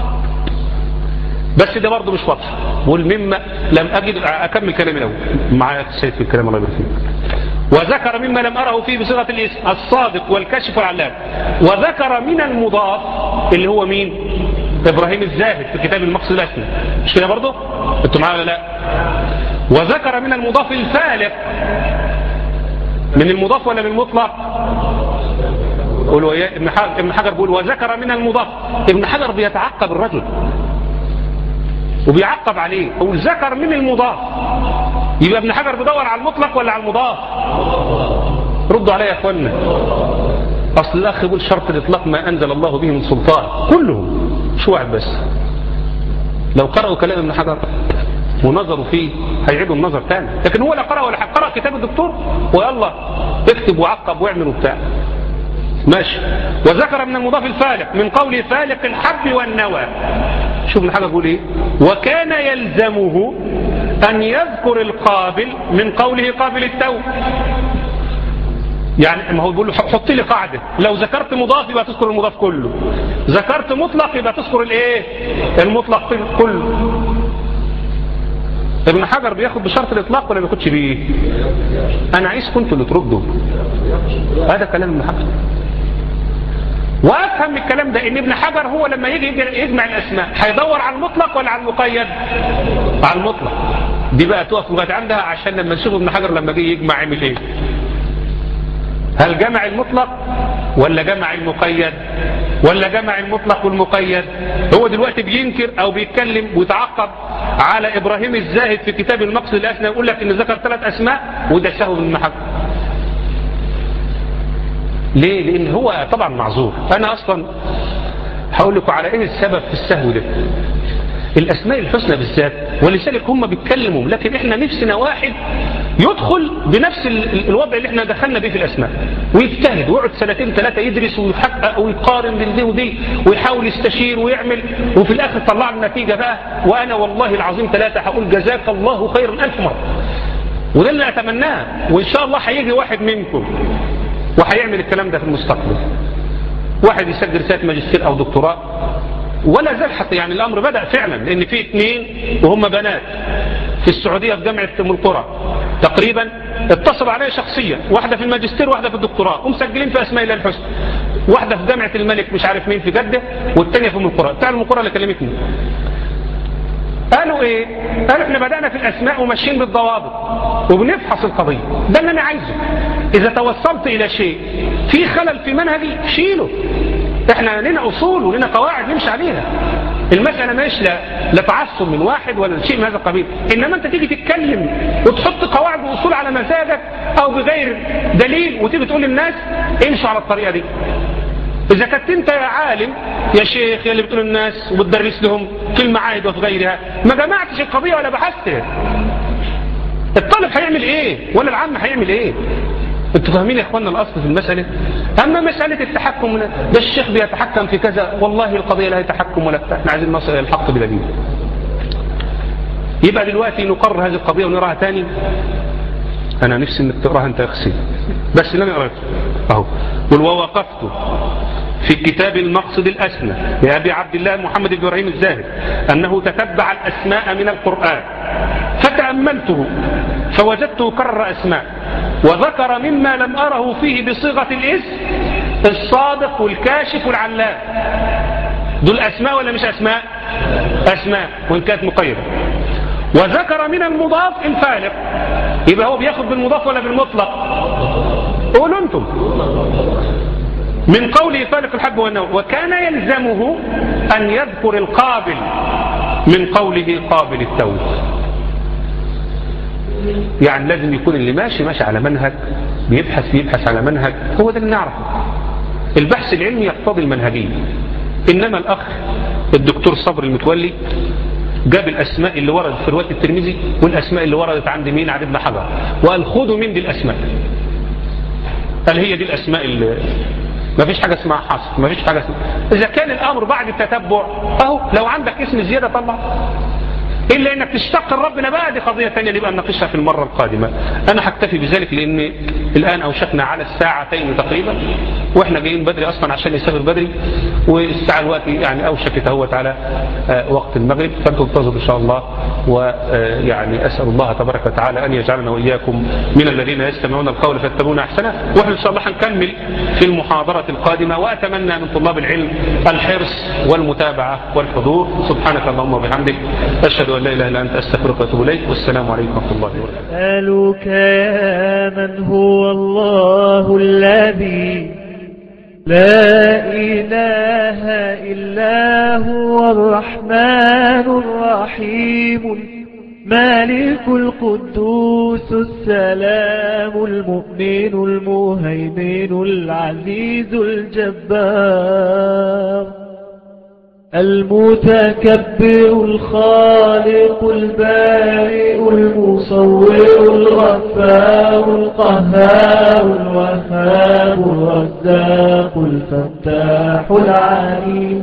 بس ده برضه مش واضح. بقول مما لم اجد، اكمل كلامي الاول معايا سيد في الكلام الله يبارك فيك. وذكر مما لم اره فيه بصيغه الاسم الصادق والكاشف والعلام، وذكر من المضاف اللي هو مين؟ ابراهيم الزاهد في كتاب المقصد الاسمى، مش كده برضه؟ انتوا معايا ولا لا؟ وذكر من المضاف الفالق. من المضاف ولا من المطلق؟ قولوا يا ابن حجر. ابن حجر بيقول وذكر من المضاف. ابن حجر بيتعقب الرجل وبيعقب عليه، يقول ذكر من المضاف. يبقى ابن حجر بيدور على المطلق ولا على المضاف؟ ردوا عليا يا اخوانا. اصل الاخ يقول شرط الاطلاق ما انزل الله به من سلطان، كلهم شو واحد بس. لو قرأوا كلام ابن حجر ونظروا فيه هيعيدوا النظر تاني، لكن هو لا قرأ ولا قرأ كتاب الدكتور ويلا اكتب وعقب واعمل وبتاع ماشي. وذكر من المضاف الفالق من قوله فالق الحب والنوى. شوف ابن حجر بيقول ايه؟ وكان يلزمه ان يذكر القابل من قوله قابل التوب. يعني ما هو بيقول له حط لي قاعده، لو ذكرت مضاف يبقى تذكر المضاف كله، ذكرت مطلق يبقى تذكر الايه؟ المطلق كله. ابن حجر بياخد بشرط الاطلاق ولا ما بياخدش بيه؟ انا عايز كنتوا اللي تردوا. هذا كلام ابن حجر. وافهم الكلام ده ان ابن حجر هو لما يجي يجمع الاسماء هيدور على المطلق ولا على المقيد؟ على المطلق. دي بقى تقف لغايه عندها عشان لما نشوف ابن حجر لما جه يجمع عمل ايه. هل جمع المطلق ولا جمع المقيد ولا جمع المطلق والمقيد؟ هو دلوقتي بينكر او بيتكلم ويتعقب على ابراهيم الزاهد في كتاب المقصد الاسنى، يقول لك ان ذكر ثلاث اسماء وده سهو من المحك. ليه؟ لان هو طبعا معذور. انا اصلا هقول لكم على ايه السبب في السهو ده. الاسماء الحسنى بالذات، ولذلك هم بيتكلموا، لكن احنا نفسنا واحد يدخل بنفس الوضع اللي احنا دخلنا به في الاسماء ويجتهد ويقعد سنتين ثلاثه يدرس ويحقق ويقارن بين دي ودي ويحاول يستشير ويعمل، وفي الاخر طلع النتيجه بقى. وانا والله العظيم ثلاثه هقول جزاك الله خيرا الف مره، وده اللي اتمناه. وان شاء الله هيجي واحد منكم وهيعمل الكلام ده في المستقبل، واحد يسجل رساله ماجستير او دكتوراه، ولا زال حتى يعني الامر بدأ فعلا، لان في اثنين وهم بنات في السعودية في جامعة ام القرى تقريبا اتصلوا عليا شخصيا، واحدة في الماجستير واحدة في الدكتوراه، ومسجلين في اسماء الله الحسنى. واحدة في جامعة الملك مش عارف مين في جدة، والثانية في ام القرى. بتاع ام القرى اللي كلمتني قالوا ايه؟ قالوا احنا بدأنا في الاسماء وماشيين بالضوابط وبنفحص القضية. ده اللي انا عايزه. اذا توصلت الى شيء في خلل في منهجي شيله. احنا لنا اصول ولنا قواعد نمشي عليها. المسألة ماشي لا, لا تعصب من واحد ولا شيء من هذا القبيل، انما انت تيجي تتكلم وتحط قواعد واصول على مزاجك او بغير دليل وتيجي تقول للناس امشوا على الطريقة دي. اذا كنت انت يا عالم يا شيخ يا اللي بتقول الناس وبتدرس لهم في المعاهد وفي غيرها ما جمعتش القضية ولا بحثت، الطالب هيعمل ايه ولا العام هيعمل ايه؟ انتوا فاهمين يا اخوانا الاصل في المسألة؟ اما مسألة التحكم ده الشيخ بيتحكم في كذا، والله القضية لا يتحكم ولا بتاع، احنا عايزين نصل الى الحق بدليل. يبقى دلوقتي نقرر هذه القضية ونراها تاني. انا نفسي انك تقراها انت يا اخي، بس لم اقراها اهو. قل ووقفت في كتاب المقصد الاسنى لابي عبد الله محمد بن ابراهيم الزاهد انه تتبع الاسماء من القرآن فتأملته فوجدته كرر اسماء وذكر مما لم أره فيه بصيغة الاسم الصادق والكاشف والعلام. دول أسماء ولا مش أسماء؟ أسماء وإن كانت مقيدة. وذكر من المضاف الفالق، يبقى هو بياخد بالمضاف ولا بالمطلق؟ قولوا انتم. من قوله فالق الحب والنوى، وكان يلزمه أن يذكر القابل من قوله قابل التوب. يعني لازم يكون اللي ماشي ماشي على منهج، بيبحث بيبحث على منهج، هو ده اللي نعرفه. البحث العلمي يقتضي المنهجية. إنما الأخ الدكتور صبر المتولي جاب الأسماء اللي وردت في رواية الترمذي والأسماء اللي وردت عند مين؟ عند ابن حجر، وقال خذوا من دي الأسماء، قال هي دي الأسماء اللي ما فيش حاجة اسمها حصر، ما فيش حاجة اسمها. إذا كان الأمر بعد التتبع أهو، لو عندك اسم زيادة طلع، إلا إنك تشتق ربنا بقى دي قضية ثانية نبقى نناقشها في المرة القادمة. أنا هكتفي بذلك لأن الآن أوشكنا على الساعتين تقريبا، وإحنا جايين بدري أصلا عشان نسافر بدري، والساعة الوقت يعني أوشكت اهوت على وقت المغرب، فأنتم انتظروا إن شاء الله. ويعني أسأل الله تبارك وتعالى أن يجعلنا وإياكم من الذين يستمعون القول فيتبعون أحسنه. وإحنا إن شاء الله هنكمل في المحاضرة القادمة، وأتمنى من طلاب العلم الحرص والمتابعة والحضور. سبحانك اللهم وبحمدك، أشهد أن لا إله إلا أنت، أستغفرك وأتوب إليك، والسلام عليكم ورحمة الله وبركاته. أسألك يا من هو الله الذي لا إله إلا هو الرحمن الرحيم المالك القدوس السلام المؤمن المهيمن العزيز الجبار المتكبر الخالق البارئ المصور الغفار القهار الوهاب الرزاق الفتاح العليم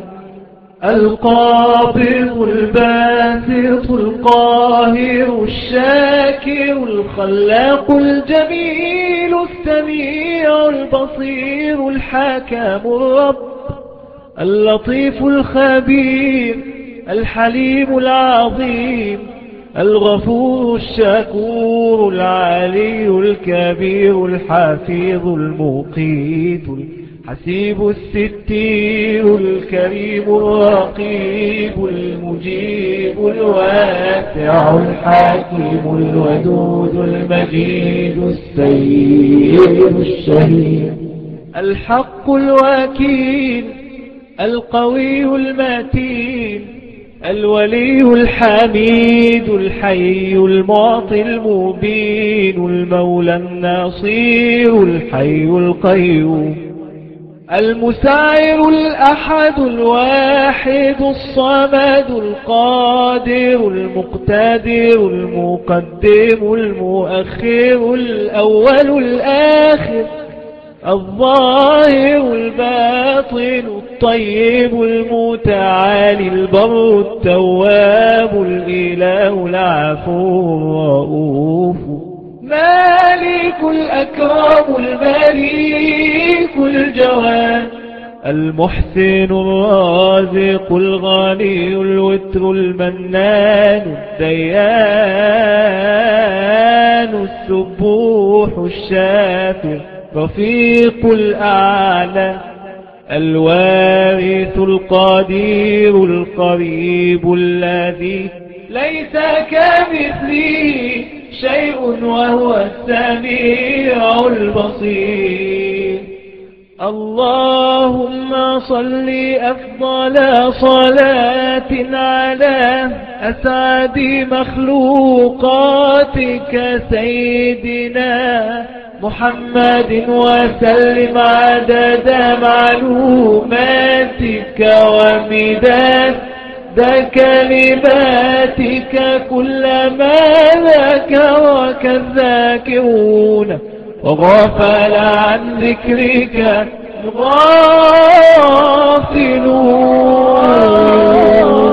القابض الباسط القاهر الشاكر الخلاق الجميل السميع البصير الحكم الرب اللطيف الخبير الحليم العظيم الغفور الشكور العلي الكبير الحفيظ المقيت الحسيب الستير الكريم الرقيب المجيب الواسع الحكيم الودود المجيد السيد الشهيد الحق الوكيل القوي المتين الولي الحميد الحي المعطي المبين المولى الناصير الحي القيوم المساعر الأحد الواحد الصمد القادر المقتدر المقدم المؤخر الأول الآخر الظاهر الباطن الطيب المتعالي البر التواب الإله العفو الرؤوف مالك الأكرم المليك الجواد المحسن الرازق الغني الوتر المنان الديان السبوح الشافع رفيق الأعلى الوارث القدير القريب الذي ليس كمثله شيء وهو السميع البصير اللهم صل أفضل صلاة على أسعد مخلوقاتك سيدنا محمد وسلم عدد معلوماتك ومداد كلماتك كلما ذكرك الذاكرون وغفل عن ذكرك الغافلون.